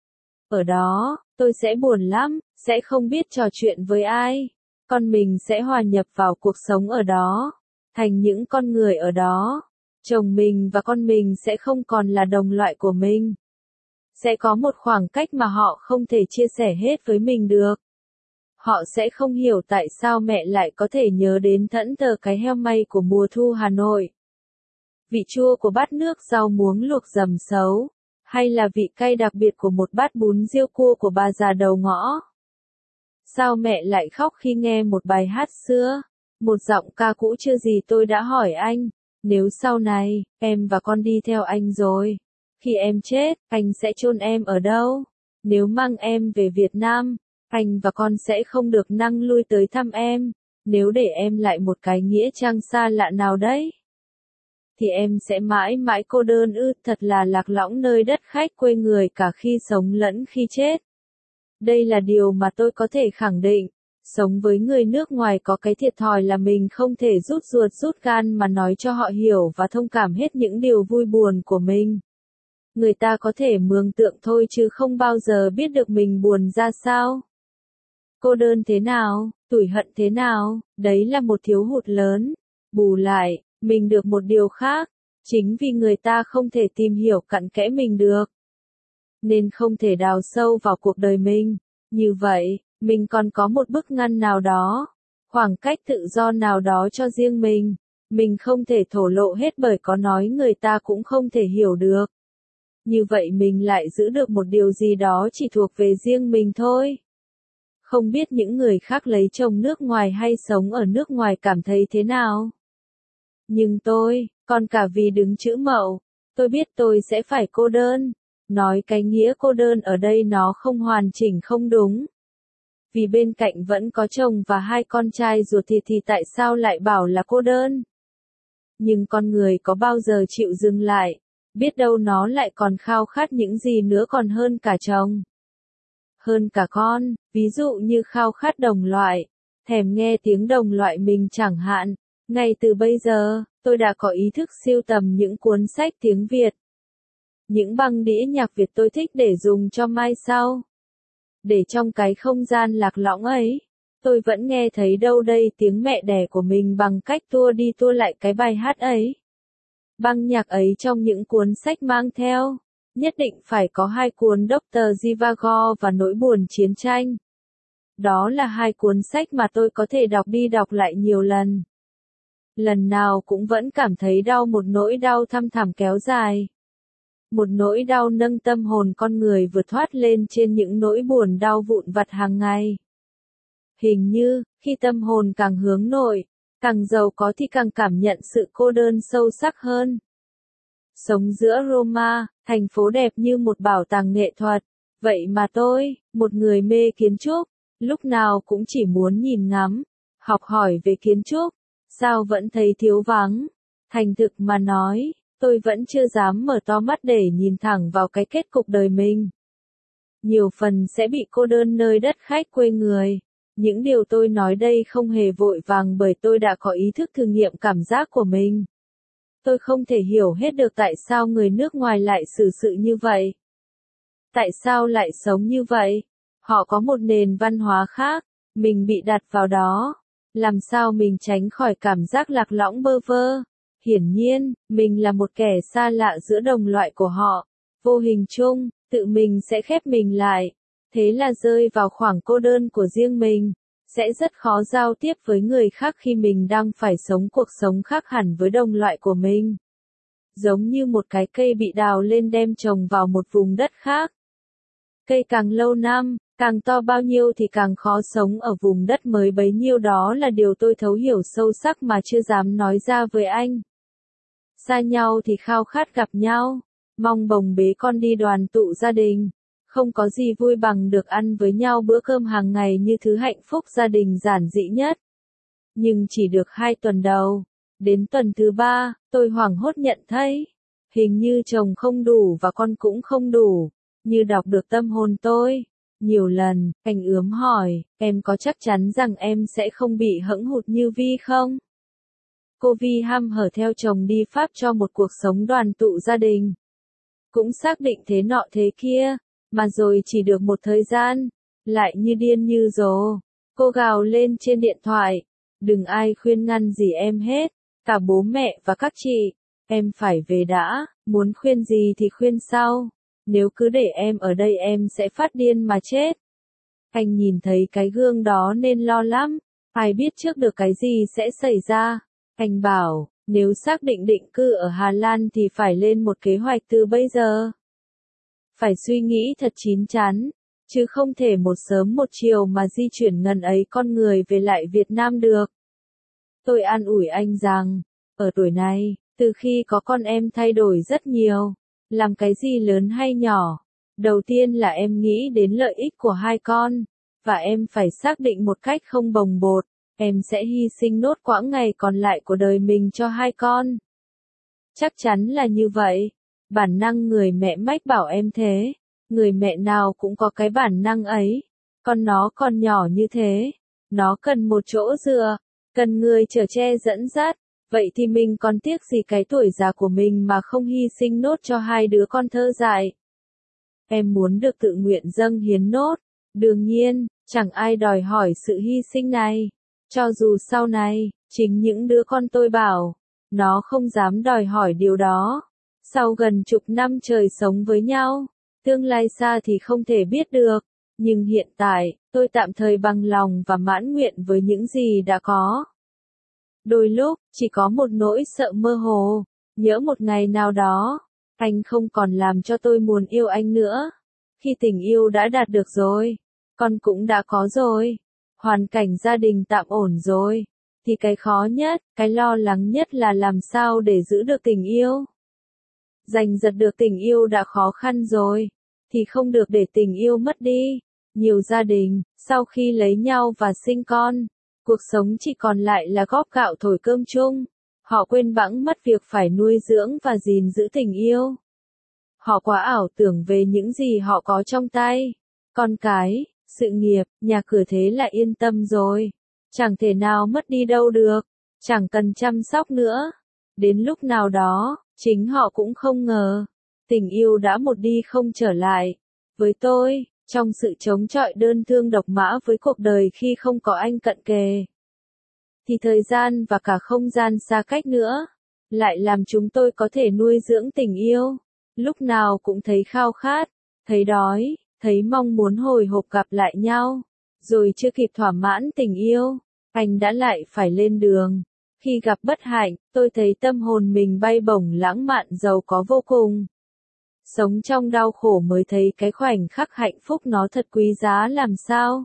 Ở đó, tôi sẽ buồn lắm, sẽ không biết trò chuyện với ai. Con mình sẽ hòa nhập vào cuộc sống ở đó, thành những con người ở đó. Chồng mình và con mình sẽ không còn là đồng loại của mình. Sẽ có một khoảng cách mà họ không thể chia sẻ hết với mình được. Họ sẽ không hiểu tại sao mẹ lại có thể nhớ đến thẫn thờ cái heo may của mùa thu Hà Nội. Vị chua của bát nước rau muống luộc dầm xấu, hay là vị cay đặc biệt của một bát bún riêu cua của bà già đầu ngõ. Sao mẹ lại khóc khi nghe một bài hát xưa, một giọng ca cũ chưa gì tôi đã hỏi anh, nếu sau này, em và con đi theo anh rồi, khi em chết, anh sẽ chôn em ở đâu? Nếu mang em về Việt Nam, anh và con sẽ không được năng lui tới thăm em, nếu để em lại một cái nghĩa trang xa lạ nào đấy, thì em sẽ mãi mãi cô đơn thật là lạc lõng nơi đất khách quê người cả khi sống lẫn khi chết. Đây là điều mà tôi có thể khẳng định, sống với người nước ngoài có cái thiệt thòi là mình không thể rút ruột rút gan mà nói cho họ hiểu và thông cảm hết những điều vui buồn của mình. Người ta có thể mường tượng thôi chứ không bao giờ biết được mình buồn ra sao. Cô đơn thế nào, tủi hận thế nào, đấy là một thiếu hụt lớn. Bù lại, mình được một điều khác, chính vì người ta không thể tìm hiểu cặn kẽ mình được, nên không thể đào sâu vào cuộc đời mình. Như vậy, mình còn có một bức ngăn nào đó, khoảng cách tự do nào đó cho riêng mình. Mình không thể thổ lộ hết bởi có nói người ta cũng không thể hiểu được. Như vậy mình lại giữ được một điều gì đó chỉ thuộc về riêng mình thôi. Không biết những người khác lấy chồng nước ngoài hay sống ở nước ngoài cảm thấy thế nào. Nhưng tôi, còn cả vì đứng chữ Mậu, tôi biết tôi sẽ phải cô đơn. Nói cái nghĩa cô đơn ở đây nó không hoàn chỉnh không đúng. Vì bên cạnh vẫn có chồng và 2 con trai ruột thì tại sao lại bảo là cô đơn? Nhưng con người có bao giờ chịu dừng lại, biết đâu nó lại còn khao khát những gì nữa còn hơn cả chồng, hơn cả con, ví dụ như khao khát đồng loại, thèm nghe tiếng đồng loại mình chẳng hạn. Ngay từ bây giờ, tôi đã có ý thức sưu tầm những cuốn sách tiếng Việt, những băng đĩa nhạc Việt tôi thích để dùng cho mai sau. Để trong cái không gian lạc lõng ấy, tôi vẫn nghe thấy đâu đây tiếng mẹ đẻ của mình bằng cách tua đi tua lại cái bài hát ấy. Băng nhạc ấy trong những cuốn sách mang theo, nhất định phải có 2 cuốn Dr. Zhivago và Nỗi buồn chiến tranh. Đó là 2 cuốn sách mà tôi có thể đọc đi đọc lại nhiều lần. Lần nào cũng vẫn cảm thấy đau, một nỗi đau thăm thẳm kéo dài. Một nỗi đau nâng tâm hồn con người vượt thoát lên trên những nỗi buồn đau vụn vặt hàng ngày. Hình như, khi tâm hồn càng hướng nội, càng giàu có thì càng cảm nhận sự cô đơn sâu sắc hơn. Sống giữa Roma, thành phố đẹp như một bảo tàng nghệ thuật. Vậy mà tôi, một người mê kiến trúc, lúc nào cũng chỉ muốn nhìn ngắm, học hỏi về kiến trúc, sao vẫn thấy thiếu vắng. Thành thực mà nói, tôi vẫn chưa dám mở to mắt để nhìn thẳng vào cái kết cục đời mình. Nhiều phần sẽ bị cô đơn nơi đất khách quê người. Những điều tôi nói đây không hề vội vàng bởi tôi đã có ý thức thử nghiệm cảm giác của mình. Tôi không thể hiểu hết được tại sao người nước ngoài lại xử sự như vậy. Tại sao lại sống như vậy? Họ có một nền văn hóa khác, mình bị đặt vào đó. Làm sao mình tránh khỏi cảm giác lạc lõng bơ vơ? Hiển nhiên, mình là một kẻ xa lạ giữa đồng loại của họ. Vô hình chung, tự mình sẽ khép mình lại. Thế là rơi vào khoảng cô đơn của riêng mình. Sẽ rất khó giao tiếp với người khác khi mình đang phải sống cuộc sống khác hẳn với đồng loại của mình. Giống như một cái cây bị đào lên đem trồng vào một vùng đất khác. Cây càng lâu năm, càng to bao nhiêu thì càng khó sống ở vùng đất mới bấy nhiêu, đó là điều tôi thấu hiểu sâu sắc mà chưa dám nói ra với anh. Xa nhau thì khao khát gặp nhau, mong bồng bế con đi đoàn tụ gia đình. Không có gì vui bằng được ăn với nhau bữa cơm hàng ngày như thứ hạnh phúc gia đình giản dị nhất. Nhưng chỉ được 2 tuần đầu, đến tuần thứ 3, tôi hoảng hốt nhận thấy, hình như chồng không đủ và con cũng không đủ, như đọc được tâm hồn tôi. Nhiều lần, anh ướm hỏi, em có chắc chắn rằng em sẽ không bị hẫng hụt như Vi không? Cô Vi hăm hở theo chồng đi Pháp cho một cuộc sống đoàn tụ gia đình. Cũng xác định thế nọ thế kia. Mà rồi chỉ được một thời gian, lại như điên như rồ. Cô gào lên trên điện thoại, đừng ai khuyên ngăn gì em hết, cả bố mẹ và các chị, em phải về đã, muốn khuyên gì thì khuyên sau, nếu cứ để em ở đây em sẽ phát điên mà chết. Anh nhìn thấy cái gương đó nên lo lắm, ai biết trước được cái gì sẽ xảy ra. Anh bảo, nếu xác định định cư ở Hà Lan thì phải lên một kế hoạch từ bây giờ. Phải suy nghĩ thật chín chắn, chứ không thể một sớm một chiều mà di chuyển ngần ấy con người về lại Việt Nam được. Tôi an ủi anh rằng, ở tuổi này, từ khi có con em thay đổi rất nhiều. Làm cái gì lớn hay nhỏ, đầu tiên là em nghĩ đến lợi ích của 2 con, và em phải xác định một cách không bồng bột, em sẽ hy sinh nốt quãng ngày còn lại của đời mình cho 2 con. Chắc chắn là như vậy. Bản năng người mẹ mách bảo em thế. Người mẹ nào cũng có cái bản năng ấy. Con nó còn nhỏ như thế. Nó cần một chỗ dựa. Cần người chở che dẫn dắt. Vậy thì mình còn tiếc gì cái tuổi già của mình mà không hy sinh nốt cho hai đứa con thơ dại. Em muốn được tự nguyện dâng hiến nốt. Đương nhiên, chẳng ai đòi hỏi sự hy sinh này. Cho dù sau này, chính những đứa con tôi bảo, nó không dám đòi hỏi điều đó. Sau gần chục năm trời sống với nhau, tương lai xa thì không thể biết được. Nhưng hiện tại, tôi tạm thời bằng lòng và mãn nguyện với những gì đã có. Đôi lúc, chỉ có một nỗi sợ mơ hồ, nhỡ một ngày nào đó, anh không còn làm cho tôi muốn yêu anh nữa. Khi tình yêu đã đạt được rồi, con cũng đã có rồi, hoàn cảnh gia đình tạm ổn rồi, thì cái khó nhất, cái lo lắng nhất là làm sao để giữ được tình yêu. Giành giật được tình yêu đã khó khăn rồi, thì không được để tình yêu mất đi. Nhiều gia đình, sau khi lấy nhau và sinh con, cuộc sống chỉ còn lại là góp gạo thổi cơm chung. Họ quên bẵng mất việc phải nuôi dưỡng và gìn giữ tình yêu. Họ quá ảo tưởng về những gì họ có trong tay. Con cái, sự nghiệp, nhà cửa thế là yên tâm rồi. Chẳng thể nào mất đi đâu được. Chẳng cần chăm sóc nữa. Đến lúc nào đó, chính họ cũng không ngờ. Tình yêu đã một đi không trở lại. Với tôi, trong sự chống chọi đơn thương độc mã với cuộc đời khi không có anh cận kề, thì thời gian và cả không gian xa cách nữa, lại làm chúng tôi có thể nuôi dưỡng tình yêu. Lúc nào cũng thấy khao khát, thấy đói, thấy mong muốn hồi hộp gặp lại nhau. Rồi chưa kịp thỏa mãn tình yêu, anh đã lại phải lên đường. Khi gặp bất hạnh, tôi thấy tâm hồn mình bay bổng lãng mạn giàu có vô cùng. Sống trong đau khổ mới thấy cái khoảnh khắc hạnh phúc nó thật quý giá làm sao.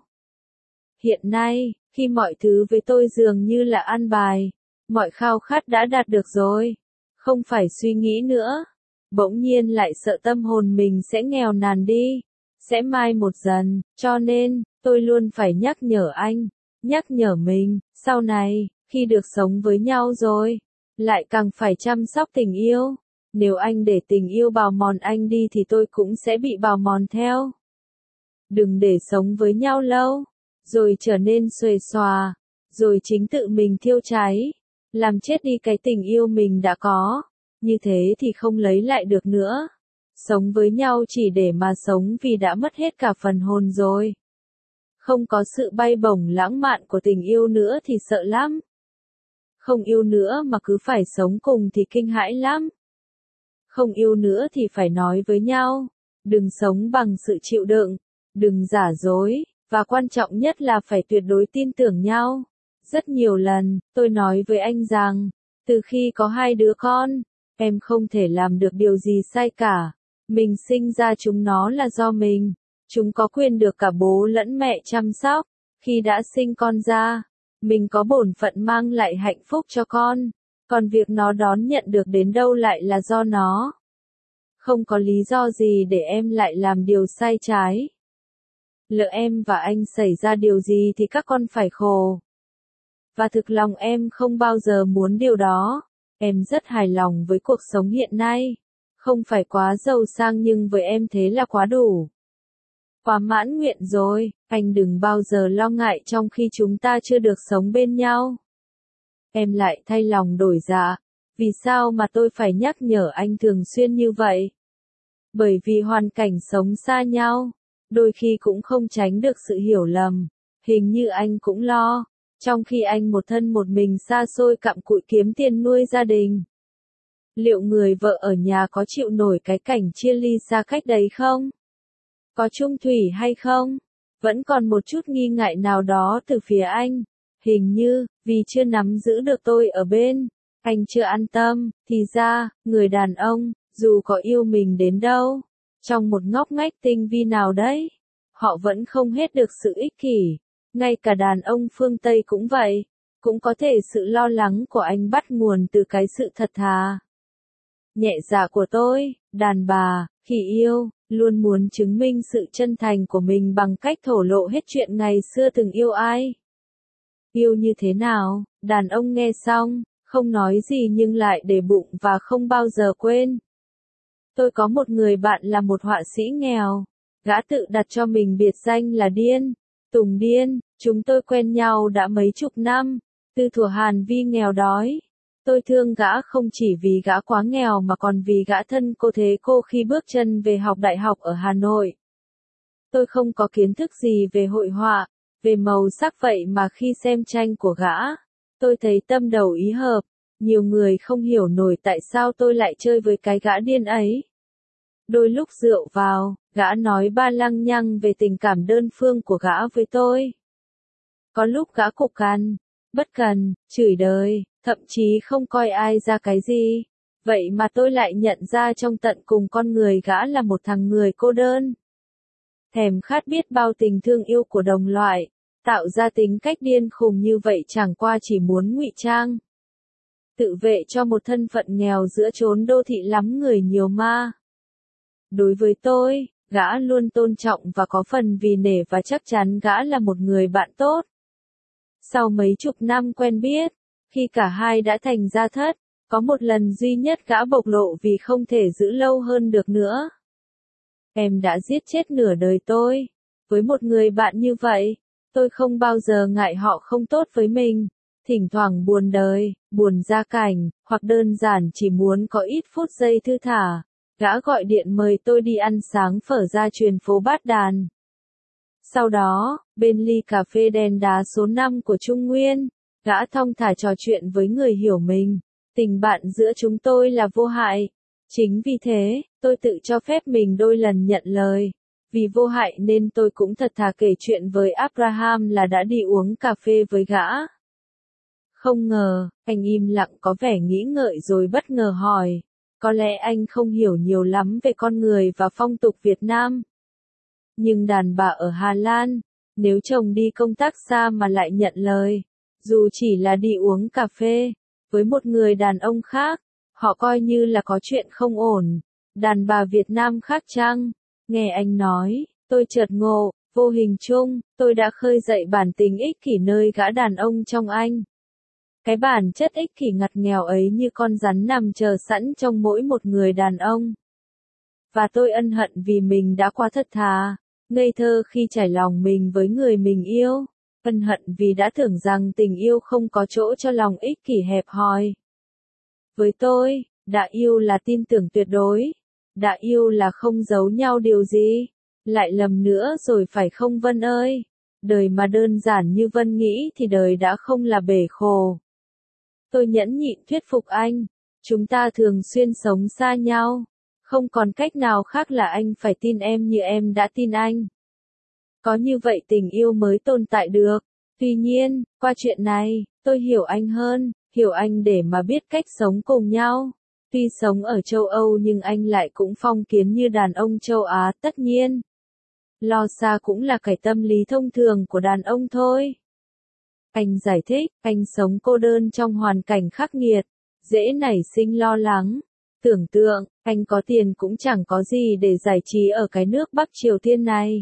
Hiện nay, khi mọi thứ với tôi dường như là an bài, mọi khao khát đã đạt được rồi, không phải suy nghĩ nữa, bỗng nhiên lại sợ tâm hồn mình sẽ nghèo nàn đi, sẽ mai một dần, cho nên, tôi luôn phải nhắc nhở anh, nhắc nhở mình, sau này, khi được sống với nhau rồi, lại càng phải chăm sóc tình yêu. Nếu anh để tình yêu bào mòn anh đi thì tôi cũng sẽ bị bào mòn theo. Đừng để sống với nhau lâu, rồi trở nên xuề xòa, rồi chính tự mình thiêu cháy, làm chết đi cái tình yêu mình đã có. Như thế thì không lấy lại được nữa. Sống với nhau chỉ để mà sống vì đã mất hết cả phần hồn rồi. Không có sự bay bổng lãng mạn của tình yêu nữa thì sợ lắm. Không yêu nữa mà cứ phải sống cùng thì kinh hãi lắm. Không yêu nữa thì phải nói với nhau, đừng sống bằng sự chịu đựng, đừng giả dối, và quan trọng nhất là phải tuyệt đối tin tưởng nhau. Rất nhiều lần, tôi nói với anh rằng, từ khi có hai đứa con, em không thể làm được điều gì sai cả. Mình sinh ra chúng nó là do mình. Chúng có quyền được cả bố lẫn mẹ chăm sóc. Khi đã sinh con ra, mình có bổn phận mang lại hạnh phúc cho con. Còn việc nó đón nhận được đến đâu lại là do nó. Không có lý do gì để em lại làm điều sai trái. Lỡ em và anh xảy ra điều gì thì các con phải khổ. Và thực lòng em không bao giờ muốn điều đó. Em rất hài lòng với cuộc sống hiện nay. Không phải quá giàu sang nhưng với em thế là quá đủ. Quá mãn nguyện rồi, anh đừng bao giờ lo ngại trong khi chúng ta chưa được sống bên nhau. Em lại thay lòng đổi dạ. Vì sao mà tôi phải nhắc nhở anh thường xuyên như vậy? Bởi vì hoàn cảnh sống xa nhau, đôi khi cũng không tránh được sự hiểu lầm. Hình như anh cũng lo, trong khi anh một thân một mình xa xôi cặm cụi kiếm tiền nuôi gia đình. Liệu người vợ ở nhà có chịu nổi cái cảnh chia ly xa cách đấy không? Có chung thủy hay không? Vẫn còn một chút nghi ngại nào đó từ phía anh. Hình như, vì chưa nắm giữ được tôi ở bên, anh chưa an tâm. Thì ra, người đàn ông, dù có yêu mình đến đâu, trong một ngóc ngách tinh vi nào đấy, họ vẫn không hết được sự ích kỷ. Ngay cả đàn ông phương Tây cũng vậy. Cũng có thể sự lo lắng của anh bắt nguồn từ cái sự thật thà, nhẹ dạ của tôi. Đàn bà, khi yêu, luôn muốn chứng minh sự chân thành của mình bằng cách thổ lộ hết chuyện ngày xưa từng yêu ai. Yêu như thế nào? Đàn ông nghe xong, không nói gì nhưng lại để bụng và không bao giờ quên. Tôi có một người bạn là một họa sĩ nghèo. Gã tự đặt cho mình biệt danh là Điên, Tùng Điên. Chúng tôi quen nhau đã mấy chục năm, từ thuở Hàn Vi nghèo đói. Tôi thương gã không chỉ vì gã quá nghèo mà còn vì gã thân cô thế cô khi bước chân về học đại học ở Hà Nội. Tôi không có kiến thức gì về hội họa, về màu sắc vậy mà khi xem tranh của gã, tôi thấy tâm đầu ý hợp. Nhiều người không hiểu nổi tại sao tôi lại chơi với cái gã điên ấy. Đôi lúc rượu vào, gã nói ba lăng nhăng về tình cảm đơn phương của gã với tôi. Có lúc gã cục cằn, bất cần, chửi đời, thậm chí không coi ai ra cái gì. Vậy mà tôi lại nhận ra trong tận cùng con người gã là một thằng người cô đơn. Thèm khát biết bao tình thương yêu của đồng loại, tạo ra tính cách điên khùng như vậy chẳng qua chỉ muốn ngụy trang. Tự vệ cho một thân phận nghèo giữa chốn đô thị lắm người nhiều ma. Đối với tôi, gã luôn tôn trọng và có phần vì nể và chắc chắn gã là một người bạn tốt. Sau mấy chục năm quen biết, khi cả hai đã thành gia thất, có một lần duy nhất gã bộc lộ vì không thể giữ lâu hơn được nữa. Em đã giết chết nửa đời tôi. Với một người bạn như vậy, tôi không bao giờ ngại họ không tốt với mình. Thỉnh thoảng buồn đời, buồn gia cảnh, hoặc đơn giản chỉ muốn có ít phút giây thư thả. Gã gọi điện mời tôi đi ăn sáng phở gia truyền phố Bát Đàn. Sau đó, bên ly cà phê đen đá số 5 của Trung Nguyên, gã thong thả trò chuyện với người hiểu mình. Tình bạn giữa chúng tôi là vô hại. Chính vì thế, tôi tự cho phép mình đôi lần nhận lời. Vì vô hại nên tôi cũng thật thà kể chuyện với Abraham là đã đi uống cà phê với gã. Không ngờ, anh im lặng có vẻ nghĩ ngợi rồi bất ngờ hỏi. Có lẽ anh không hiểu nhiều lắm về con người và phong tục Việt Nam. Nhưng đàn bà ở Hà Lan, nếu chồng đi công tác xa mà lại nhận lời, dù chỉ là đi uống cà phê, với một người đàn ông khác, họ coi như là có chuyện không ổn. Đàn bà Việt Nam khác chăng? Nghe anh nói, tôi chợt ngộ, vô hình chung, tôi đã khơi dậy bản tính ích kỷ nơi gã đàn ông trong anh. Cái bản chất ích kỷ ngặt nghèo ấy như con rắn nằm chờ sẵn trong mỗi một người đàn ông. Và tôi ân hận vì mình đã quá thật thà, ngây thơ khi trải lòng mình với người mình yêu. Ân hận vì đã tưởng rằng tình yêu không có chỗ cho lòng ích kỷ hẹp hòi. Với tôi, đã yêu là tin tưởng tuyệt đối. Đã yêu là không giấu nhau điều gì. Lại lầm nữa rồi phải không Vân ơi? Đời mà đơn giản như Vân nghĩ thì đời đã không là bể khổ. Tôi nhẫn nhịn thuyết phục anh. Chúng ta thường xuyên sống xa nhau. Không còn cách nào khác là anh phải tin em như em đã tin anh. Có như vậy tình yêu mới tồn tại được. Tuy nhiên, qua chuyện này, tôi hiểu anh hơn, hiểu anh để mà biết cách sống cùng nhau. Tuy sống ở châu Âu nhưng anh lại cũng phong kiến như đàn ông châu Á tất nhiên. Lo xa cũng là cái tâm lý thông thường của đàn ông thôi. Anh giải thích, anh sống cô đơn trong hoàn cảnh khắc nghiệt, dễ nảy sinh lo lắng. Tưởng tượng, anh có tiền cũng chẳng có gì để giải trí ở cái nước Bắc Triều Tiên này.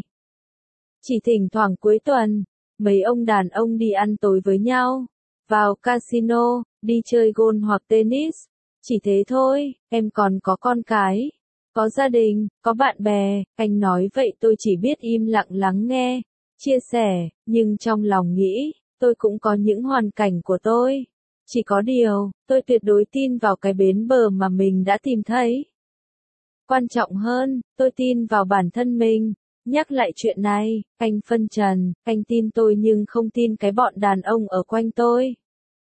Chỉ thỉnh thoảng cuối tuần, mấy ông đàn ông đi ăn tối với nhau, vào casino, đi chơi golf hoặc tennis. Chỉ thế thôi, em còn có con cái, có gia đình, có bạn bè. Anh nói vậy tôi chỉ biết im lặng lắng nghe, chia sẻ, nhưng trong lòng nghĩ, tôi cũng có những hoàn cảnh của tôi. Chỉ có điều, tôi tuyệt đối tin vào cái bến bờ mà mình đã tìm thấy. Quan trọng hơn, tôi tin vào bản thân mình. Nhắc lại chuyện này, anh phân trần, anh tin tôi nhưng không tin cái bọn đàn ông ở quanh tôi.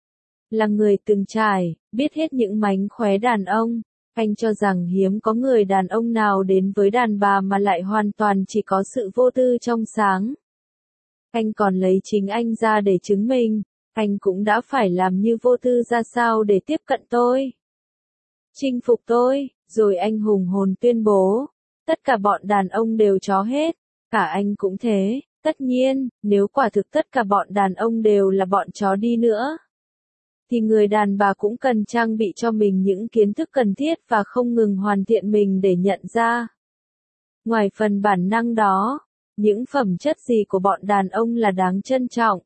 Là người từng trải, biết hết những mánh khóe đàn ông, anh cho rằng hiếm có người đàn ông nào đến với đàn bà mà lại hoàn toàn chỉ có sự vô tư trong sáng. Anh còn lấy chính anh ra để chứng minh, anh cũng đã phải làm như vô tư ra sao để tiếp cận tôi. Chinh phục tôi, rồi anh hùng hồn tuyên bố. Tất cả bọn đàn ông đều chó hết, cả anh cũng thế, tất nhiên, nếu quả thực tất cả bọn đàn ông đều là bọn chó đi nữa, thì người đàn bà cũng cần trang bị cho mình những kiến thức cần thiết và không ngừng hoàn thiện mình để nhận ra. Ngoài phần bản năng đó, những phẩm chất gì của bọn đàn ông là đáng trân trọng.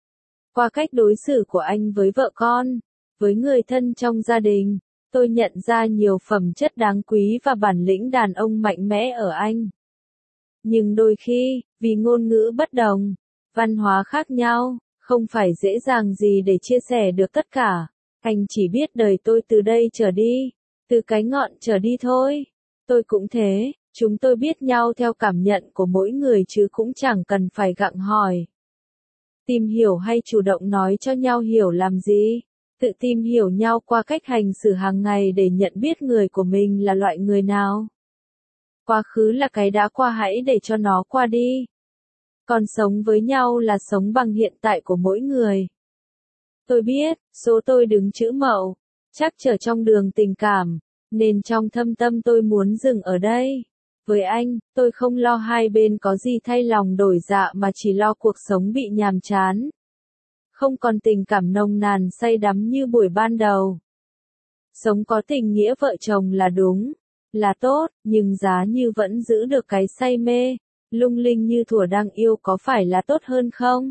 Qua cách đối xử của anh với vợ con, với người thân trong gia đình, tôi nhận ra nhiều phẩm chất đáng quý và bản lĩnh đàn ông mạnh mẽ ở anh. Nhưng đôi khi, vì ngôn ngữ bất đồng, văn hóa khác nhau, không phải dễ dàng gì để chia sẻ được tất cả. Anh chỉ biết đời tôi từ đây trở đi, từ cái ngọn trở đi thôi. Tôi cũng thế, chúng tôi biết nhau theo cảm nhận của mỗi người chứ cũng chẳng cần phải gặng hỏi. Tìm hiểu hay chủ động nói cho nhau hiểu làm gì? Tự tìm hiểu nhau qua cách hành xử hàng ngày để nhận biết người của mình là loại người nào. Quá khứ là cái đã qua, hãy để cho nó qua đi. Còn sống với nhau là sống bằng hiện tại của mỗi người. Tôi biết, số tôi đứng chữ Mậu, chắc trở trong đường tình cảm, nên trong thâm tâm tôi muốn dừng ở đây. Với anh, tôi không lo hai bên có gì thay lòng đổi dạ mà chỉ lo cuộc sống bị nhàm chán. Không còn tình cảm nồng nàn say đắm như buổi ban đầu. Sống có tình nghĩa vợ chồng là đúng, là tốt, nhưng giá như vẫn giữ được cái say mê, lung linh như thuở đang yêu có phải là tốt hơn không?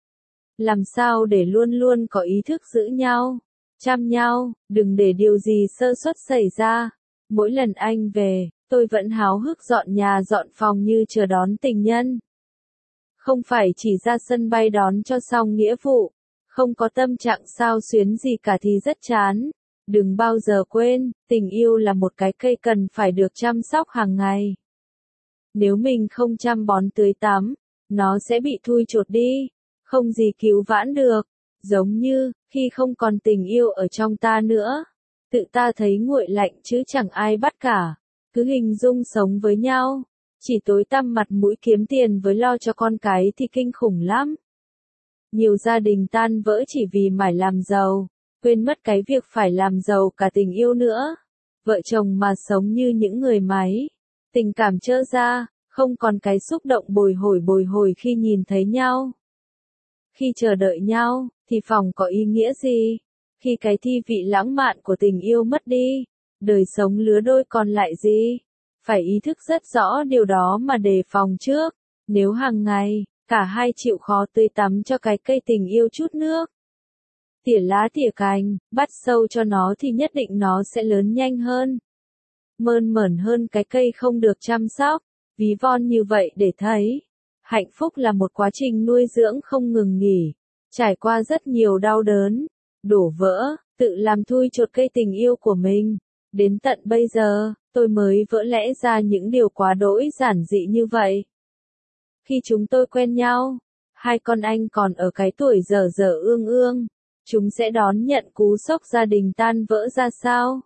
Làm sao để luôn luôn có ý thức giữ nhau, chăm nhau, đừng để điều gì sơ suất xảy ra. Mỗi lần anh về, tôi vẫn háo hức dọn nhà dọn phòng như chờ đón tình nhân. Không phải chỉ ra sân bay đón cho xong nghĩa vụ, không có tâm trạng xao xuyến gì cả thì rất chán. Đừng bao giờ quên, tình yêu là một cái cây cần phải được chăm sóc hàng ngày. Nếu mình không chăm bón tưới tắm, nó sẽ bị thui chột đi, không gì cứu vãn được. Giống như, khi không còn tình yêu ở trong ta nữa, tự ta thấy nguội lạnh chứ chẳng ai bắt cả. Cứ hình dung sống với nhau, chỉ tối tăm mặt mũi kiếm tiền với lo cho con cái thì kinh khủng lắm. Nhiều gia đình tan vỡ chỉ vì mải làm giàu, quên mất cái việc phải làm giàu cả tình yêu nữa. Vợ chồng mà sống như những người máy, tình cảm trơ ra, không còn cái xúc động bồi hồi khi nhìn thấy nhau. Khi chờ đợi nhau, thì phòng có ý nghĩa gì? Khi cái thi vị lãng mạn của tình yêu mất đi, đời sống lứa đôi còn lại gì? Phải ý thức rất rõ điều đó mà đề phòng trước. Nếu hàng ngày, cả hai chịu khó tưới tắm cho cái cây tình yêu chút nước, tỉa lá tỉa cành, bắt sâu cho nó thì nhất định nó sẽ lớn nhanh hơn. Mơn mởn hơn cái cây không được chăm sóc. Ví von như vậy để thấy, hạnh phúc là một quá trình nuôi dưỡng không ngừng nghỉ, trải qua rất nhiều đau đớn, đổ vỡ, tự làm thui chột cây tình yêu của mình. Đến tận bây giờ, tôi mới vỡ lẽ ra những điều quá đỗi giản dị như vậy. Khi chúng tôi quen nhau, hai con anh còn ở cái tuổi dở dở ương ương, chúng sẽ đón nhận cú sốc gia đình tan vỡ ra sao?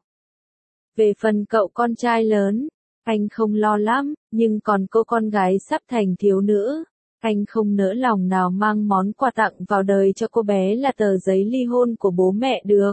Về phần cậu con trai lớn, anh không lo lắm, nhưng còn cô con gái sắp thành thiếu nữ, anh không nỡ lòng nào mang món quà tặng vào đời cho cô bé là tờ giấy ly hôn của bố mẹ được.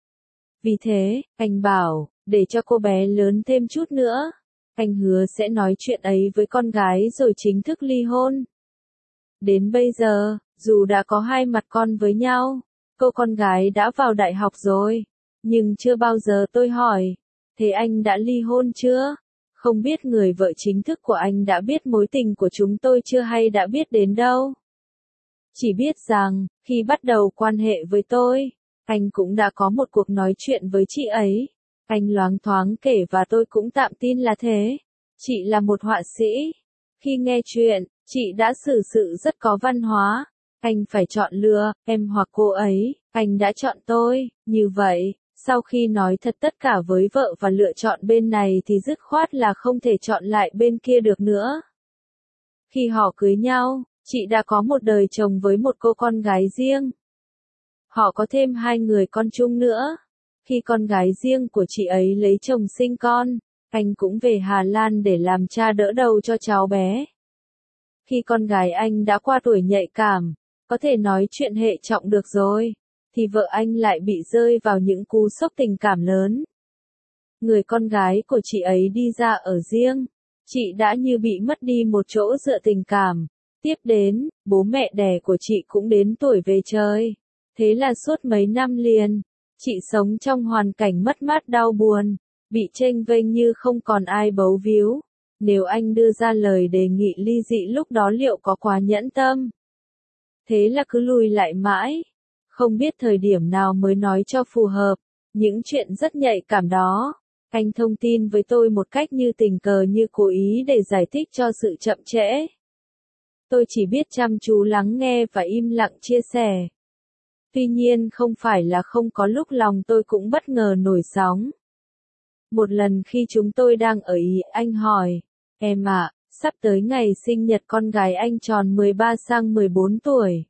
Vì thế, anh bảo, để cho cô bé lớn thêm chút nữa, anh hứa sẽ nói chuyện ấy với con gái rồi chính thức ly hôn. Đến bây giờ, dù đã có hai mặt con với nhau, cô con gái đã vào đại học rồi, nhưng chưa bao giờ tôi hỏi, thế anh đã ly hôn chưa? Không biết người vợ chính thức của anh đã biết mối tình của chúng tôi chưa hay đã biết đến đâu. Chỉ biết rằng, khi bắt đầu quan hệ với tôi, anh cũng đã có một cuộc nói chuyện với chị ấy. Anh loáng thoáng kể và tôi cũng tạm tin là thế. Chị là một họa sĩ. Khi nghe chuyện, chị đã xử sự rất có văn hóa. Anh phải chọn lựa, em hoặc cô ấy, anh đã chọn tôi, như vậy. Sau khi nói thật tất cả với vợ và lựa chọn bên này thì dứt khoát là không thể chọn lại bên kia được nữa. Khi họ cưới nhau, chị đã có một đời chồng với một cô con gái riêng. Họ có thêm hai người con chung nữa. Khi con gái riêng của chị ấy lấy chồng sinh con, anh cũng về Hà Lan để làm cha đỡ đầu cho cháu bé. Khi con gái anh đã qua tuổi nhạy cảm, có thể nói chuyện hệ trọng được rồi, thì vợ anh lại bị rơi vào những cú sốc tình cảm lớn. Người con gái của chị ấy đi ra ở riêng, chị đã như bị mất đi một chỗ dựa tình cảm. Tiếp đến, bố mẹ đẻ của chị cũng đến tuổi về trời. Thế là suốt mấy năm liền, chị sống trong hoàn cảnh mất mát đau buồn, bị chênh vênh như không còn ai bấu víu. Nếu anh đưa ra lời đề nghị ly dị lúc đó liệu có quá nhẫn tâm? Thế là cứ lùi lại mãi, không biết thời điểm nào mới nói cho phù hợp. Những chuyện rất nhạy cảm đó, anh thông tin với tôi một cách như tình cờ như cố ý để giải thích cho sự chậm trễ. Tôi chỉ biết chăm chú lắng nghe và im lặng chia sẻ. Tuy nhiên không phải là không có lúc lòng tôi cũng bất ngờ nổi sóng. Một lần khi chúng tôi đang ở Ý, anh hỏi, em ạ, sắp tới ngày sinh nhật con gái anh tròn 13 sang 14 tuổi.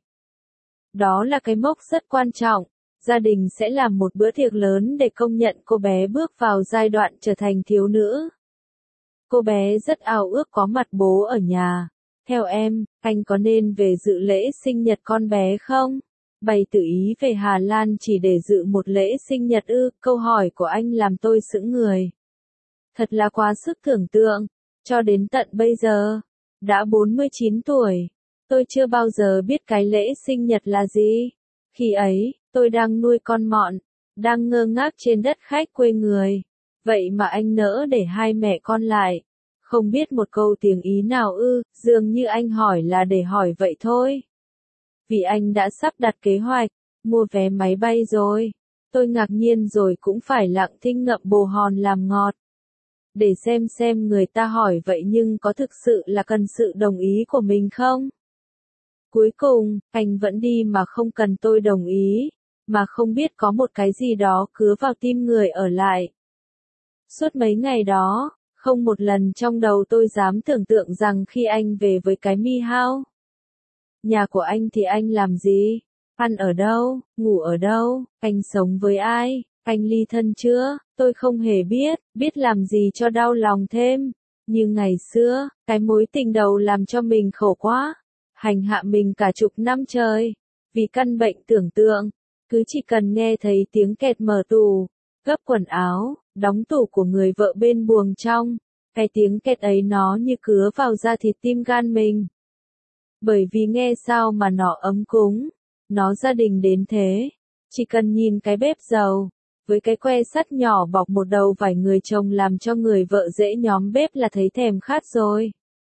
Đó là cái mốc rất quan trọng, gia đình sẽ làm một bữa tiệc lớn để công nhận cô bé bước vào giai đoạn trở thành thiếu nữ. Cô bé rất ao ước có mặt bố ở nhà. Theo em, anh có nên về dự lễ sinh nhật con bé không? Bày tự ý về Hà Lan chỉ để dự một lễ sinh nhật ư? Câu hỏi của anh làm tôi sững người. Thật là quá sức tưởng tượng. Cho đến tận bây giờ, đã 49 tuổi, tôi chưa bao giờ biết cái lễ sinh nhật là gì. Khi ấy, tôi đang nuôi con mọn, đang ngơ ngác trên đất khách quê người. Vậy mà anh nỡ để hai mẹ con lại. Không biết một câu tiếng Ý nào ư, dường như anh hỏi là để hỏi vậy thôi. Vì anh đã sắp đặt kế hoạch, mua vé máy bay rồi. Tôi ngạc nhiên rồi cũng phải lặng thinh ngậm bồ hòn làm ngọt. Để xem người ta hỏi vậy nhưng có thực sự là cần sự đồng ý của mình không? Cuối cùng, anh vẫn đi mà không cần tôi đồng ý, mà không biết có một cái gì đó cứa vào tim người ở lại. Suốt mấy ngày đó, không một lần trong đầu tôi dám tưởng tượng rằng khi anh về với cái mi hao. Nhà của anh thì anh làm gì? Ăn ở đâu? Ngủ ở đâu? Anh sống với ai? Anh ly thân chưa? Tôi không hề biết làm gì cho đau lòng thêm. Như ngày xưa, cái mối tình đầu làm cho mình khổ quá. Hành hạ mình cả chục năm trời. Vì căn bệnh tưởng tượng, cứ chỉ cần nghe thấy tiếng kẹt mở tủ, gấp quần áo, đóng tủ của người vợ bên buồng trong. Cái tiếng kẹt ấy nó như cứa vào da thịt tim gan mình. Bởi vì nghe sao mà nó ấm cúng, nó gia đình đến thế. Chỉ cần nhìn cái bếp dầu, với cái que sắt nhỏ bọc một đầu vải người chồng làm cho người vợ dễ nhóm bếp là thấy thèm khát rồi.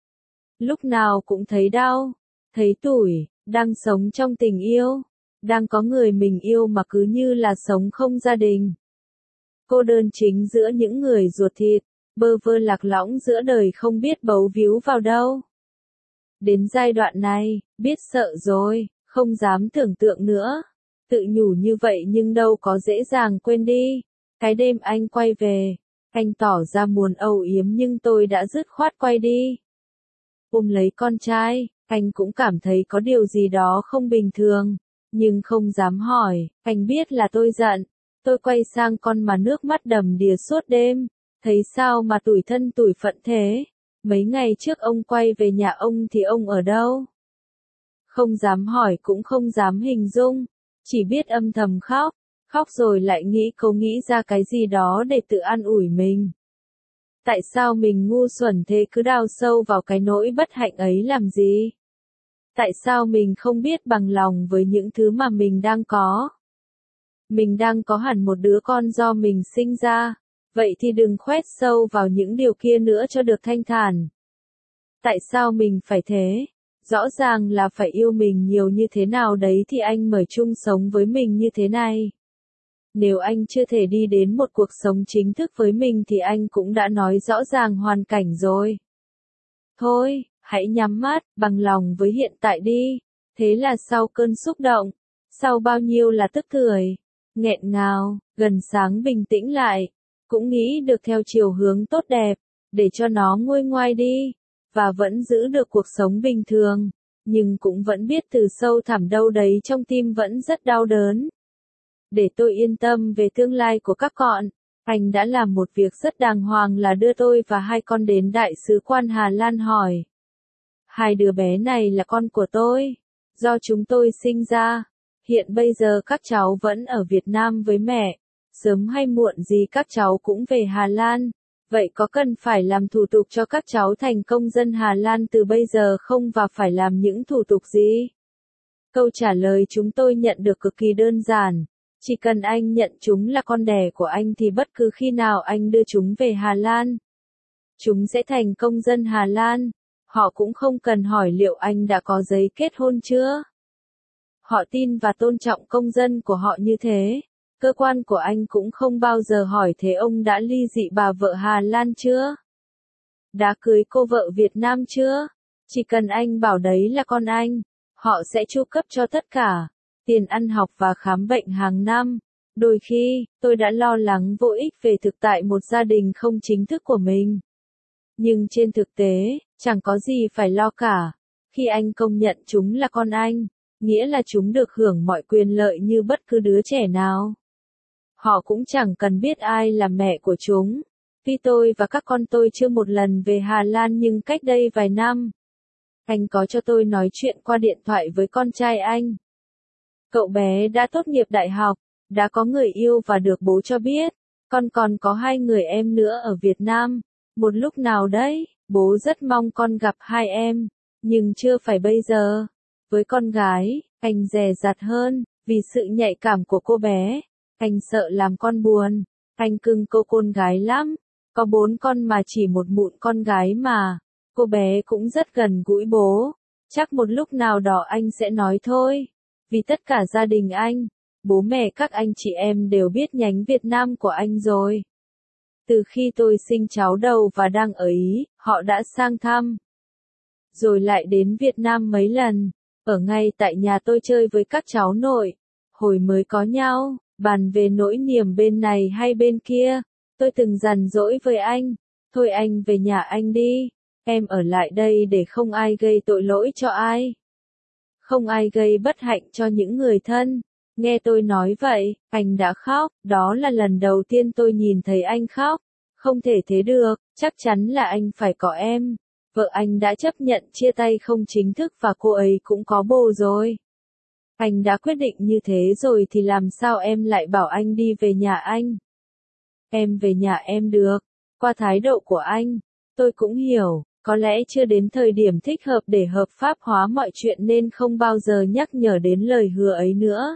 Lúc nào cũng thấy đau, thấy tủi, đang sống trong tình yêu, đang có người mình yêu mà cứ như là sống không gia đình. Cô đơn chính giữa những người ruột thịt, bơ vơ lạc lõng giữa đời không biết bấu víu vào đâu. Đến giai đoạn này, biết sợ rồi, không dám tưởng tượng nữa. Tự nhủ như vậy nhưng đâu có dễ dàng quên đi. Cái đêm anh quay về, anh tỏ ra muốn âu yếm nhưng tôi đã dứt khoát quay đi. Ôm lấy con trai, anh cũng cảm thấy có điều gì đó không bình thường, nhưng không dám hỏi, anh biết là tôi giận. Tôi quay sang con mà nước mắt đầm đìa suốt đêm, thấy sao mà tủi thân tủi phận thế. Mấy ngày trước ông quay về nhà ông thì ông ở đâu? Không dám hỏi cũng không dám hình dung, chỉ biết âm thầm khóc, khóc rồi lại nghĩ cô nghĩ ra cái gì đó để tự an ủi mình. Tại sao mình ngu xuẩn thế cứ đào sâu vào cái nỗi bất hạnh ấy làm gì? Tại sao mình không biết bằng lòng với những thứ mà mình đang có? Mình đang có hẳn một đứa con do mình sinh ra, vậy thì đừng khoét sâu vào những điều kia nữa cho được thanh thản. Tại sao mình phải thế? Rõ ràng là phải yêu mình nhiều như thế nào đấy thì anh mới chung sống với mình như thế này. Nếu anh chưa thể đi đến một cuộc sống chính thức với mình thì anh cũng đã nói rõ ràng hoàn cảnh rồi. Thôi, hãy nhắm mắt, bằng lòng với hiện tại đi. Thế là sau cơn xúc động, sau bao nhiêu là tức cười, nghẹn ngào, gần sáng bình tĩnh lại, cũng nghĩ được theo chiều hướng tốt đẹp, để cho nó nguôi ngoai đi, và vẫn giữ được cuộc sống bình thường, nhưng cũng vẫn biết từ sâu thẳm đâu đấy trong tim vẫn rất đau đớn. Để tôi yên tâm về tương lai của các con, anh đã làm một việc rất đàng hoàng là đưa tôi và hai con đến Đại sứ quan Hà Lan hỏi. Hai đứa bé này là con của tôi, do chúng tôi sinh ra. Hiện bây giờ các cháu vẫn ở Việt Nam với mẹ, sớm hay muộn gì các cháu cũng về Hà Lan. Vậy có cần phải làm thủ tục cho các cháu thành công dân Hà Lan từ bây giờ không và phải làm những thủ tục gì? Câu trả lời chúng tôi nhận được cực kỳ đơn giản. Chỉ cần anh nhận chúng là con đẻ của anh thì bất cứ khi nào anh đưa chúng về Hà Lan, chúng sẽ thành công dân Hà Lan. Họ cũng không cần hỏi liệu anh đã có giấy kết hôn chưa. Họ tin và tôn trọng công dân của họ như thế. Cơ quan của anh cũng không bao giờ hỏi thế ông đã ly dị bà vợ Hà Lan chưa? Đã cưới cô vợ Việt Nam chưa? Chỉ cần anh bảo đấy là con anh, họ sẽ chu cấp cho tất cả. tiền ăn học và khám bệnh hàng năm. Đôi khi, tôi đã lo lắng vô ích về thực tại một gia đình không chính thức của mình. Nhưng trên thực tế, chẳng có gì phải lo cả. Khi anh công nhận chúng là con anh, nghĩa là chúng được hưởng mọi quyền lợi như bất cứ đứa trẻ nào. Họ cũng chẳng cần biết ai là mẹ của chúng. Tuy tôi và các con tôi chưa một lần về Hà Lan nhưng cách đây vài năm, anh có cho tôi nói chuyện qua điện thoại với con trai anh. Cậu bé đã tốt nghiệp đại học, đã có người yêu và được bố cho biết, con còn có 2 người em nữa ở Việt Nam. Một lúc nào đấy, bố rất mong con gặp 2 em, nhưng chưa phải bây giờ. Với con gái, anh dè dặt hơn, vì sự nhạy cảm của cô bé. Anh sợ làm con buồn, anh cưng cô con gái lắm. Có 4 con mà chỉ một mụn con gái mà. Cô bé cũng rất gần gũi bố. Chắc một lúc nào đó anh sẽ nói thôi. Vì tất cả gia đình anh, bố mẹ các anh chị em đều biết nhánh Việt Nam của anh rồi. Từ khi tôi sinh cháu đầu và đang ở Ý, họ đã sang thăm. Rồi lại đến Việt Nam mấy lần, ở ngay tại nhà tôi chơi với các cháu nội. Hồi mới có nhau, bàn về nỗi niềm bên này hay bên kia, tôi từng dằn dỗi với anh, thôi anh về nhà anh đi, em ở lại đây để không ai gây tội lỗi cho ai. Không ai gây bất hạnh cho những người thân. Nghe tôi nói vậy, anh đã khóc, đó là lần đầu tiên tôi nhìn thấy anh khóc. Không thể thế được, chắc chắn là anh phải có em. Vợ anh đã chấp nhận chia tay không chính thức và cô ấy cũng có bồ rồi. Anh đã quyết định như thế rồi thì làm sao em lại bảo anh đi về nhà anh? Em về nhà em được. Qua thái độ của anh, tôi cũng hiểu, có lẽ chưa đến thời điểm thích hợp để hợp pháp hóa mọi chuyện nên không bao giờ nhắc nhở đến lời hứa ấy nữa.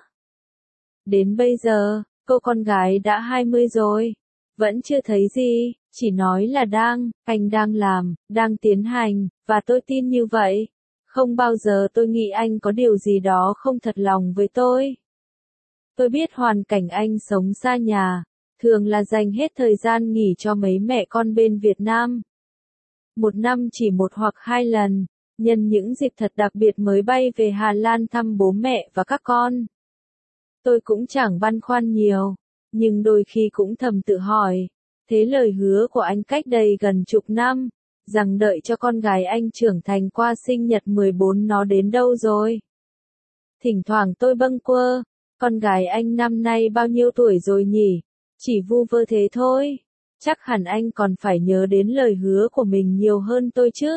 Đến bây giờ, cô con gái đã 20 rồi, vẫn chưa thấy gì, chỉ nói là anh đang làm, đang tiến hành, và tôi tin như vậy. Không bao giờ tôi nghĩ anh có điều gì đó không thật lòng với tôi. Tôi biết hoàn cảnh anh sống xa nhà, thường là dành hết thời gian nghỉ cho mấy mẹ con bên Việt Nam. Một năm chỉ 1 hoặc 2 lần, nhân những dịp thật đặc biệt mới bay về Hà Lan thăm bố mẹ và các con. Tôi cũng chẳng băn khoăn nhiều, nhưng đôi khi cũng thầm tự hỏi, thế lời hứa của anh cách đây gần chục năm, rằng đợi cho con gái anh trưởng thành qua sinh nhật 14 nó đến đâu rồi? Thỉnh thoảng tôi bâng quơ, con gái anh năm nay bao nhiêu tuổi rồi nhỉ? Chỉ vu vơ thế thôi. Chắc hẳn anh còn phải nhớ đến lời hứa của mình nhiều hơn tôi chứ.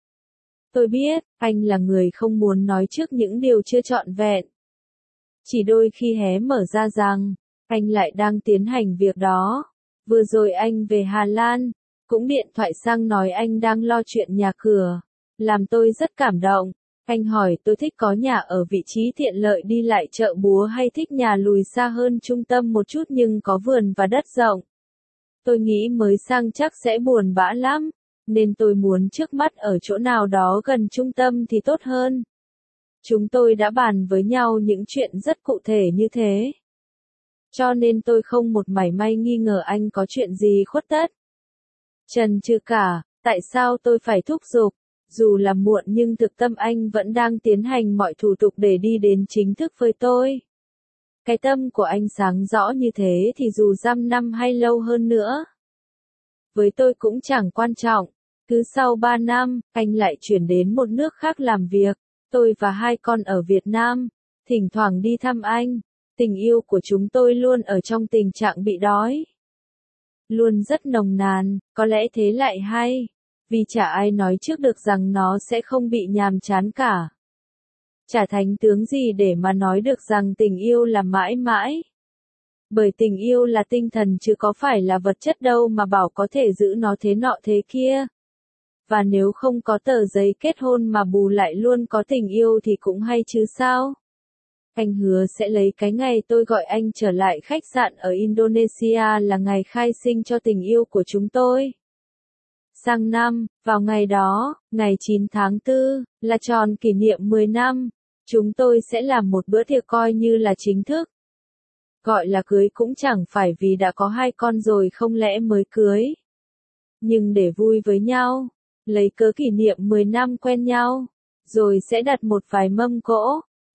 Tôi biết, anh là người không muốn nói trước những điều chưa trọn vẹn. Chỉ đôi khi hé mở ra rằng, anh lại đang tiến hành việc đó. Vừa rồi anh về Hà Lan, cũng điện thoại sang nói anh đang lo chuyện nhà cửa. Làm tôi rất cảm động. Anh hỏi tôi thích có nhà ở vị trí tiện lợi đi lại chợ búa hay thích nhà lùi xa hơn trung tâm một chút nhưng có vườn và đất rộng. Tôi nghĩ mới sang chắc sẽ buồn bã lắm, nên tôi muốn trước mắt ở chỗ nào đó gần trung tâm thì tốt hơn. Chúng tôi đã bàn với nhau những chuyện rất cụ thể như thế. Cho nên tôi không một mảy may nghi ngờ anh có chuyện gì khuất tất. Chần chừ cả, tại sao tôi phải thúc giục? Dù là muộn nhưng thực tâm anh vẫn đang tiến hành mọi thủ tục để đi đến chính thức với tôi. Cái tâm của anh sáng rõ như thế thì dù dăm năm hay lâu hơn nữa, với tôi cũng chẳng quan trọng. Cứ sau 3 năm, anh lại chuyển đến một nước khác làm việc. Tôi và 2 con ở Việt Nam, thỉnh thoảng đi thăm anh. Tình yêu của chúng tôi luôn ở trong tình trạng bị đói. Luôn rất nồng nàn, có lẽ thế lại hay. Vì chả ai nói trước được rằng nó sẽ không bị nhàm chán cả. Chả thánh tướng gì để mà nói được rằng tình yêu là mãi mãi. Bởi tình yêu là tinh thần chứ có phải là vật chất đâu mà bảo có thể giữ nó thế nọ thế kia. Và nếu không có tờ giấy kết hôn mà bù lại luôn có tình yêu thì cũng hay chứ sao? Anh hứa sẽ lấy cái ngày tôi gọi anh trở lại khách sạn ở Indonesia là ngày khai sinh cho tình yêu của chúng tôi. Sang năm, vào ngày đó, ngày 9 tháng 4, là tròn kỷ niệm 10 năm, chúng tôi sẽ làm một bữa tiệc coi như là chính thức. Gọi là cưới cũng chẳng phải vì đã có 2 con rồi không lẽ mới cưới. Nhưng để vui với nhau, lấy cớ kỷ niệm 10 năm quen nhau, rồi sẽ đặt một vài mâm cỗ,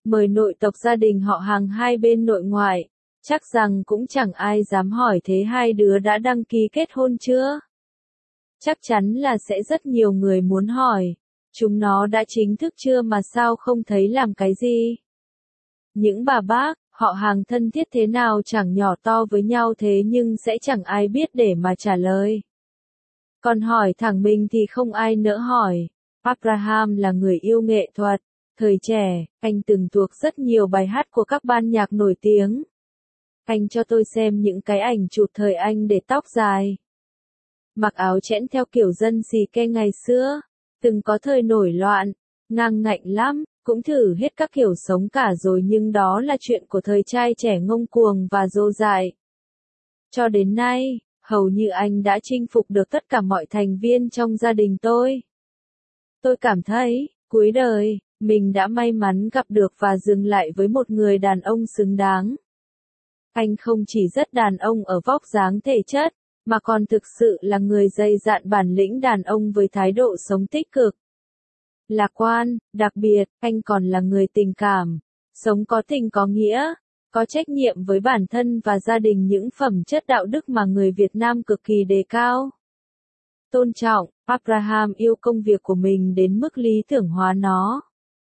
mời nội tộc gia đình họ hàng hai bên nội ngoại, chắc rằng cũng chẳng ai dám hỏi thế hai đứa đã đăng ký kết hôn chưa? Chắc chắn là sẽ rất nhiều người muốn hỏi, chúng nó đã chính thức chưa mà sao không thấy làm cái gì? Những bà bác, họ hàng thân thiết thế nào chẳng nhỏ to với nhau thế nhưng sẽ chẳng ai biết để mà trả lời. Còn hỏi thẳng mình thì không ai nỡ hỏi. Abraham là người yêu nghệ thuật. Thời trẻ, anh từng thuộc rất nhiều bài hát của các ban nhạc nổi tiếng. Anh cho tôi xem những cái ảnh chụp thời anh để tóc dài. Mặc áo chẽn theo kiểu dân xì ke ngày xưa. Từng có thời nổi loạn, ngang ngạnh lắm, cũng thử hết các kiểu sống cả rồi nhưng đó là chuyện của thời trai trẻ ngông cuồng và dô dại. Cho đến nay, hầu như anh đã chinh phục được tất cả mọi thành viên trong gia đình tôi. Tôi cảm thấy, cuối đời, mình đã may mắn gặp được và dừng lại với một người đàn ông xứng đáng. Anh không chỉ rất đàn ông ở vóc dáng thể chất, mà còn thực sự là người dày dạn bản lĩnh đàn ông với thái độ sống tích cực. Lạc quan, đặc biệt, anh còn là người tình cảm, sống có tình có nghĩa, có trách nhiệm với bản thân và gia đình, những phẩm chất đạo đức mà người Việt Nam cực kỳ đề cao. Tôn trọng, Abraham yêu công việc của mình đến mức lý tưởng hóa nó.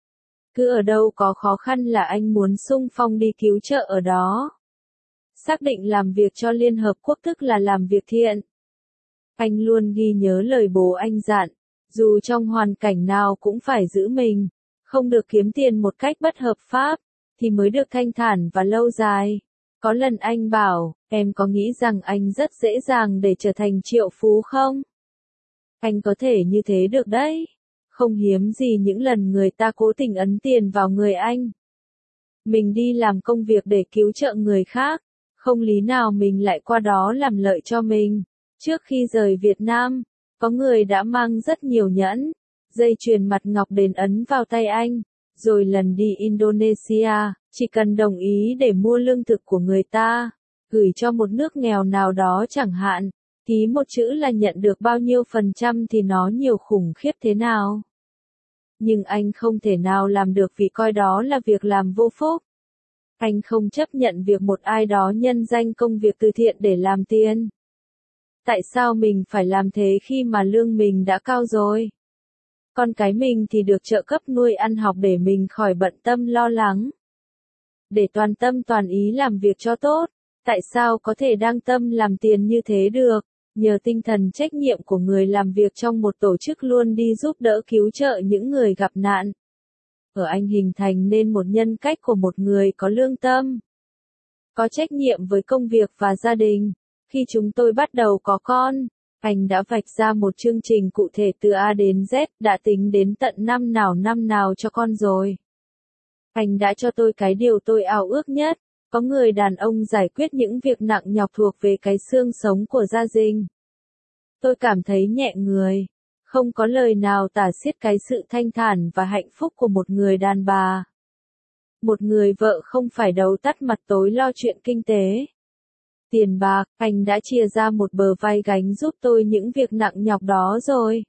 Cứ ở đâu có khó khăn là anh muốn xung phong đi cứu trợ ở đó. Xác định làm việc cho Liên Hợp Quốc tức là làm việc thiện. Anh luôn ghi nhớ lời bố anh dặn, dù trong hoàn cảnh nào cũng phải giữ mình, không được kiếm tiền một cách bất hợp pháp, thì mới được thanh thản và lâu dài. Có lần anh bảo, em có nghĩ rằng anh rất dễ dàng để trở thành triệu phú không? Anh có thể như thế được đấy. Không hiếm gì những lần người ta cố tình ấn tiền vào người anh. Mình đi làm công việc để cứu trợ người khác, không lý nào mình lại qua đó làm lợi cho mình. Trước khi rời Việt Nam, có người đã mang rất nhiều nhẫn, dây chuyền mặt ngọc đến ấn vào tay anh. Rồi lần đi Indonesia, chỉ cần đồng ý để mua lương thực của người ta, gửi cho một nước nghèo nào đó chẳng hạn, ký một chữ là nhận được bao nhiêu % thì nó nhiều khủng khiếp thế nào. Nhưng anh không thể nào làm được vì coi đó là việc làm vô phúc. Anh không chấp nhận việc một ai đó nhân danh công việc từ thiện để làm tiền. Tại sao mình phải làm thế khi mà lương mình đã cao rồi? Con cái mình thì được trợ cấp nuôi ăn học để mình khỏi bận tâm lo lắng. Để toàn tâm toàn ý làm việc cho tốt, tại sao có thể đang tâm làm tiền như thế được? Nhờ tinh thần trách nhiệm của người làm việc trong một tổ chức luôn đi giúp đỡ cứu trợ những người gặp nạn. Ở anh hình thành nên một nhân cách của một người có lương tâm, có trách nhiệm với công việc và gia đình. Khi chúng tôi bắt đầu có con, anh đã vạch ra một chương trình cụ thể từ A đến Z, đã tính đến tận năm nào cho con rồi. Anh đã cho tôi cái điều tôi ao ước nhất, có người đàn ông giải quyết những việc nặng nhọc thuộc về cái xương sống của gia đình. Tôi cảm thấy nhẹ người, không có lời nào tả xiết cái sự thanh thản và hạnh phúc của một người đàn bà. Một người vợ không phải đầu tắt mặt tối lo chuyện kinh tế. Tiền bạc, anh đã chia ra một bờ vai gánh giúp tôi những việc nặng nhọc đó rồi.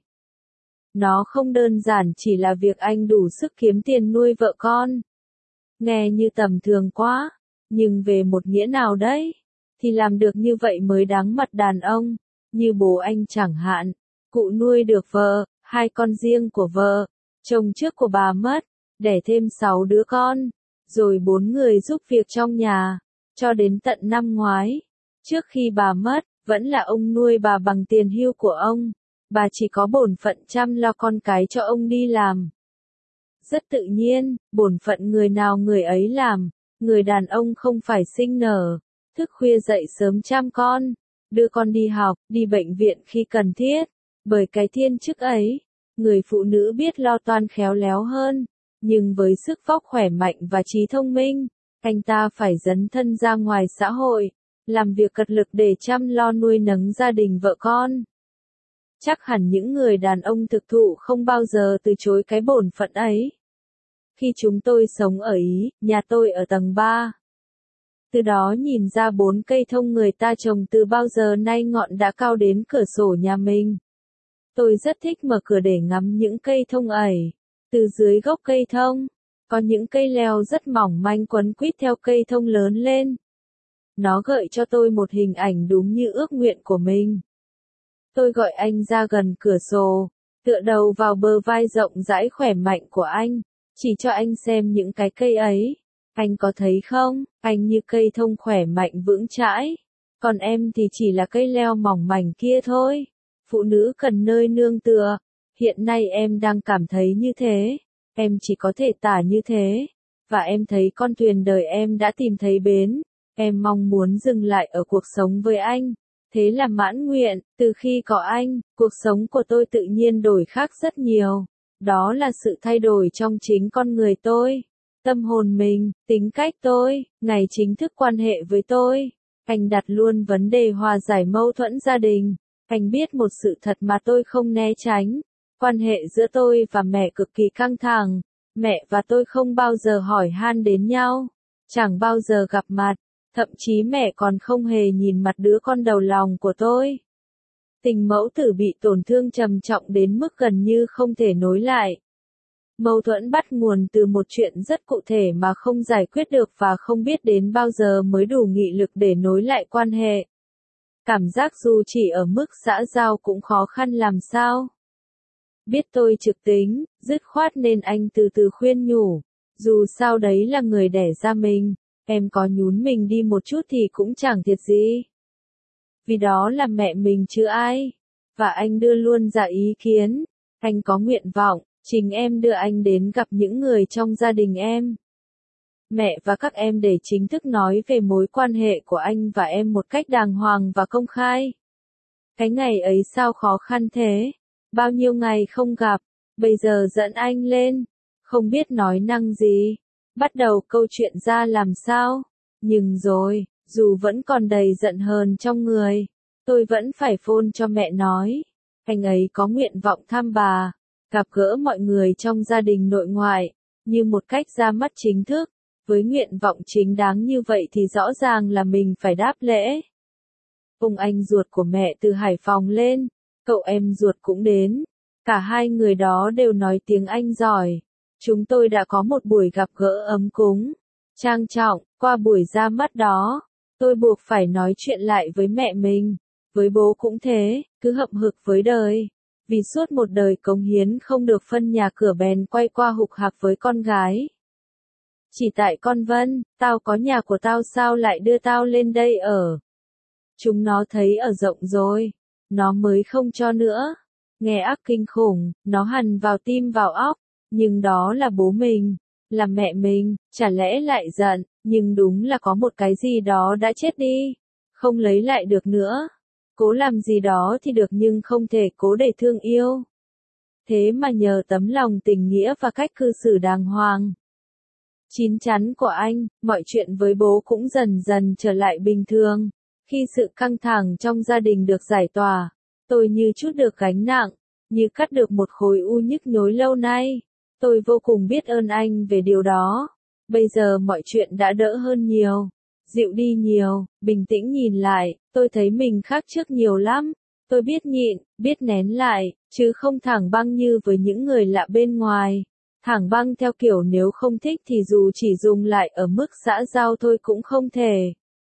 Nó không đơn giản chỉ là việc anh đủ sức kiếm tiền nuôi vợ con. Nghe như tầm thường quá, nhưng về một nghĩa nào đấy, thì làm được như vậy mới đáng mặt đàn ông, như bố anh chẳng hạn. Cụ nuôi được vợ, 2 con riêng của vợ, chồng trước của bà mất, đẻ thêm 6 đứa con, rồi 4 người giúp việc trong nhà, cho đến tận năm ngoái. Trước khi bà mất, vẫn là ông nuôi bà bằng tiền hưu của ông, bà chỉ có bổn phận chăm lo con cái cho ông đi làm. Rất tự nhiên, bổn phận người nào người ấy làm, người đàn ông không phải sinh nở, thức khuya dậy sớm chăm con, đưa con đi học, đi bệnh viện khi cần thiết. Bởi cái thiên chức ấy, người phụ nữ biết lo toan khéo léo hơn, nhưng với sức vóc khỏe mạnh và trí thông minh, anh ta phải dấn thân ra ngoài xã hội, làm việc cật lực để chăm lo nuôi nấng gia đình vợ con. Chắc hẳn những người đàn ông thực thụ không bao giờ từ chối cái bổn phận ấy. Khi chúng tôi sống ở Ý, nhà tôi ở tầng 3. Từ đó nhìn ra 4 cây thông người ta trồng từ bao giờ nay ngọn đã cao đến cửa sổ nhà mình. Tôi rất thích mở cửa để ngắm những cây thông ấy. Từ dưới gốc cây thông, Có những cây leo rất mỏng manh quấn quýt theo cây thông lớn lên. Nó gợi cho tôi một hình ảnh đúng như ước nguyện của mình. Tôi gọi anh ra gần cửa sổ, tựa đầu vào bờ vai rộng rãi khỏe mạnh của anh, chỉ cho anh xem những cái cây ấy. Anh có thấy không, anh như cây thông khỏe mạnh vững chãi, còn em thì chỉ là cây leo mỏng mảnh kia thôi. Phụ nữ cần nơi nương tựa, hiện nay em đang cảm thấy như thế, em chỉ có thể tả như thế, và em thấy con thuyền đời em đã tìm thấy bến, em mong muốn dừng lại ở cuộc sống với anh. Thế là mãn nguyện, từ khi có anh, cuộc sống của tôi tự nhiên đổi khác rất nhiều. Đó là sự thay đổi trong chính con người tôi, tâm hồn mình, tính cách tôi, ngày chính thức quan hệ với tôi. Anh đặt luôn vấn đề hòa giải mâu thuẫn gia đình. Anh biết một sự thật mà tôi không né tránh. Quan hệ giữa tôi và mẹ cực kỳ căng thẳng. Mẹ và tôi không bao giờ hỏi han đến nhau. Chẳng bao giờ gặp mặt. Thậm chí mẹ còn không hề nhìn mặt đứa con đầu lòng của tôi. Tình mẫu tử bị tổn thương trầm trọng đến mức gần như không thể nối lại. Mâu thuẫn bắt nguồn từ một chuyện rất cụ thể mà không giải quyết được và không biết đến bao giờ mới đủ nghị lực để nối lại quan hệ. Cảm giác dù chỉ ở mức xã giao cũng khó khăn làm sao. Biết tôi trực tính, dứt khoát nên anh từ từ khuyên nhủ. Dù sao đấy là người đẻ ra mình, em có nhún mình đi một chút thì cũng chẳng thiệt gì. Vì đó là mẹ mình chứ ai. Và anh đưa luôn ra ý kiến. Anh có nguyện vọng, chính em đưa anh đến gặp những người trong gia đình em. Mẹ và các em để chính thức nói về mối quan hệ của anh và em một cách đàng hoàng và công khai. Cái ngày ấy sao khó khăn thế? Bao nhiêu ngày không gặp, bây giờ dẫn anh lên, không biết nói năng gì. Bắt đầu câu chuyện ra làm sao? Nhưng rồi, dù vẫn còn đầy giận hờn trong người, tôi vẫn phải phone cho mẹ nói. Anh ấy có nguyện vọng thăm bà, gặp gỡ mọi người trong gia đình nội ngoại, như một cách ra mắt chính thức. Với nguyện vọng chính đáng như vậy thì rõ ràng là mình phải đáp lễ. Ông anh ruột của mẹ từ Hải Phòng lên, cậu em ruột cũng đến. Cả hai người đó đều nói tiếng Anh giỏi. Chúng tôi đã có một buổi gặp gỡ ấm cúng, trang trọng. Qua buổi ra mắt đó, tôi buộc phải nói chuyện lại với mẹ mình. Với bố cũng thế, cứ hậm hực với đời. Vì suốt một đời cống hiến không được phân nhà cửa bèn quay qua hục hạc với con gái. Chỉ tại con Vân, tao có nhà của tao sao lại đưa tao lên đây ở. Chúng nó thấy ở rộng rồi, nó mới không cho nữa. Nghe ác kinh khủng, nó hằn vào tim vào óc, nhưng đó là bố mình, là mẹ mình, chả lẽ lại giận, nhưng đúng là có một cái gì đó đã chết đi, không lấy lại được nữa. Cố làm gì đó thì được nhưng không thể cố để thương yêu. Thế mà nhờ tấm lòng tình nghĩa và cách cư xử đàng hoàng, chín chắn của anh, mọi chuyện với bố cũng dần dần trở lại bình thường. Khi sự căng thẳng trong gia đình được giải tỏa, tôi như trút được gánh nặng, như cắt được một khối u nhức nhối lâu nay. Tôi vô cùng biết ơn anh về điều đó. Bây giờ mọi chuyện đã đỡ hơn nhiều, dịu đi nhiều, bình tĩnh nhìn lại, tôi thấy mình khác trước nhiều lắm. Tôi biết nhịn, biết nén lại, chứ không thẳng băng như với những người lạ bên ngoài. Thẳng băng theo kiểu nếu không thích thì dù chỉ dùng lại ở mức xã giao thôi cũng không thể.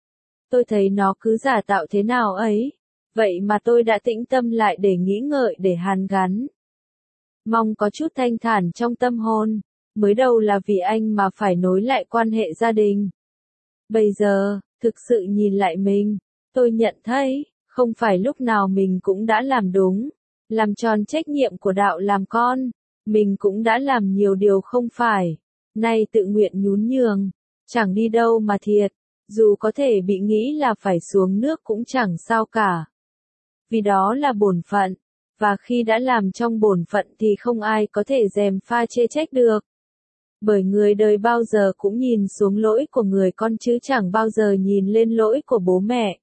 Tôi thấy nó cứ giả tạo thế nào ấy. Vậy mà tôi đã tĩnh tâm lại để nghĩ ngợi để hàn gắn. Mong có chút thanh thản trong tâm hồn. Mới đầu là vì anh mà phải nối lại quan hệ gia đình. Bây giờ, thực sự nhìn lại mình, tôi nhận thấy, không phải lúc nào mình cũng đã làm đúng, làm tròn trách nhiệm của đạo làm con. Mình cũng đã làm nhiều điều không phải. Nay tự nguyện nhún nhường, chẳng đi đâu mà thiệt. Dù có thể bị nghĩ là phải xuống nước cũng chẳng sao cả. Vì đó là bổn phận. Và khi đã làm trong bổn phận thì không ai có thể gièm pha chê trách được. Bởi người đời bao giờ cũng nhìn xuống lỗi của người con chứ chẳng bao giờ nhìn lên lỗi của bố mẹ.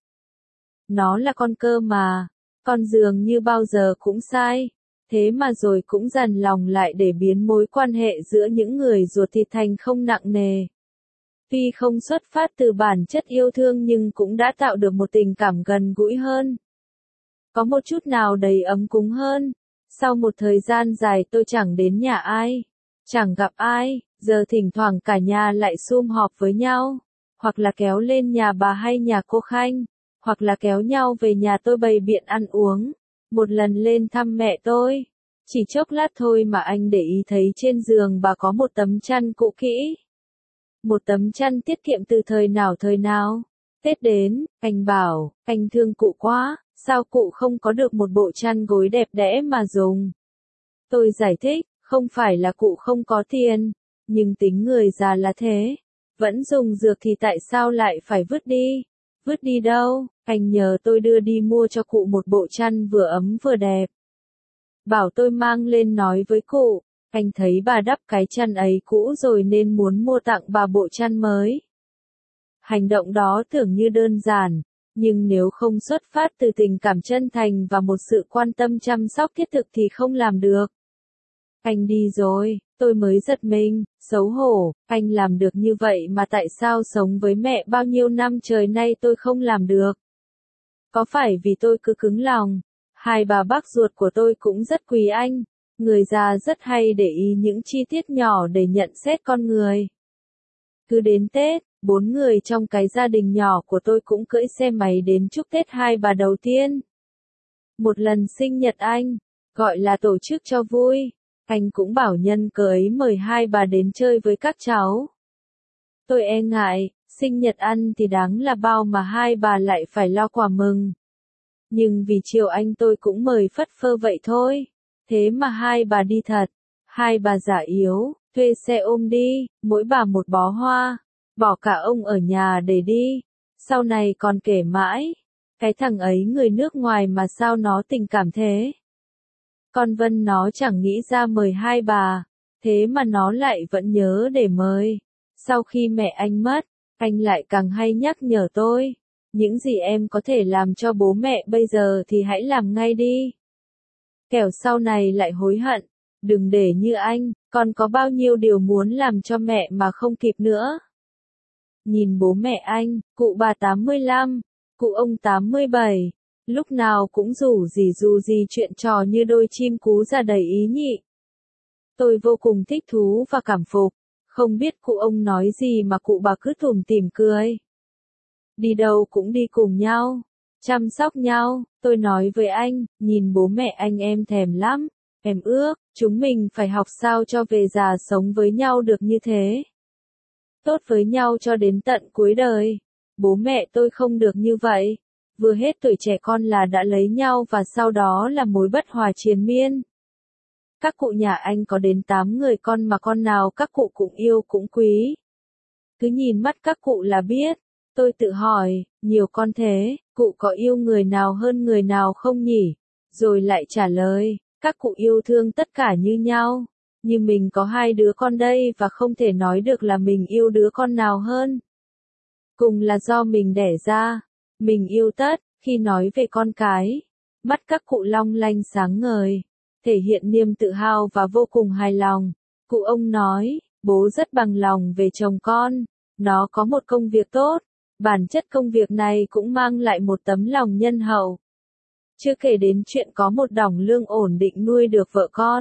Nó là con cơ mà. Con dường như bao giờ cũng sai. Thế mà rồi cũng dằn lòng lại để biến mối quan hệ giữa những người ruột thịt thành không nặng nề. Tuy không xuất phát từ bản chất yêu thương nhưng cũng đã tạo được một tình cảm gần gũi hơn. Có một chút nào đầy ấm cúng hơn. Sau một thời gian dài tôi chẳng đến nhà ai, chẳng gặp ai, Giờ thỉnh thoảng cả nhà lại sum họp với nhau, hoặc là kéo lên nhà bà hay nhà cô Khanh, hoặc là kéo nhau về nhà tôi bày biện ăn uống. Một lần lên thăm mẹ tôi, chỉ chốc lát thôi mà anh để ý thấy trên giường bà có một tấm chăn cũ kỹ. Một tấm chăn tiết kiệm từ thời nào. Tết đến, anh bảo, anh thương cụ quá, sao cụ không có được một bộ chăn gối đẹp đẽ mà dùng. Tôi giải thích, không phải là cụ không có tiền, nhưng tính người già là thế. Vẫn dùng dược thì tại sao lại phải vứt đi? Vứt đi đâu? Anh nhờ tôi đưa đi mua cho cụ một bộ chăn vừa ấm vừa đẹp. Bảo tôi mang lên nói với cụ, anh thấy bà đắp cái chăn ấy cũ rồi nên muốn mua tặng bà bộ chăn mới. Hành động đó tưởng như đơn giản, nhưng nếu không xuất phát từ tình cảm chân thành và một sự quan tâm chăm sóc thiết thực thì không làm được. Anh đi rồi, tôi mới giật mình, xấu hổ, anh làm được như vậy mà tại sao sống với mẹ bao nhiêu năm trời nay tôi không làm được? Có phải vì tôi cứ cứng lòng? Hai bà bác ruột của tôi cũng rất quý anh, người già rất hay để ý những chi tiết nhỏ để nhận xét con người. Cứ đến Tết, 4 người trong cái gia đình nhỏ của tôi cũng cưỡi xe máy đến chúc Tết hai bà đầu tiên. Một lần sinh nhật anh, gọi là tổ chức cho vui, anh cũng bảo nhân cớ ấy mời hai bà đến chơi với các cháu. Tôi e ngại, sinh nhật ăn thì đáng là bao mà hai bà lại phải lo quà mừng. Nhưng vì chiều anh tôi cũng mời phất phơ vậy thôi, thế mà hai bà đi thật, hai bà già yếu, thuê xe ôm đi, mỗi bà một bó hoa, bỏ cả ông ở nhà để đi, sau này còn kể mãi, cái thằng ấy người nước ngoài mà sao nó tình cảm thế. Con Vân nó chẳng nghĩ ra mời hai bà, thế mà nó lại vẫn nhớ để mời. Sau khi mẹ anh mất, anh lại càng hay nhắc nhở tôi, những gì em có thể làm cho bố mẹ bây giờ thì hãy làm ngay đi. Kẻo sau này lại hối hận, đừng để như anh, con có bao nhiêu điều muốn làm cho mẹ mà không kịp nữa. Nhìn bố mẹ anh, cụ bà 85, cụ ông 87, lúc nào cũng rủ gì chuyện trò như đôi chim cú ra đầy ý nhị. Tôi vô cùng thích thú và cảm phục, không biết cụ ông nói gì mà cụ bà cứ tủm tỉm cười. Đi đâu cũng đi cùng nhau, chăm sóc nhau, tôi nói với anh, nhìn bố mẹ anh em thèm lắm, em ước, chúng mình phải học sao cho về già sống với nhau được như thế. Tốt với nhau cho đến tận cuối đời. Bố mẹ tôi không được như vậy. Vừa hết tuổi trẻ con là đã lấy nhau và sau đó là mối bất hòa triền miên. Các cụ nhà anh có đến 8 người con mà con nào các cụ cũng yêu cũng quý. Cứ nhìn mắt các cụ là biết. Tôi tự hỏi, nhiều con thế, cụ có yêu người nào hơn người nào không nhỉ? Rồi lại trả lời, các cụ yêu thương tất cả như nhau. Nhưng mình có 2 đứa con đây và không thể nói được là mình yêu đứa con nào hơn. Cùng là do mình đẻ ra, mình yêu tất, khi nói về con cái. Mắt các cụ long lanh sáng ngời, thể hiện niềm tự hào và vô cùng hài lòng. Cụ ông nói, bố rất bằng lòng về chồng con, nó có một công việc tốt, bản chất công việc này cũng mang lại một tấm lòng nhân hậu. Chưa kể đến chuyện có một đỏng lương ổn định nuôi được vợ con.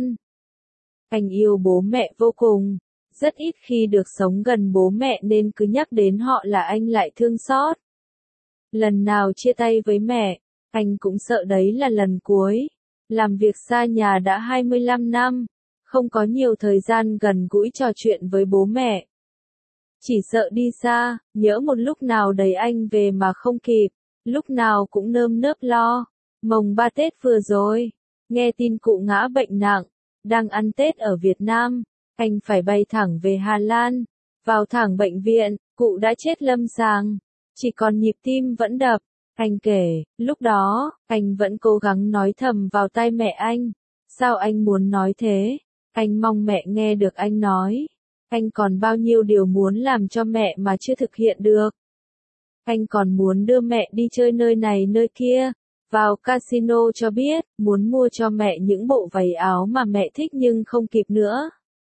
Anh yêu bố mẹ vô cùng, rất ít khi được sống gần bố mẹ nên cứ nhắc đến họ là anh lại thương xót. Lần nào chia tay với mẹ, anh cũng sợ đấy là lần cuối. Làm việc xa nhà đã 25 năm, không có nhiều thời gian gần gũi trò chuyện với bố mẹ. Chỉ sợ đi xa, nhỡ một lúc nào đấy anh về mà không kịp, lúc nào cũng nơm nớp lo. Mồng 3 Tết vừa rồi, nghe tin cụ ngã bệnh nặng, đang ăn Tết ở Việt Nam, anh phải bay thẳng về Hà Lan, vào thẳng bệnh viện, cụ đã chết lâm sàng, chỉ còn nhịp tim vẫn đập. Anh kể, lúc đó, anh vẫn cố gắng nói thầm vào tai mẹ anh, sao anh muốn nói thế, anh mong mẹ nghe được anh nói, anh còn bao nhiêu điều muốn làm cho mẹ mà chưa thực hiện được. Anh còn muốn đưa mẹ đi chơi nơi này nơi kia, vào casino cho biết, muốn mua cho mẹ những bộ váy áo mà mẹ thích nhưng không kịp nữa.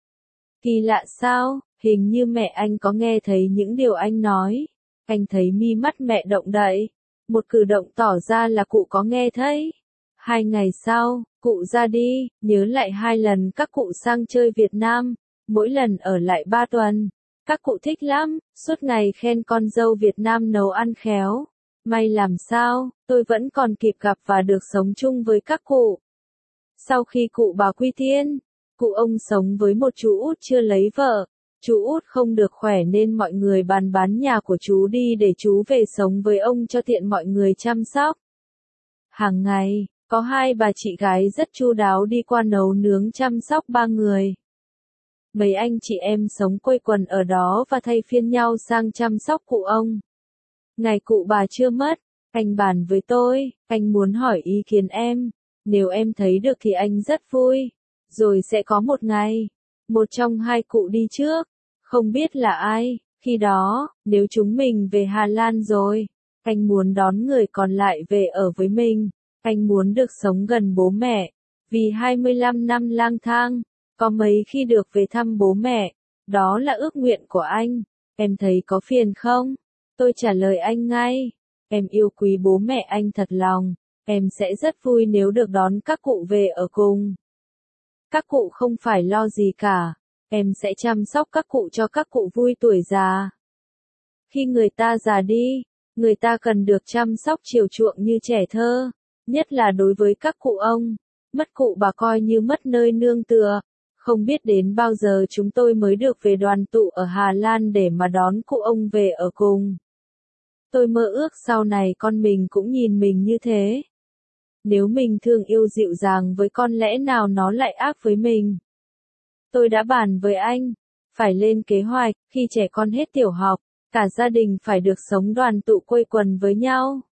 Kỳ lạ sao, hình như mẹ anh có nghe thấy những điều anh nói. Anh thấy mi mắt mẹ động đậy, một cử động tỏ ra là cụ có nghe thấy. 2 ngày sau, cụ ra đi, nhớ lại 2 lần các cụ sang chơi Việt Nam, mỗi lần ở lại 3 tuần. Các cụ thích lắm, suốt ngày khen con dâu Việt Nam nấu ăn khéo. May làm sao, tôi vẫn còn kịp gặp và được sống chung với các cụ. Sau khi cụ bà quy tiên, cụ ông sống với một chú út chưa lấy vợ. Chú út không được khỏe nên mọi người bàn bán nhà của chú đi để chú về sống với ông cho tiện mọi người chăm sóc. Hàng ngày, có hai bà chị gái rất chu đáo đi qua nấu nướng chăm sóc ba người. Mấy anh chị em sống quây quần ở đó và thay phiên nhau sang chăm sóc cụ ông. Ngày cụ bà chưa mất, anh bàn với tôi, anh muốn hỏi ý kiến em. Nếu em thấy được thì anh rất vui. Rồi sẽ có một ngày, một trong hai cụ đi trước. Không biết là ai, khi đó, nếu chúng mình về Hà Lan rồi, anh muốn đón người còn lại về ở với mình. Anh muốn được sống gần bố mẹ. Vì 25 năm lang thang, có mấy khi được về thăm bố mẹ. Đó là ước nguyện của anh. Em thấy có phiền không? Tôi trả lời anh ngay. Em yêu quý bố mẹ anh thật lòng. Em sẽ rất vui nếu được đón các cụ về ở cùng. Các cụ không phải lo gì cả. Em sẽ chăm sóc các cụ cho các cụ vui tuổi già. Khi người ta già đi, người ta cần được chăm sóc chiều chuộng như trẻ thơ. Nhất là đối với các cụ ông. Mất cụ bà coi như mất nơi nương tựa. Không biết đến bao giờ chúng tôi mới được về đoàn tụ ở Hà Lan để mà đón cụ ông về ở cùng. Tôi mơ ước sau này con mình cũng nhìn mình như thế. Nếu mình thương yêu dịu dàng với con lẽ nào nó lại ác với mình. Tôi đã bàn với anh, phải lên kế hoạch, khi trẻ con hết tiểu học, cả gia đình phải được sống đoàn tụ quây quần với nhau.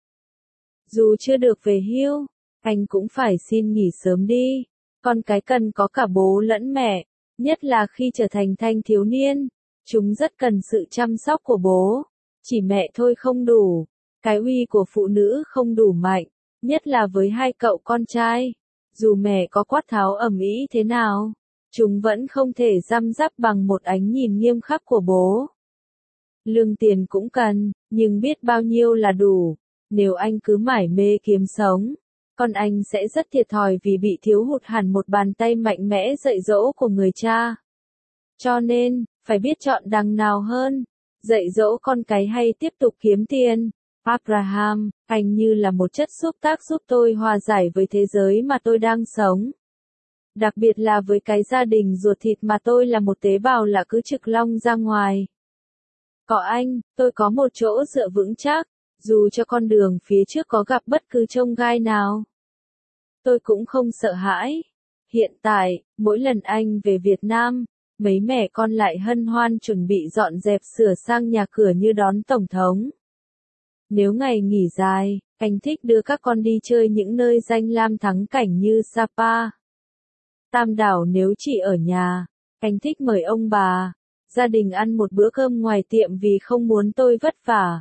Dù chưa được về hưu, anh cũng phải xin nghỉ sớm đi. Con cái cần có cả bố lẫn mẹ, nhất là khi trở thành thanh thiếu niên. Chúng rất cần sự chăm sóc của bố. Chỉ mẹ thôi không đủ. Cái uy của phụ nữ không đủ mạnh, nhất là với hai cậu con trai. Dù mẹ có quát tháo ầm ĩ thế nào, chúng vẫn không thể răm rắp bằng một ánh nhìn nghiêm khắc của bố. Lương tiền cũng cần, nhưng biết bao nhiêu là đủ. Nếu anh cứ mải mê kiếm sống, con anh sẽ rất thiệt thòi vì bị thiếu hụt hẳn một bàn tay mạnh mẽ dạy dỗ của người cha. Cho nên, phải biết chọn đằng nào hơn, dạy dỗ con cái hay tiếp tục kiếm tiền. Abraham, anh như là một chất xúc tác giúp tôi hòa giải với thế giới mà tôi đang sống. Đặc biệt là với cái gia đình ruột thịt mà tôi là một tế bào lạ cứ trực long ra ngoài. Có anh, tôi có một chỗ dựa vững chắc, dù cho con đường phía trước có gặp bất cứ chông gai nào. Tôi cũng không sợ hãi. Hiện tại, mỗi lần anh về Việt Nam, mấy mẹ con lại hân hoan chuẩn bị dọn dẹp sửa sang nhà cửa như đón Tổng thống. Nếu ngày nghỉ dài, anh thích đưa các con đi chơi những nơi danh lam thắng cảnh như Sapa, Tam Đảo. Nếu chỉ ở nhà, anh thích mời ông bà, gia đình ăn một bữa cơm ngoài tiệm vì không muốn tôi vất vả.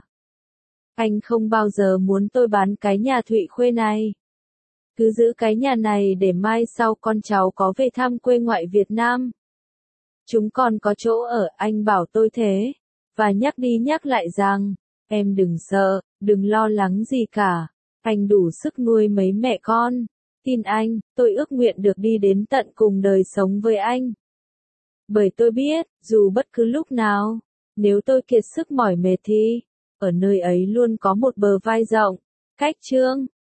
Anh không bao giờ muốn tôi bán cái nhà Thụy Khuê này. Cứ giữ cái nhà này để mai sau con cháu có về thăm quê ngoại Việt Nam. Chúng còn có chỗ ở, anh bảo tôi thế. Và nhắc đi nhắc lại rằng, em đừng sợ, đừng lo lắng gì cả. Anh đủ sức nuôi mấy mẹ con. Tin anh, tôi ước nguyện được đi đến tận cùng đời sống với anh. Bởi tôi biết, dù bất cứ lúc nào, nếu tôi kiệt sức mỏi mệt thì, ở nơi ấy luôn có một bờ vai rộng. Cách chương